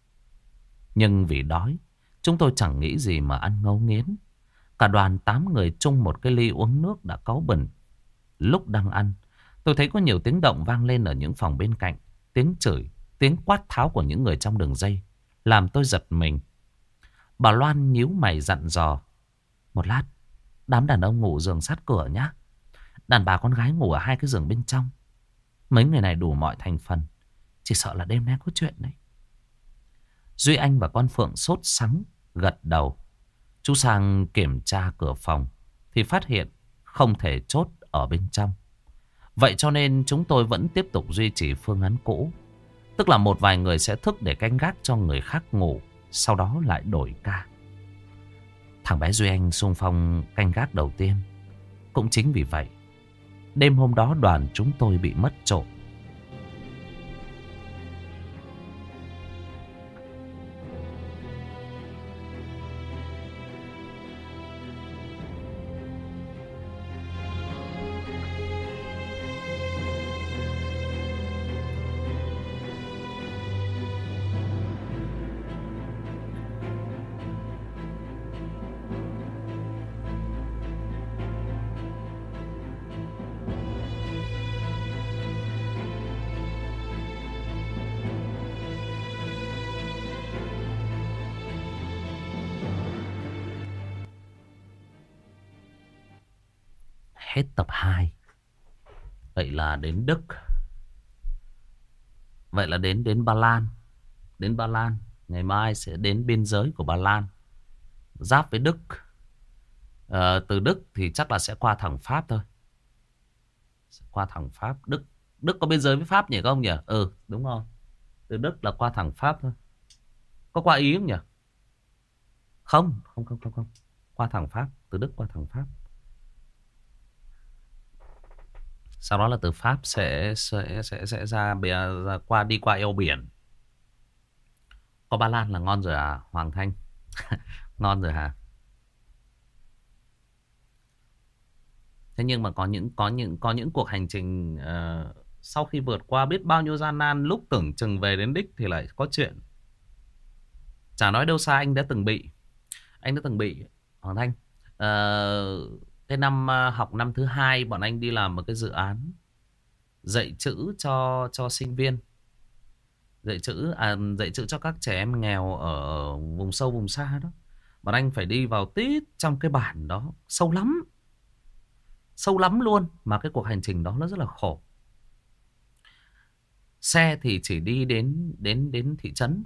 [SPEAKER 1] Nhưng vì đói, chúng tôi chẳng nghĩ gì mà ăn ngấu nghiến. Cả đoàn tám người chung một cái ly uống nước đã cáu bẩn. Lúc đang ăn, tôi thấy có nhiều tiếng động vang lên ở những phòng bên cạnh. Tiếng chửi, tiếng quát tháo của những người trong đường dây làm tôi giật mình. Bà Loan nhíu mày dặn dò. Một lát, đám đàn ông ngủ giường sát cửa nhá. Đàn bà con gái ngủ ở hai cái giường bên trong. Mấy người này đủ mọi thành phần, chỉ sợ là đêm nay có chuyện đấy. Duy Anh và con Phượng sốt sắng gật đầu. Chú Sang kiểm tra cửa phòng thì phát hiện không thể chốt ở bên trong. Vậy cho nên chúng tôi vẫn tiếp tục duy trì phương án cũ. Tức là một vài người sẽ thức để canh gác cho người khác ngủ, sau đó lại đổi ca. Thằng bé Duy Anh xung phong canh gác đầu tiên. Cũng chính vì vậy, đêm hôm đó đoàn chúng tôi bị mất trộm. Hết tập hai. Vậy là đến Đức. Vậy là đến đến Ba Lan. Đến Ba Lan. Ngày mai sẽ đến biên giới của Ba Lan, giáp với Đức. à, Từ Đức thì chắc là sẽ qua thẳng Pháp thôi. Sẽ qua thẳng Pháp. Đức Đức có biên giới với Pháp nhỉ không nhỉ? Ừ đúng rồi. Từ Đức là qua thẳng Pháp thôi. Có qua Ý không nhỉ? Không Không không không không Qua thẳng Pháp. Từ Đức qua thẳng Pháp. Sau đó là từ Pháp sẽ sẽ sẽ sẽ ra, ra qua đi qua eo biển. Có Ba Lan là ngon rồi à Hoàng Thanh? Ngon rồi hả? Thế nhưng mà có những có những có những cuộc hành trình uh, sau khi vượt qua biết bao nhiêu gian nan, lúc tưởng chừng về đến đích thì lại có chuyện. Chả nói đâu xa, anh đã từng bị. Anh đã từng bị Hoàng Thanh. Uh, cái năm uh, học năm thứ hai, bọn anh đi làm một cái dự án dạy chữ cho cho sinh viên. Dạy chữ à, dạy chữ cho các trẻ em nghèo ở vùng sâu vùng xa đó. Bọn anh phải đi vào tít trong cái bản đó, sâu lắm, sâu lắm luôn. Mà cái cuộc hành trình đó nó rất là khổ. Xe thì chỉ đi đến đến đến thị trấn.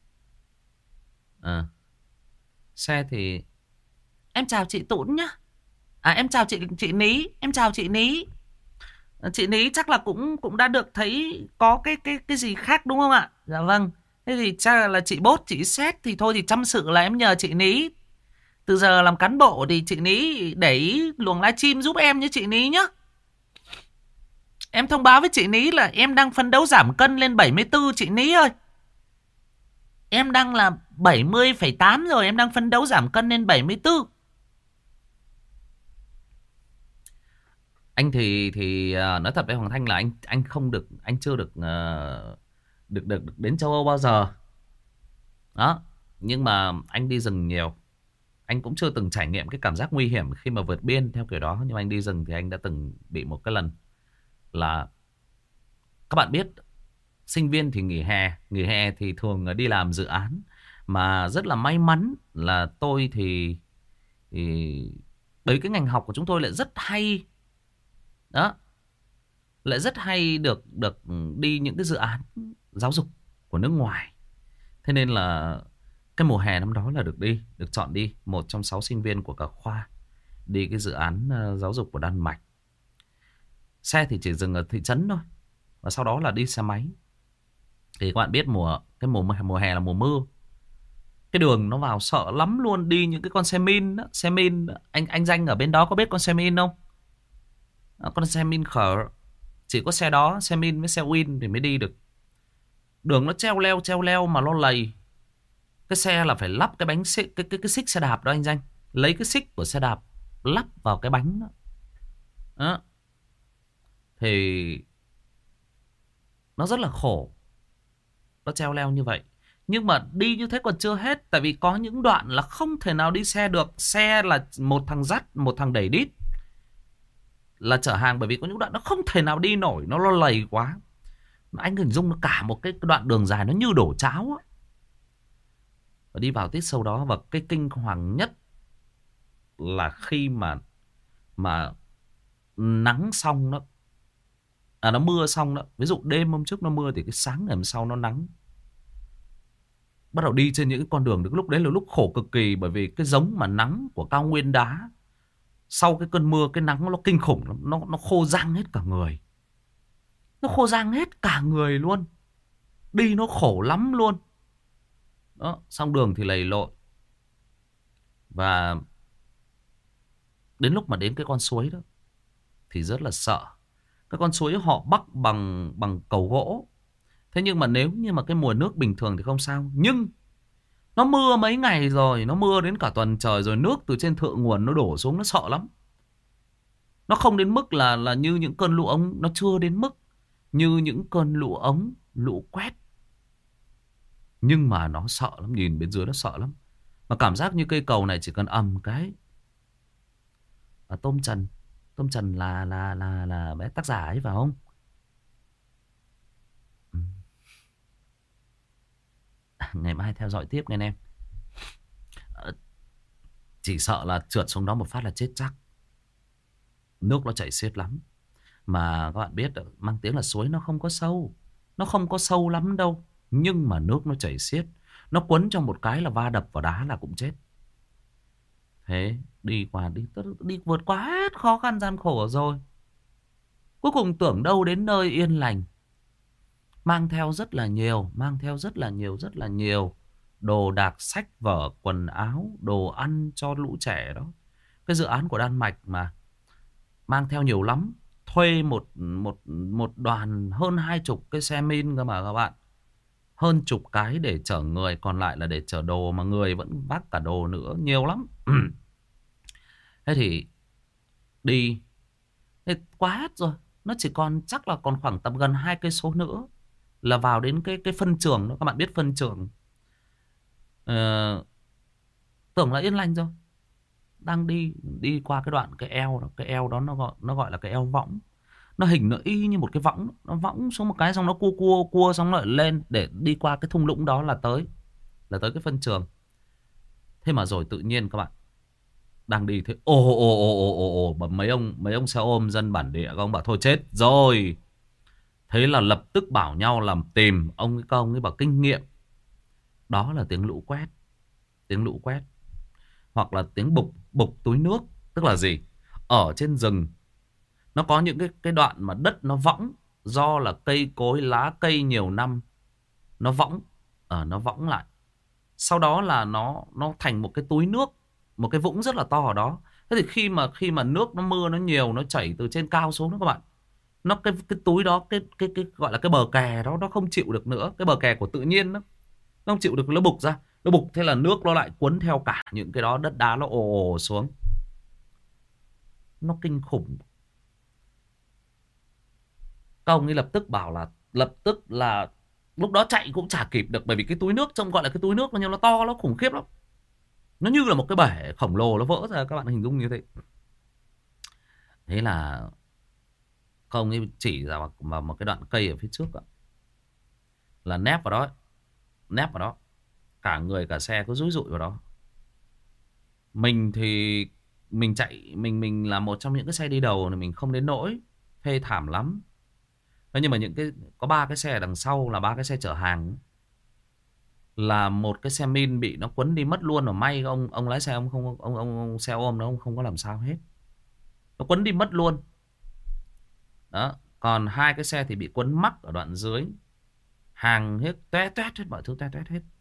[SPEAKER 1] À, xe thì em chào chị Tũn nhá. À em chào chị chị Ní, em chào chị Ní. Chị Ní chắc là cũng cũng đã được thấy có cái cái cái gì khác đúng không ạ? Dạ vâng. Thế thì chắc là chị Bốt, chị Xét thì thôi thì chăm sự là em nhờ chị Ní. Từ giờ làm cán bộ thì chị Ní để ý luồng livestream giúp em nhé chị Ní nhá. Em thông báo với chị Ní là em đang phấn đấu giảm cân lên bảy mươi tư chị Ní ơi. Em đang là bảy mươi phẩy tám rồi, em đang phấn đấu giảm cân lên bảy mươi tư. Anh thì thì uh, nói thật với Hoàng Thanh là anh anh không được, anh chưa được uh, được, được được đến châu Âu bao giờ. Đó, nhưng mà anh đi rừng nhiều. Anh cũng chưa từng trải nghiệm cái cảm giác nguy hiểm khi mà vượt biên theo kiểu đó, nhưng mà anh đi rừng thì anh đã từng bị một cái lần là các bạn biết sinh viên thì nghỉ hè, nghỉ hè thì thường đi làm dự án, mà rất là may mắn là tôi thì, thì đấy cái ngành học của chúng tôi lại rất hay đó, lại rất hay được được đi những cái dự án giáo dục của nước ngoài. Thế nên là cái mùa hè năm đó là được đi, được chọn đi một trong sáu sinh viên của cả khoa đi cái dự án uh, giáo dục của Đan Mạch. Xe thì chỉ dừng ở thị trấn thôi, và sau đó là đi xe máy. Thì các bạn biết mùa cái mùa mùa hè là mùa mưa, cái đường nó vào sợ lắm luôn. Đi những cái con xe min đó, xe min anh anh Danh ở bên đó có biết con xe min không? À, con xe min khở, chỉ có xe đó, xe min với xe win thì mới đi được. Đường nó treo leo treo leo mà nó lầy. Cái xe là phải lắp cái bánh xích, cái cái cái xích xe đạp đó anh Danh, lấy cái xích của xe đạp lắp vào cái bánh đó. Đó. Thì nó rất là khổ, nó treo leo như vậy. Nhưng mà đi như thế còn chưa hết, tại vì có những đoạn là không thể nào đi xe được. Xe là một thằng dắt, một thằng đẩy đít là chở hàng, bởi vì có những đoạn nó không thể nào đi nổi, nó lo lầy quá. Anh hình dung nó cả một cái đoạn đường dài nó như đổ cháo á. Và đi vào tiết sâu đó, và cái kinh hoàng nhất là khi mà mà nắng xong đó, à nó mưa xong đó. Ví dụ đêm hôm trước nó mưa thì cái sáng ngày hôm sau nó nắng. Bắt đầu đi trên những cái con đường, lúc đấy là lúc khổ cực kỳ, bởi vì cái giống mà nắng của cao nguyên đá sau cái cơn mưa, cái nắng nó kinh khủng lắm. Nó, nó khô rang hết cả người. Nó khô rang hết cả người luôn. Đi nó khổ lắm luôn. Đó, xong đường thì lầy lội. Và đến lúc mà đến cái con suối đó thì rất là sợ. Cái con suối họ bắc bằng bằng cầu gỗ. Thế nhưng mà nếu như mà cái mùa nước bình thường thì không sao. Nhưng nó mưa mấy ngày rồi, nó mưa đến cả tuần trời rồi, nước từ trên thượng nguồn nó đổ xuống, nó sợ lắm. Nó không đến mức là là như những cơn lũ ống, nó chưa đến mức như những cơn lũ ống, lũ quét. Nhưng mà nó sợ lắm, nhìn bên dưới nó sợ lắm. Mà cảm giác như cây cầu này chỉ cần ầm cái. À, Tôm Trần, Tôm Trần là là là là bé tác giả ấy phải không? Ừ. Ngày mai theo dõi tiếp nghe anh em. À, chỉ sợ là trượt xuống đó một phát là chết chắc. Nước nó chảy xiết lắm. Mà các bạn biết mang tiếng là suối nó không có sâu. Nó không có sâu lắm đâu. Nhưng mà nước nó chảy xiết. Nó quấn trong một cái là va đập vào đá là cũng chết. Thế đi qua đi, đi vượt qua hết khó khăn gian khổ rồi. Cuối cùng tưởng đâu đến nơi yên lành. Mang theo rất là nhiều. Mang theo rất là nhiều rất là nhiều đồ đạc, sách vở, quần áo, đồ ăn cho lũ trẻ đó. Cái dự án của Đan Mạch mà mang theo nhiều lắm. Thuê một một một đoàn hơn hai chục cái xe min cơ mà các bạn. Hơn chục cái để chở người, còn lại là để chở đồ, mà người vẫn vác cả đồ nữa, nhiều lắm. Thế thì đi thế quá hết rồi. Nó chỉ còn chắc là còn khoảng tầm gần hai cây số nữa là vào đến cái cái phân trường đó. Các bạn biết phân trường, ờ, tưởng là yên lành rồi. Đang đi đi qua cái đoạn cái eo đó, cái eo đó nó gọi nó gọi là cái eo võng. Nó hình nó y như một cái võng. Nó võng xuống một cái xong nó cua cua cua xong lại lên để đi qua cái thung lũng đó là tới. Là tới cái phân trường. Thế mà rồi tự nhiên các bạn đang đi thế ồ ồ ồ ồ ồ ồ mấy ông mấy ông xe ôm dân bản địa, các ông bảo thôi chết rồi. Thế là lập tức bảo nhau làm tìm. Ông ấy, các ông ấy bảo kinh nghiệm. Đó là tiếng lũ quét. Tiếng lũ quét. Hoặc là tiếng bục bục túi nước. Tức là gì? Ở trên rừng nó có những cái, cái đoạn mà đất nó võng. Do là cây cối lá cây nhiều năm nó võng. Ở nó võng lại. Sau đó là nó nó thành một cái túi nước, một cái vũng rất là to ở đó. Thế thì khi mà khi mà nước nó mưa nó nhiều, nó chảy từ trên cao xuống đó các bạn, nó cái cái túi đó, cái cái cái gọi là cái bờ kè đó, nó không chịu được nữa. Cái bờ kè của tự nhiên đó, nó không chịu được, nó bục ra. Nó bục thế là nước nó lại cuốn theo cả những cái đó, đất đá nó ồ ồ xuống. Nó kinh khủng. Các ông ấy lập tức bảo là lập tức là lúc đó chạy cũng chả kịp được, bởi vì cái túi nước trông gọi là cái túi nước nó, nhưng nó to, nó khủng khiếp lắm. Nó như là một cái bể khổng lồ nó vỡ ra, các bạn hình dung như thế. Thế là các ông ấy chỉ ra vào một cái đoạn cây ở phía trước đó, là nép vào đó, nép vào đó, cả người cả xe cứ rúi rụi vào đó. Mình thì mình chạy, mình mình là một trong những cái xe đi đầu này, mình không đến nỗi thê thảm lắm. Thế nhưng mà những cái có ba cái xe đằng sau là ba cái xe chở hàng, là một cái xe min bị nó quấn đi mất luôn. Mà may ông ông lái xe ông không ông ông, ông xe ôm nó ông không có làm sao hết, nó quấn đi mất luôn đó. Còn hai cái xe thì bị quấn mắc ở đoạn dưới, hàng hết té tét hết, mọi thứ té tét hết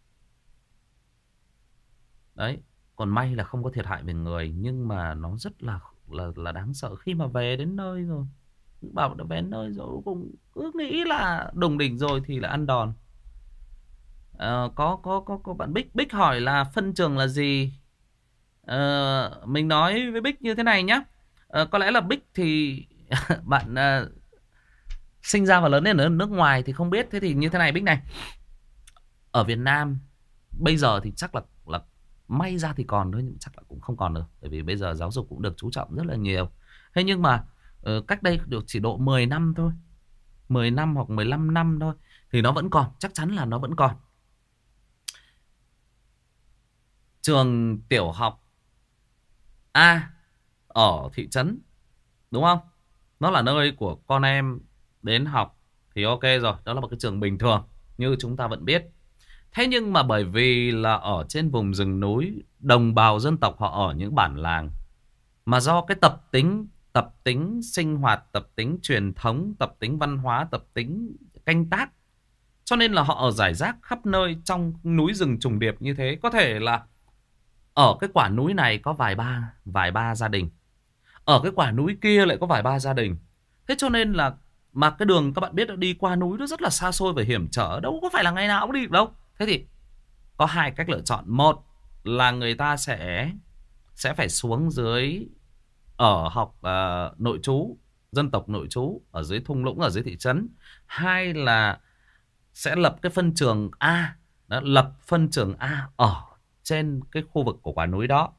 [SPEAKER 1] đấy. Còn may là không có thiệt hại về người, nhưng mà nó rất là là là đáng sợ. Khi mà về đến nơi rồi, bảo đã về đến nơi rồi cũng cứ nghĩ là đùng đỉnh rồi thì là ăn đòn. Ờ, có có có có bạn Bích Bích hỏi là phân trường là gì. Ờ, mình nói với Bích như thế này nhé. Ờ, có lẽ là Bích thì bạn uh, sinh ra và lớn lên ở nước ngoài thì không biết. Thế thì như thế này Bích này, ở Việt Nam bây giờ thì chắc là là may ra thì còn thôi, nhưng chắc là cũng không còn nữa, bởi vì bây giờ giáo dục cũng được chú trọng rất là nhiều. Thế nhưng mà uh, cách đây được chỉ độ mười năm thôi, mười năm hoặc mười lăm năm thôi, thì nó vẫn còn, chắc chắn là nó vẫn còn. Trường tiểu học A ở thị trấn, đúng không? Nó là nơi của con em đến học thì ok rồi, đó là một cái trường bình thường như chúng ta vẫn biết. Thế nhưng mà bởi vì là ở trên vùng rừng núi, đồng bào dân tộc họ ở những bản làng, mà do cái tập tính tập tính sinh hoạt, tập tính truyền thống, tập tính văn hóa, tập tính canh tác, cho nên là họ ở rải rác khắp nơi trong núi rừng trùng điệp như thế. Có thể là ở cái quả núi này có vài ba vài ba gia đình, ở cái quả núi kia lại có vài ba gia đình. Thế cho nên là mà cái đường các bạn biết đi qua núi nó rất là xa xôi và hiểm trở, đâu có phải là ngày nào cũng đi được đâu. Thế thì có hai cách lựa chọn. Một là người ta sẽ sẽ phải xuống dưới ở học uh, nội trú, dân tộc nội trú ở dưới thung lũng, ở dưới thị trấn. Hai là sẽ lập cái phân trường A, đó, lập phân trường A ở trên cái khu vực của quả núi đó,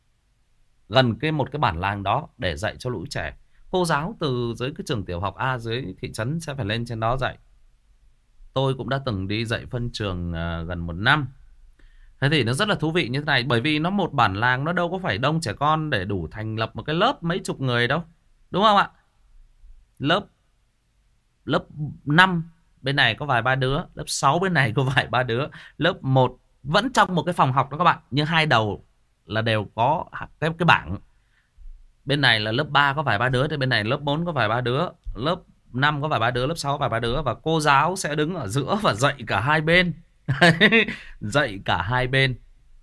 [SPEAKER 1] gần cái một cái bản làng đó, để dạy cho lũ trẻ. Cô giáo từ dưới cái trường tiểu học A dưới thị trấn sẽ phải lên trên đó dạy. Tôi cũng đã từng đi dạy phân trường uh, gần một năm. Thế thì nó rất là thú vị như thế này, bởi vì nó một bản làng, nó đâu có phải đông trẻ con để đủ thành lập một cái lớp mấy chục người đâu, đúng không ạ? Lớp lớp năm bên này có vài ba đứa, lớp sáu bên này có vài ba đứa, lớp một vẫn trong một cái phòng học đó các bạn, nhưng hai đầu là đều có cái cái bảng. Bên này là lớp ba có vài ba đứa, thì bên này lớp bốn có vài ba đứa, lớp năm có vài ba đứa, lớp sáu có vài ba đứa, và cô giáo sẽ đứng ở giữa và dạy cả hai bên. Dạy cả hai bên.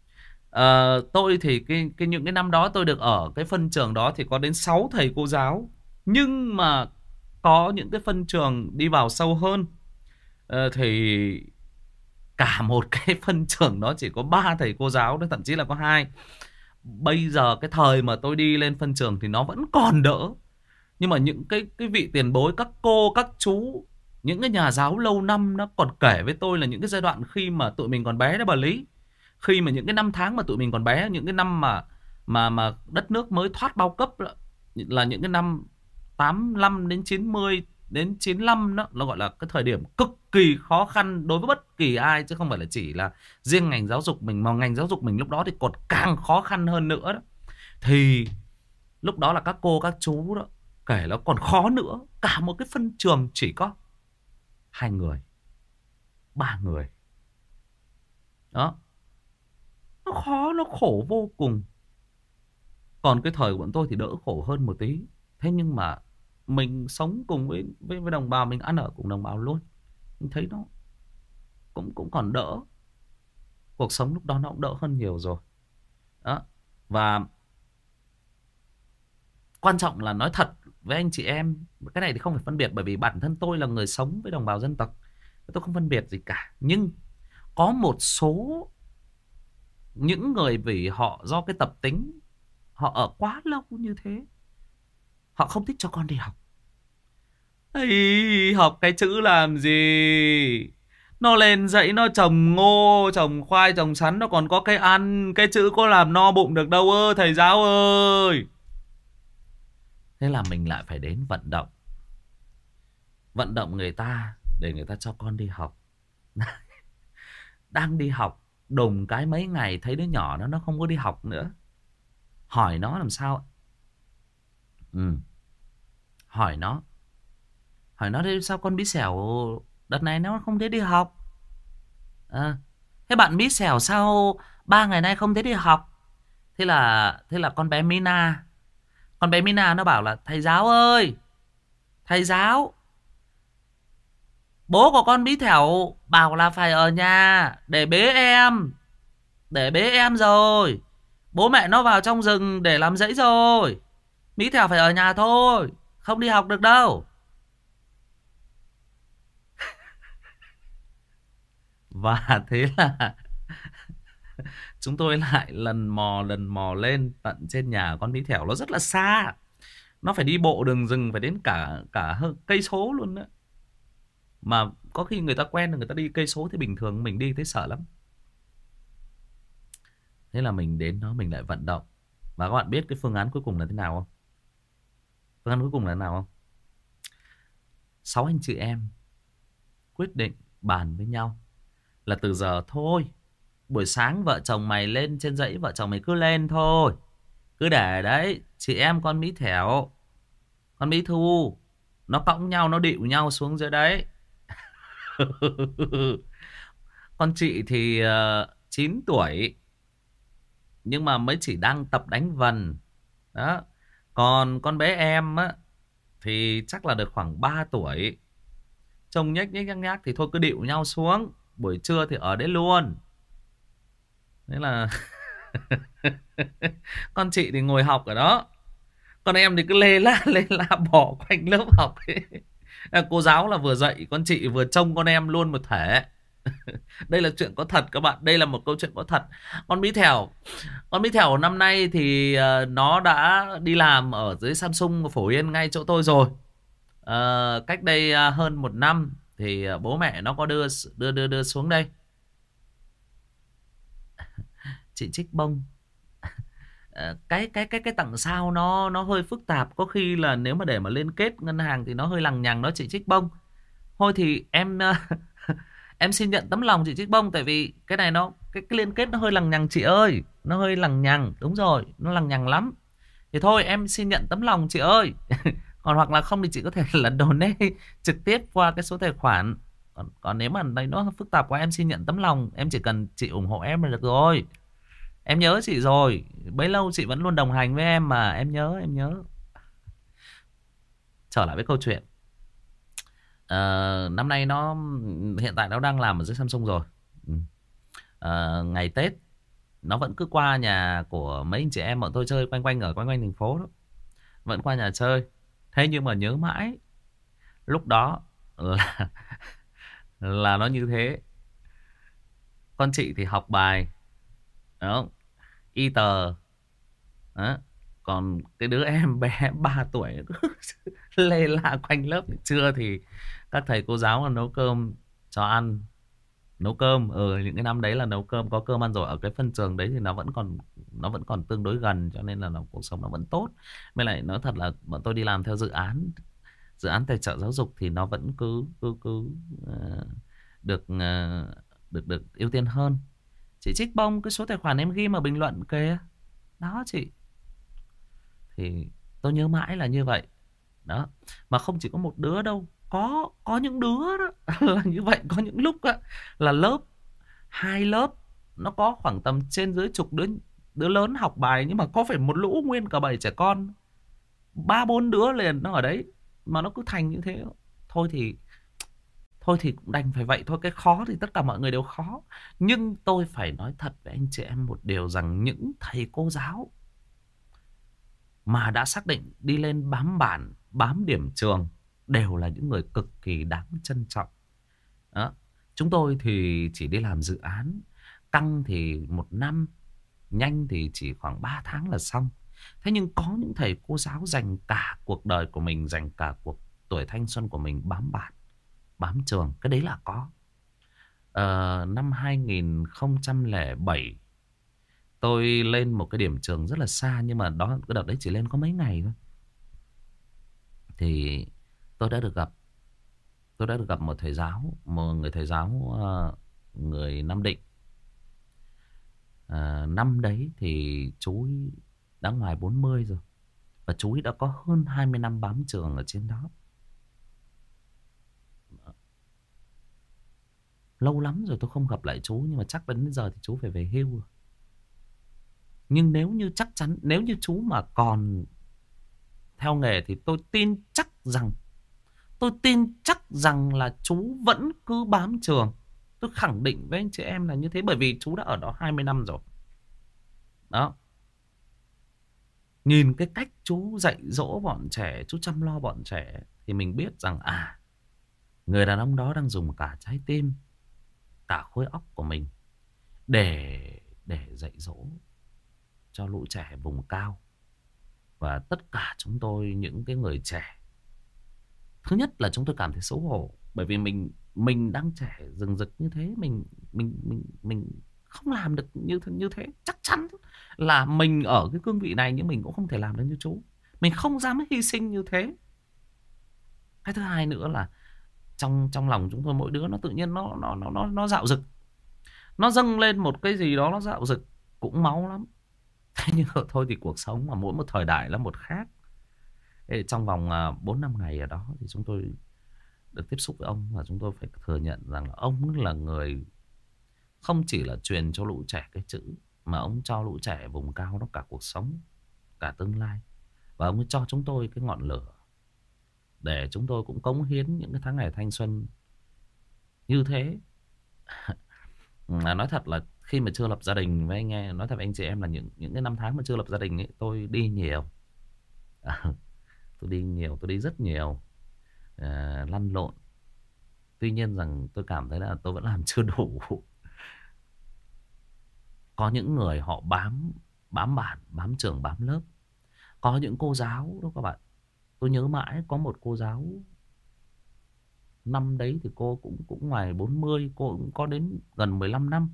[SPEAKER 1] Ờ, tôi thì cái, cái những cái năm đó tôi được ở cái phân trường đó thì có đến sáu thầy cô giáo. Nhưng mà có những cái phân trường đi vào sâu hơn, ờ, thì cả một cái phân trường đó chỉ có ba thầy cô giáo đấy, thậm chí là có hai. Bây giờ cái thời mà tôi đi lên phân trường thì nó vẫn còn đỡ. Nhưng mà những cái cái vị tiền bối, các cô, các chú, những cái nhà giáo lâu năm nó còn kể với tôi là những cái giai đoạn khi mà tụi mình còn bé đó bà Lý. Khi mà những cái năm tháng mà tụi mình còn bé, những cái năm mà mà mà đất nước mới thoát bao cấp, là những cái năm tám lăm đến chín mươi đến chín lăm đó nó gọi là cái thời điểm cực kỳ khó khăn đối với bất kỳ ai, chứ không phải là chỉ là riêng ngành giáo dục mình, mà ngành giáo dục mình lúc đó thì còn càng khó khăn hơn nữa đó. Thì lúc đó là các cô các chú đó kể nó còn khó nữa, cả một cái phân trường chỉ có hai người, ba người đó, nó khó, nó khổ vô cùng. Còn cái thời của bọn tôi thì đỡ khổ hơn một tí. Thế nhưng mà mình sống cùng với với, với đồng bào, mình ăn ở cùng đồng bào luôn, mình thấy nó cũng cũng còn đỡ. Cuộc sống lúc đó nó cũng đỡ hơn nhiều rồi đó. Và quan trọng là nói thật với anh chị em, cái này thì không phải phân biệt, bởi vì bản thân tôi là người sống với đồng bào dân tộc, tôi không phân biệt gì cả. Nhưng có một số những người vì họ do cái tập tính họ ở quá lâu như thế, họ không thích cho con đi học. Ây, học cái chữ làm gì? Nó lên dãy nó trồng ngô, trồng khoai, trồng sắn nó còn có cái ăn. Cái chữ có làm no bụng được đâu ơ thầy giáo ơi. Thế là mình lại phải đến vận động. Vận động người ta để người ta cho con đi học. Đang đi học, đùng cái mấy ngày thấy đứa nhỏ nó nó không có đi học nữa. Hỏi nó làm sao? Ừ. Hỏi nó. Hỏi nó thế sao con bí xẻo đợt này nó không thấy đi học? À, thế bạn bí xẻo sao ba ngày nay không thấy đi học? Thế là thế là con bé Mina, con bé Mina nó bảo là thầy giáo ơi, thầy giáo, bố của con bí thẻo bảo là phải ở nhà để bế em, để bế em rồi. Bố mẹ nó vào trong rừng để làm rẫy rồi. Bí thẻo phải ở nhà thôi, không đi học được đâu. Và thế là chúng tôi lại lần mò lần mò lên tận trên nhà con bí thẻo. Nó rất là xa, nó phải đi bộ đường rừng phải đến cả cả hơn cây số luôn đó. Mà có khi người ta quen rồi, người ta đi cây số thì bình thường mình đi thấy sợ lắm. Thế là mình đến đó mình lại vận động. Và các bạn biết cái phương án cuối cùng là thế nào không? Phương án cuối cùng là thế nào không? Sáu anh chị em quyết định bàn với nhau là từ giờ thôi, buổi sáng vợ chồng mày lên trên dãy, vợ chồng mày cứ lên thôi. Cứ để đấy, chị em con Mỹ Thẻo, con Mỹ Thu, nó cõng nhau, nó điệu nhau xuống dưới đấy. Con chị thì uh, chín tuổi, nhưng mà mới chỉ đang tập đánh vần. Đó. Còn con bé em á, thì chắc là được khoảng ba tuổi. Trông nhếch nhếch nhác nhác thì thôi cứ điệu nhau xuống. Buổi trưa thì ở đấy luôn. Thế là con chị thì ngồi học ở đó, con em thì cứ lê la lê la bỏ quanh lớp học ấy. Cô giáo là vừa dạy con chị vừa trông con em luôn một thể. Đây là chuyện có thật các bạn, đây là một câu chuyện có thật. Con Bí Thẻo, con Bí Thẻo năm nay thì uh, nó đã đi làm ở dưới Samsung Phổ Yên ngay chỗ tôi rồi. Uh, cách đây uh, hơn một năm thì uh, bố mẹ nó có đưa đưa đưa đưa xuống đây. Chị Trích Bông, cái cái cái cái tặng sao nó nó hơi phức tạp, có khi là nếu mà để mà liên kết ngân hàng thì nó hơi lằng nhằng đó chị Trích Bông. Thôi thì em em xin nhận tấm lòng chị Trích Bông, tại vì cái này nó cái, cái liên kết nó hơi lằng nhằng chị ơi, nó hơi lằng nhằng, đúng rồi, nó lằng nhằng lắm. Thì thôi em xin nhận tấm lòng chị ơi. Còn hoặc là không thì chị có thể là donate trực tiếp qua cái số tài khoản. Còn, còn nếu mà đây nó phức tạp quá, em xin nhận tấm lòng, em chỉ cần chị ủng hộ em là được rồi. Em nhớ chị rồi, bấy lâu chị vẫn luôn đồng hành với em mà, em nhớ, em nhớ. Trở lại với câu chuyện. Uh, năm nay nó hiện tại nó đang làm ở dưới Samsung rồi. Uh, ngày Tết nó vẫn cứ qua nhà của mấy anh chị em bọn tôi chơi quanh quanh ở quanh quanh thành phố đó. Vẫn qua nhà chơi. Thế nhưng mà nhớ mãi lúc đó là là nó như thế. Con chị thì học bài đó, y tờ đó. Còn cái đứa em bé ba tuổi lê la quanh lớp. Trưa thì các thầy cô giáo nấu cơm cho ăn. Nấu cơm, ừ, những cái năm đấy là nấu cơm, có cơm ăn rồi. Ở cái phân trường đấy thì nó vẫn còn, nó vẫn còn tương đối gần, cho nên là nó, cuộc sống nó vẫn tốt. Với lại nói thật là bọn tôi đi làm theo dự án, dự án tài trợ giáo dục thì nó vẫn cứ cứ cứ ờ, được ờ, được được ưu tiên hơn. Chị Trích Bông, cái số tài khoản em ghi mà bình luận kìa, đó chị. Thì tôi nhớ mãi là như vậy đó. Mà không chỉ có một đứa đâu, có có những đứa đó là như vậy. Có những lúc á, là lớp, hai lớp nó có khoảng tầm trên dưới chục đứa, đứa lớn học bài, nhưng mà có phải một lũ nguyên cả bầy trẻ con, ba bốn đứa liền nó ở đấy, mà nó cứ thành như thế. Thôi thì thôi thì cũng đành phải vậy thôi. Cái khó thì tất cả mọi người đều khó. Nhưng tôi phải nói thật với anh chị em một điều rằng những thầy cô giáo mà đã xác định đi lên bám bản, bám điểm trường đều là những người cực kỳ đáng trân trọng đó. Chúng tôi thì chỉ đi làm dự án, căng thì một năm, nhanh thì chỉ khoảng ba tháng là xong. Thế nhưng có những thầy cô giáo dành cả cuộc đời của mình, dành cả cuộc tuổi thanh xuân của mình bám bản, bám trường. Cái đấy là có. Ờ, năm hai nghìn không trăm lẻ bảy tôi lên một cái điểm trường rất là xa, nhưng mà đó, cái đợt đấy chỉ lên có mấy ngày thôi. Thì tôi đã được gặp, tôi đã được gặp một thầy giáo, một người thầy giáo ờ, người Nam Định. Ờ, năm đấy thì chú ấy đã ngoài bốn mươi rồi, và chú ấy đã có hơn hai mươi năm bám trường ở trên đó. Lâu lắm rồi tôi không gặp lại chú, nhưng mà chắc đến giờ thì chú phải về hưu rồi. Nhưng nếu như chắc chắn, nếu như chú mà còn theo nghề thì tôi tin chắc rằng, tôi tin chắc rằng là chú vẫn cứ bám trường. Tôi khẳng định với anh chị em là như thế, bởi vì chú đã ở đó hai mươi năm rồi. Đó. Nhìn cái cách chú dạy dỗ bọn trẻ, chú chăm lo bọn trẻ, thì mình biết rằng à, người đàn ông đó đang dùng cả trái tim, cả khối óc của mình để để dạy dỗ cho lũ trẻ vùng cao. Và tất cả chúng tôi, những cái người trẻ, thứ nhất là chúng tôi cảm thấy xấu hổ, bởi vì mình mình đang trẻ rừng rực như thế, mình mình mình mình không làm được như như thế. Chắc chắn là mình ở cái cương vị này, nhưng mình cũng không thể làm được như chú. Mình không dám hy sinh như thế. Cái thứ hai nữa là trong trong lòng chúng tôi, mỗi đứa nó tự nhiên nó nó nó nó nó dạo dực, nó dâng lên một cái gì đó, nó dạo dực, cũng máu lắm. Thế nhưng mà thôi thì cuộc sống mà mỗi một thời đại là một khác. Thế trong vòng à, bốn năm ngày ở đó thì chúng tôi được tiếp xúc với ông, và chúng tôi phải thừa nhận rằng là ông là người không chỉ là truyền cho lũ trẻ cái chữ, mà ông cho lũ trẻ vùng cao nó cả cuộc sống, cả tương lai. Và ông ấy cho chúng tôi cái ngọn lửa để chúng tôi cũng cống hiến những cái tháng ngày thanh xuân như thế. Mà nói thật là khi mà chưa lập gia đình với anh em, nói thật với anh chị em là những những cái năm tháng mà chưa lập gia đình ấy, tôi đi nhiều. Tôi đi nhiều, tôi đi rất nhiều, à, lăn lộn. Tuy nhiên rằng tôi cảm thấy là tôi vẫn làm chưa đủ. Có những người họ bám, bám bản, bám trường, bám lớp. Có những cô giáo đó các bạn. Tôi nhớ mãi có một cô giáo, năm đấy thì cô cũng cũng ngoài bốn mươi, cô cũng có đến gần mười lăm năm.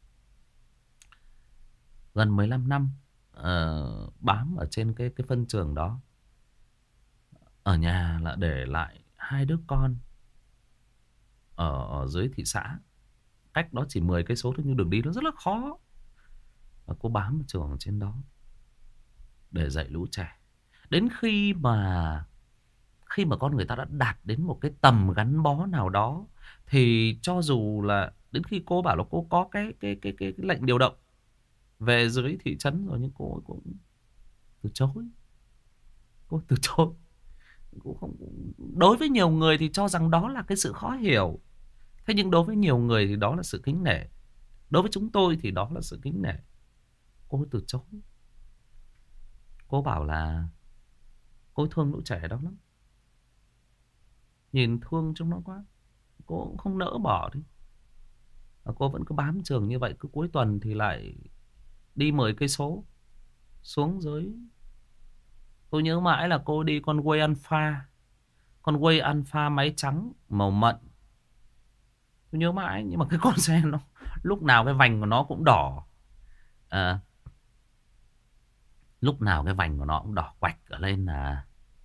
[SPEAKER 1] Gần mười lăm năm ờ, bám ở trên cái cái phân trường đó. Ở nhà là để lại hai đứa con ở, ở dưới thị xã, cách đó chỉ mười cây số thôi, nhưng đường đi nó rất là khó. Và cô bám ở trường ở trên đó để dạy lũ trẻ. Đến khi mà khi mà con người ta đã đạt đến một cái tầm gắn bó nào đó, thì cho dù là đến khi cô bảo là cô có cái cái cái cái, cái lệnh điều động về dưới thị trấn rồi, nhưng cô cũng từ chối. Cô từ chối. Cũng không, đối với nhiều người thì cho rằng đó là cái sự khó hiểu. Thế nhưng đối với nhiều người thì đó là sự kính nể. Đối với chúng tôi thì đó là sự kính nể. Cô từ chối. Cô bảo là cô thương lũ trẻ đó lắm, nhìn thương chúng nó quá, cô cũng không nỡ bỏ đi. Và cô vẫn cứ bám trường như vậy. Cứ cuối tuần thì lại đi mười cây số xuống dưới. Tôi nhớ mãi là cô đi con quay Alpha, con quay Alpha máy trắng màu mận. Tôi nhớ mãi. Nhưng mà cái con xe nó lúc nào cái vành của nó cũng đỏ. À, lúc nào cái vành của nó cũng đỏ quạch ở lên là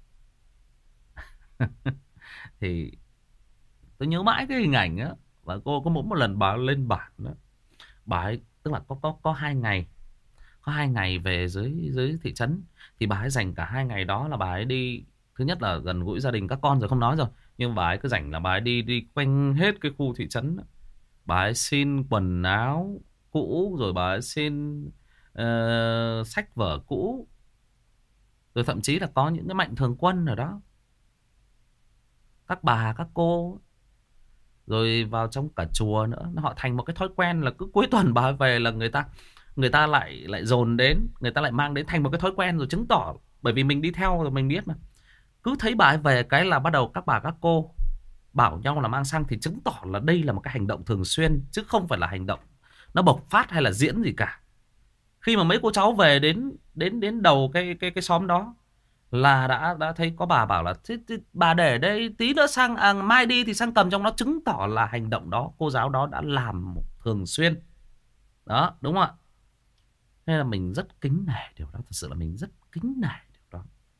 [SPEAKER 1] thì tôi nhớ mãi cái hình ảnh á. Và cô có mỗi một lần bà lên bản đó, bà ấy tức là có có có hai ngày, có hai ngày về dưới dưới thị trấn, thì bà ấy dành cả hai ngày đó là bà ấy đi. Thứ nhất là gần gũi gia đình các con rồi không nói rồi, nhưng bà ấy cứ rảnh là bà ấy đi đi quanh hết cái khu thị trấn. Bà ấy xin quần áo cũ, rồi bà ấy xin uh, sách vở cũ, rồi thậm chí là có những cái mạnh thường quân ở đó, các bà các cô, rồi vào trong cả chùa nữa. Họ thành một cái thói quen là cứ cuối tuần bà ấy về là người ta người ta lại lại dồn đến, người ta lại mang đến, thành một cái thói quen rồi. Chứng tỏ bởi vì mình đi theo rồi mình biết mà, cứ thấy bà ấy về cái là bắt đầu các bà các cô bảo nhau là mang xăng, thì chứng tỏ là đây là một cái hành động thường xuyên, chứ không phải là hành động nó bộc phát hay là diễn gì cả. Khi mà mấy cô cháu về đến đến đến đầu cái cái cái xóm đó là đã đã thấy có bà bảo là thế, thế, bà để đây tí nữa sang à, mai đi thì sang cầm trong đó, chứng tỏ là hành động đó cô giáo đó đã làm thường xuyên. Đó, đúng không ạ? Nên là mình rất kính nể điều đó, thật sự là mình rất kính nể điều đó.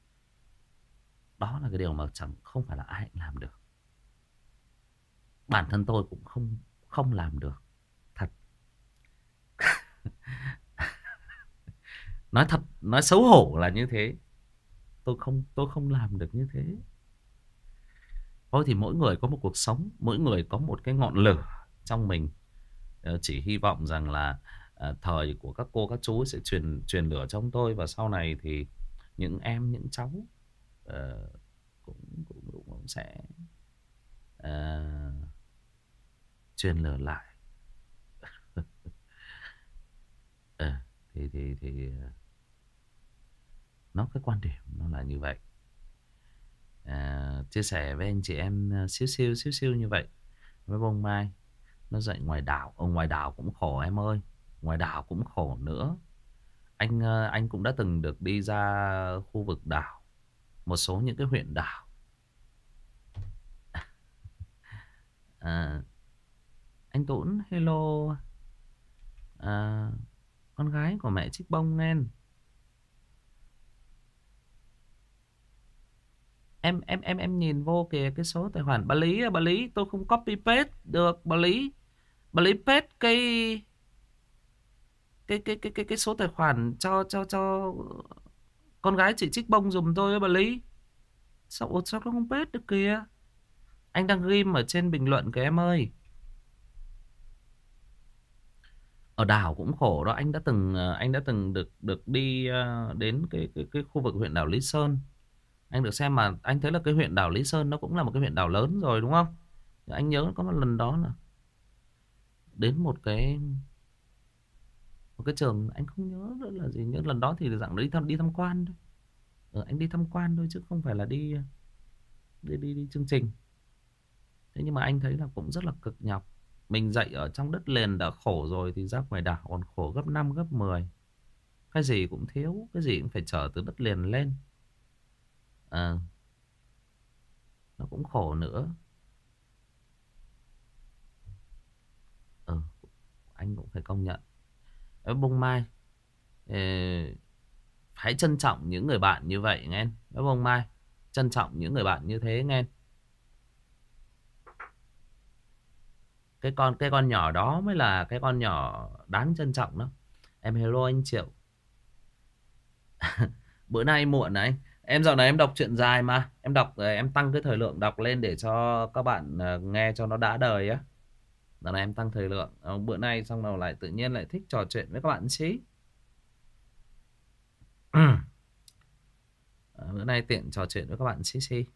[SPEAKER 1] Đó là cái điều mà chẳng không phải là ai cũng làm được. Bản thân tôi cũng không không làm được. Thật. Nói thật, nói xấu hổ là như thế. Tôi không tôi không làm được như thế. Thôi thì mỗi người có một cuộc sống, mỗi người có một cái ngọn lửa trong mình. Ờ, Chỉ hy vọng rằng là à, thời của các cô các chú sẽ truyền truyền lửa trong tôi, và sau này thì những em những cháu ờ, cũng, cũng cũng sẽ ờ, truyền lửa lại. Ờ, thì thì thì ờ, nó cái quan điểm nó là như vậy. À, chia sẻ với anh chị em ờ, xíu xíu xíu xíu như vậy với bông mai. Nó dậy ngoài đảo, ở ngoài đảo cũng khổ em ơi, ngoài đảo cũng khổ nữa. Anh ờ, anh cũng đã từng được đi ra khu vực đảo, một số những cái huyện đảo. à, anh Tũng hello. à, con gái của mẹ Trích Bông nghe. Em em em em nhìn vô kìa cái số tài khoản bà Lý à, bà Lý tôi không copy paste được bà Lý. Bà Lý paste cái cái cái cái cái cái số tài khoản cho cho cho con gái chị Trích Bông giùm tôi á bà Lý. Sao ủa, sao nó không paste được kìa? Anh đang ghim ở trên bình luận kìa em ơi. Ở đảo cũng khổ đó. Anh đã từng ờ, anh đã từng được được đi ờ, đến cái cái cái khu vực huyện đảo Lý Sơn. Anh được xem mà anh thấy là cái huyện đảo Lý Sơn nó cũng là một cái huyện đảo lớn rồi đúng không? Anh nhớ có một lần đó là đến một cái một cái trường, anh không nhớ nữa là gì, nhớ lần đó thì dạng đi thăm đi tham quan thôi. Ờ, anh đi tham quan thôi chứ không phải là đi đi đi, đi chương trình. Thế nhưng mà anh thấy là cũng rất là cực nhọc. Mình dậy ở trong đất liền đã khổ rồi thì ra ngoài đảo còn khổ gấp năm gấp mười. Cái gì cũng thiếu, cái gì cũng phải chở từ đất liền lên. Ờ, nó cũng khổ nữa. Ờ, anh cũng phải công nhận. Ở bông mai, ờ, hãy trân trọng những người bạn như vậy nghe. Ở bông mai, trân trọng những người bạn như thế nghe. Cái con cái con nhỏ đó mới là cái con nhỏ đáng trân trọng đó. Em hello anh Triệu. Bữa nay muộn này. Em dạo này em đọc truyện dài mà. Em đọc ờ, em tăng cái thời lượng đọc lên để cho các bạn ờ, nghe cho nó đã đời á. Dạo này em tăng thời lượng. Ờ, Bữa nay xong rồi lại tự nhiên lại thích trò chuyện với các bạn xí. Ờ, Bữa nay tiện trò chuyện với các bạn xí xí.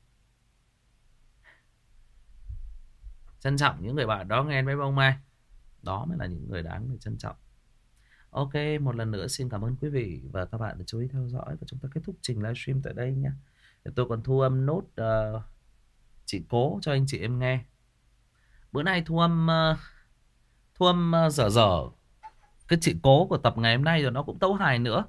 [SPEAKER 1] Trân trọng những người bạn đó nghe với bông mai. Đó mới là những người đáng để trân trọng. Ok, một lần nữa xin cảm ơn quý vị và các bạn đã chú ý theo dõi, và chúng ta kết thúc trình livestream tại đây nhé. Tôi còn thu âm nốt uh, chị Cố cho anh chị em nghe. Bữa nay thu âm uh, thu âm uh, dở dở cái chị Cố của tập ngày hôm nay, rồi nó cũng tấu hài nữa.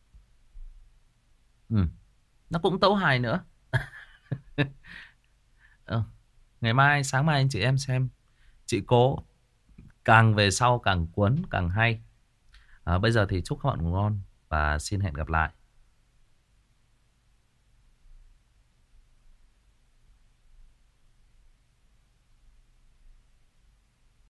[SPEAKER 1] Ừ, nó cũng tấu hài nữa. ừ. Ngày mai, sáng mai anh chị em xem chị cố. Càng về sau càng cuốn càng hay. À, bây giờ thì chúc các bạn ngủ ngon và xin hẹn gặp lại.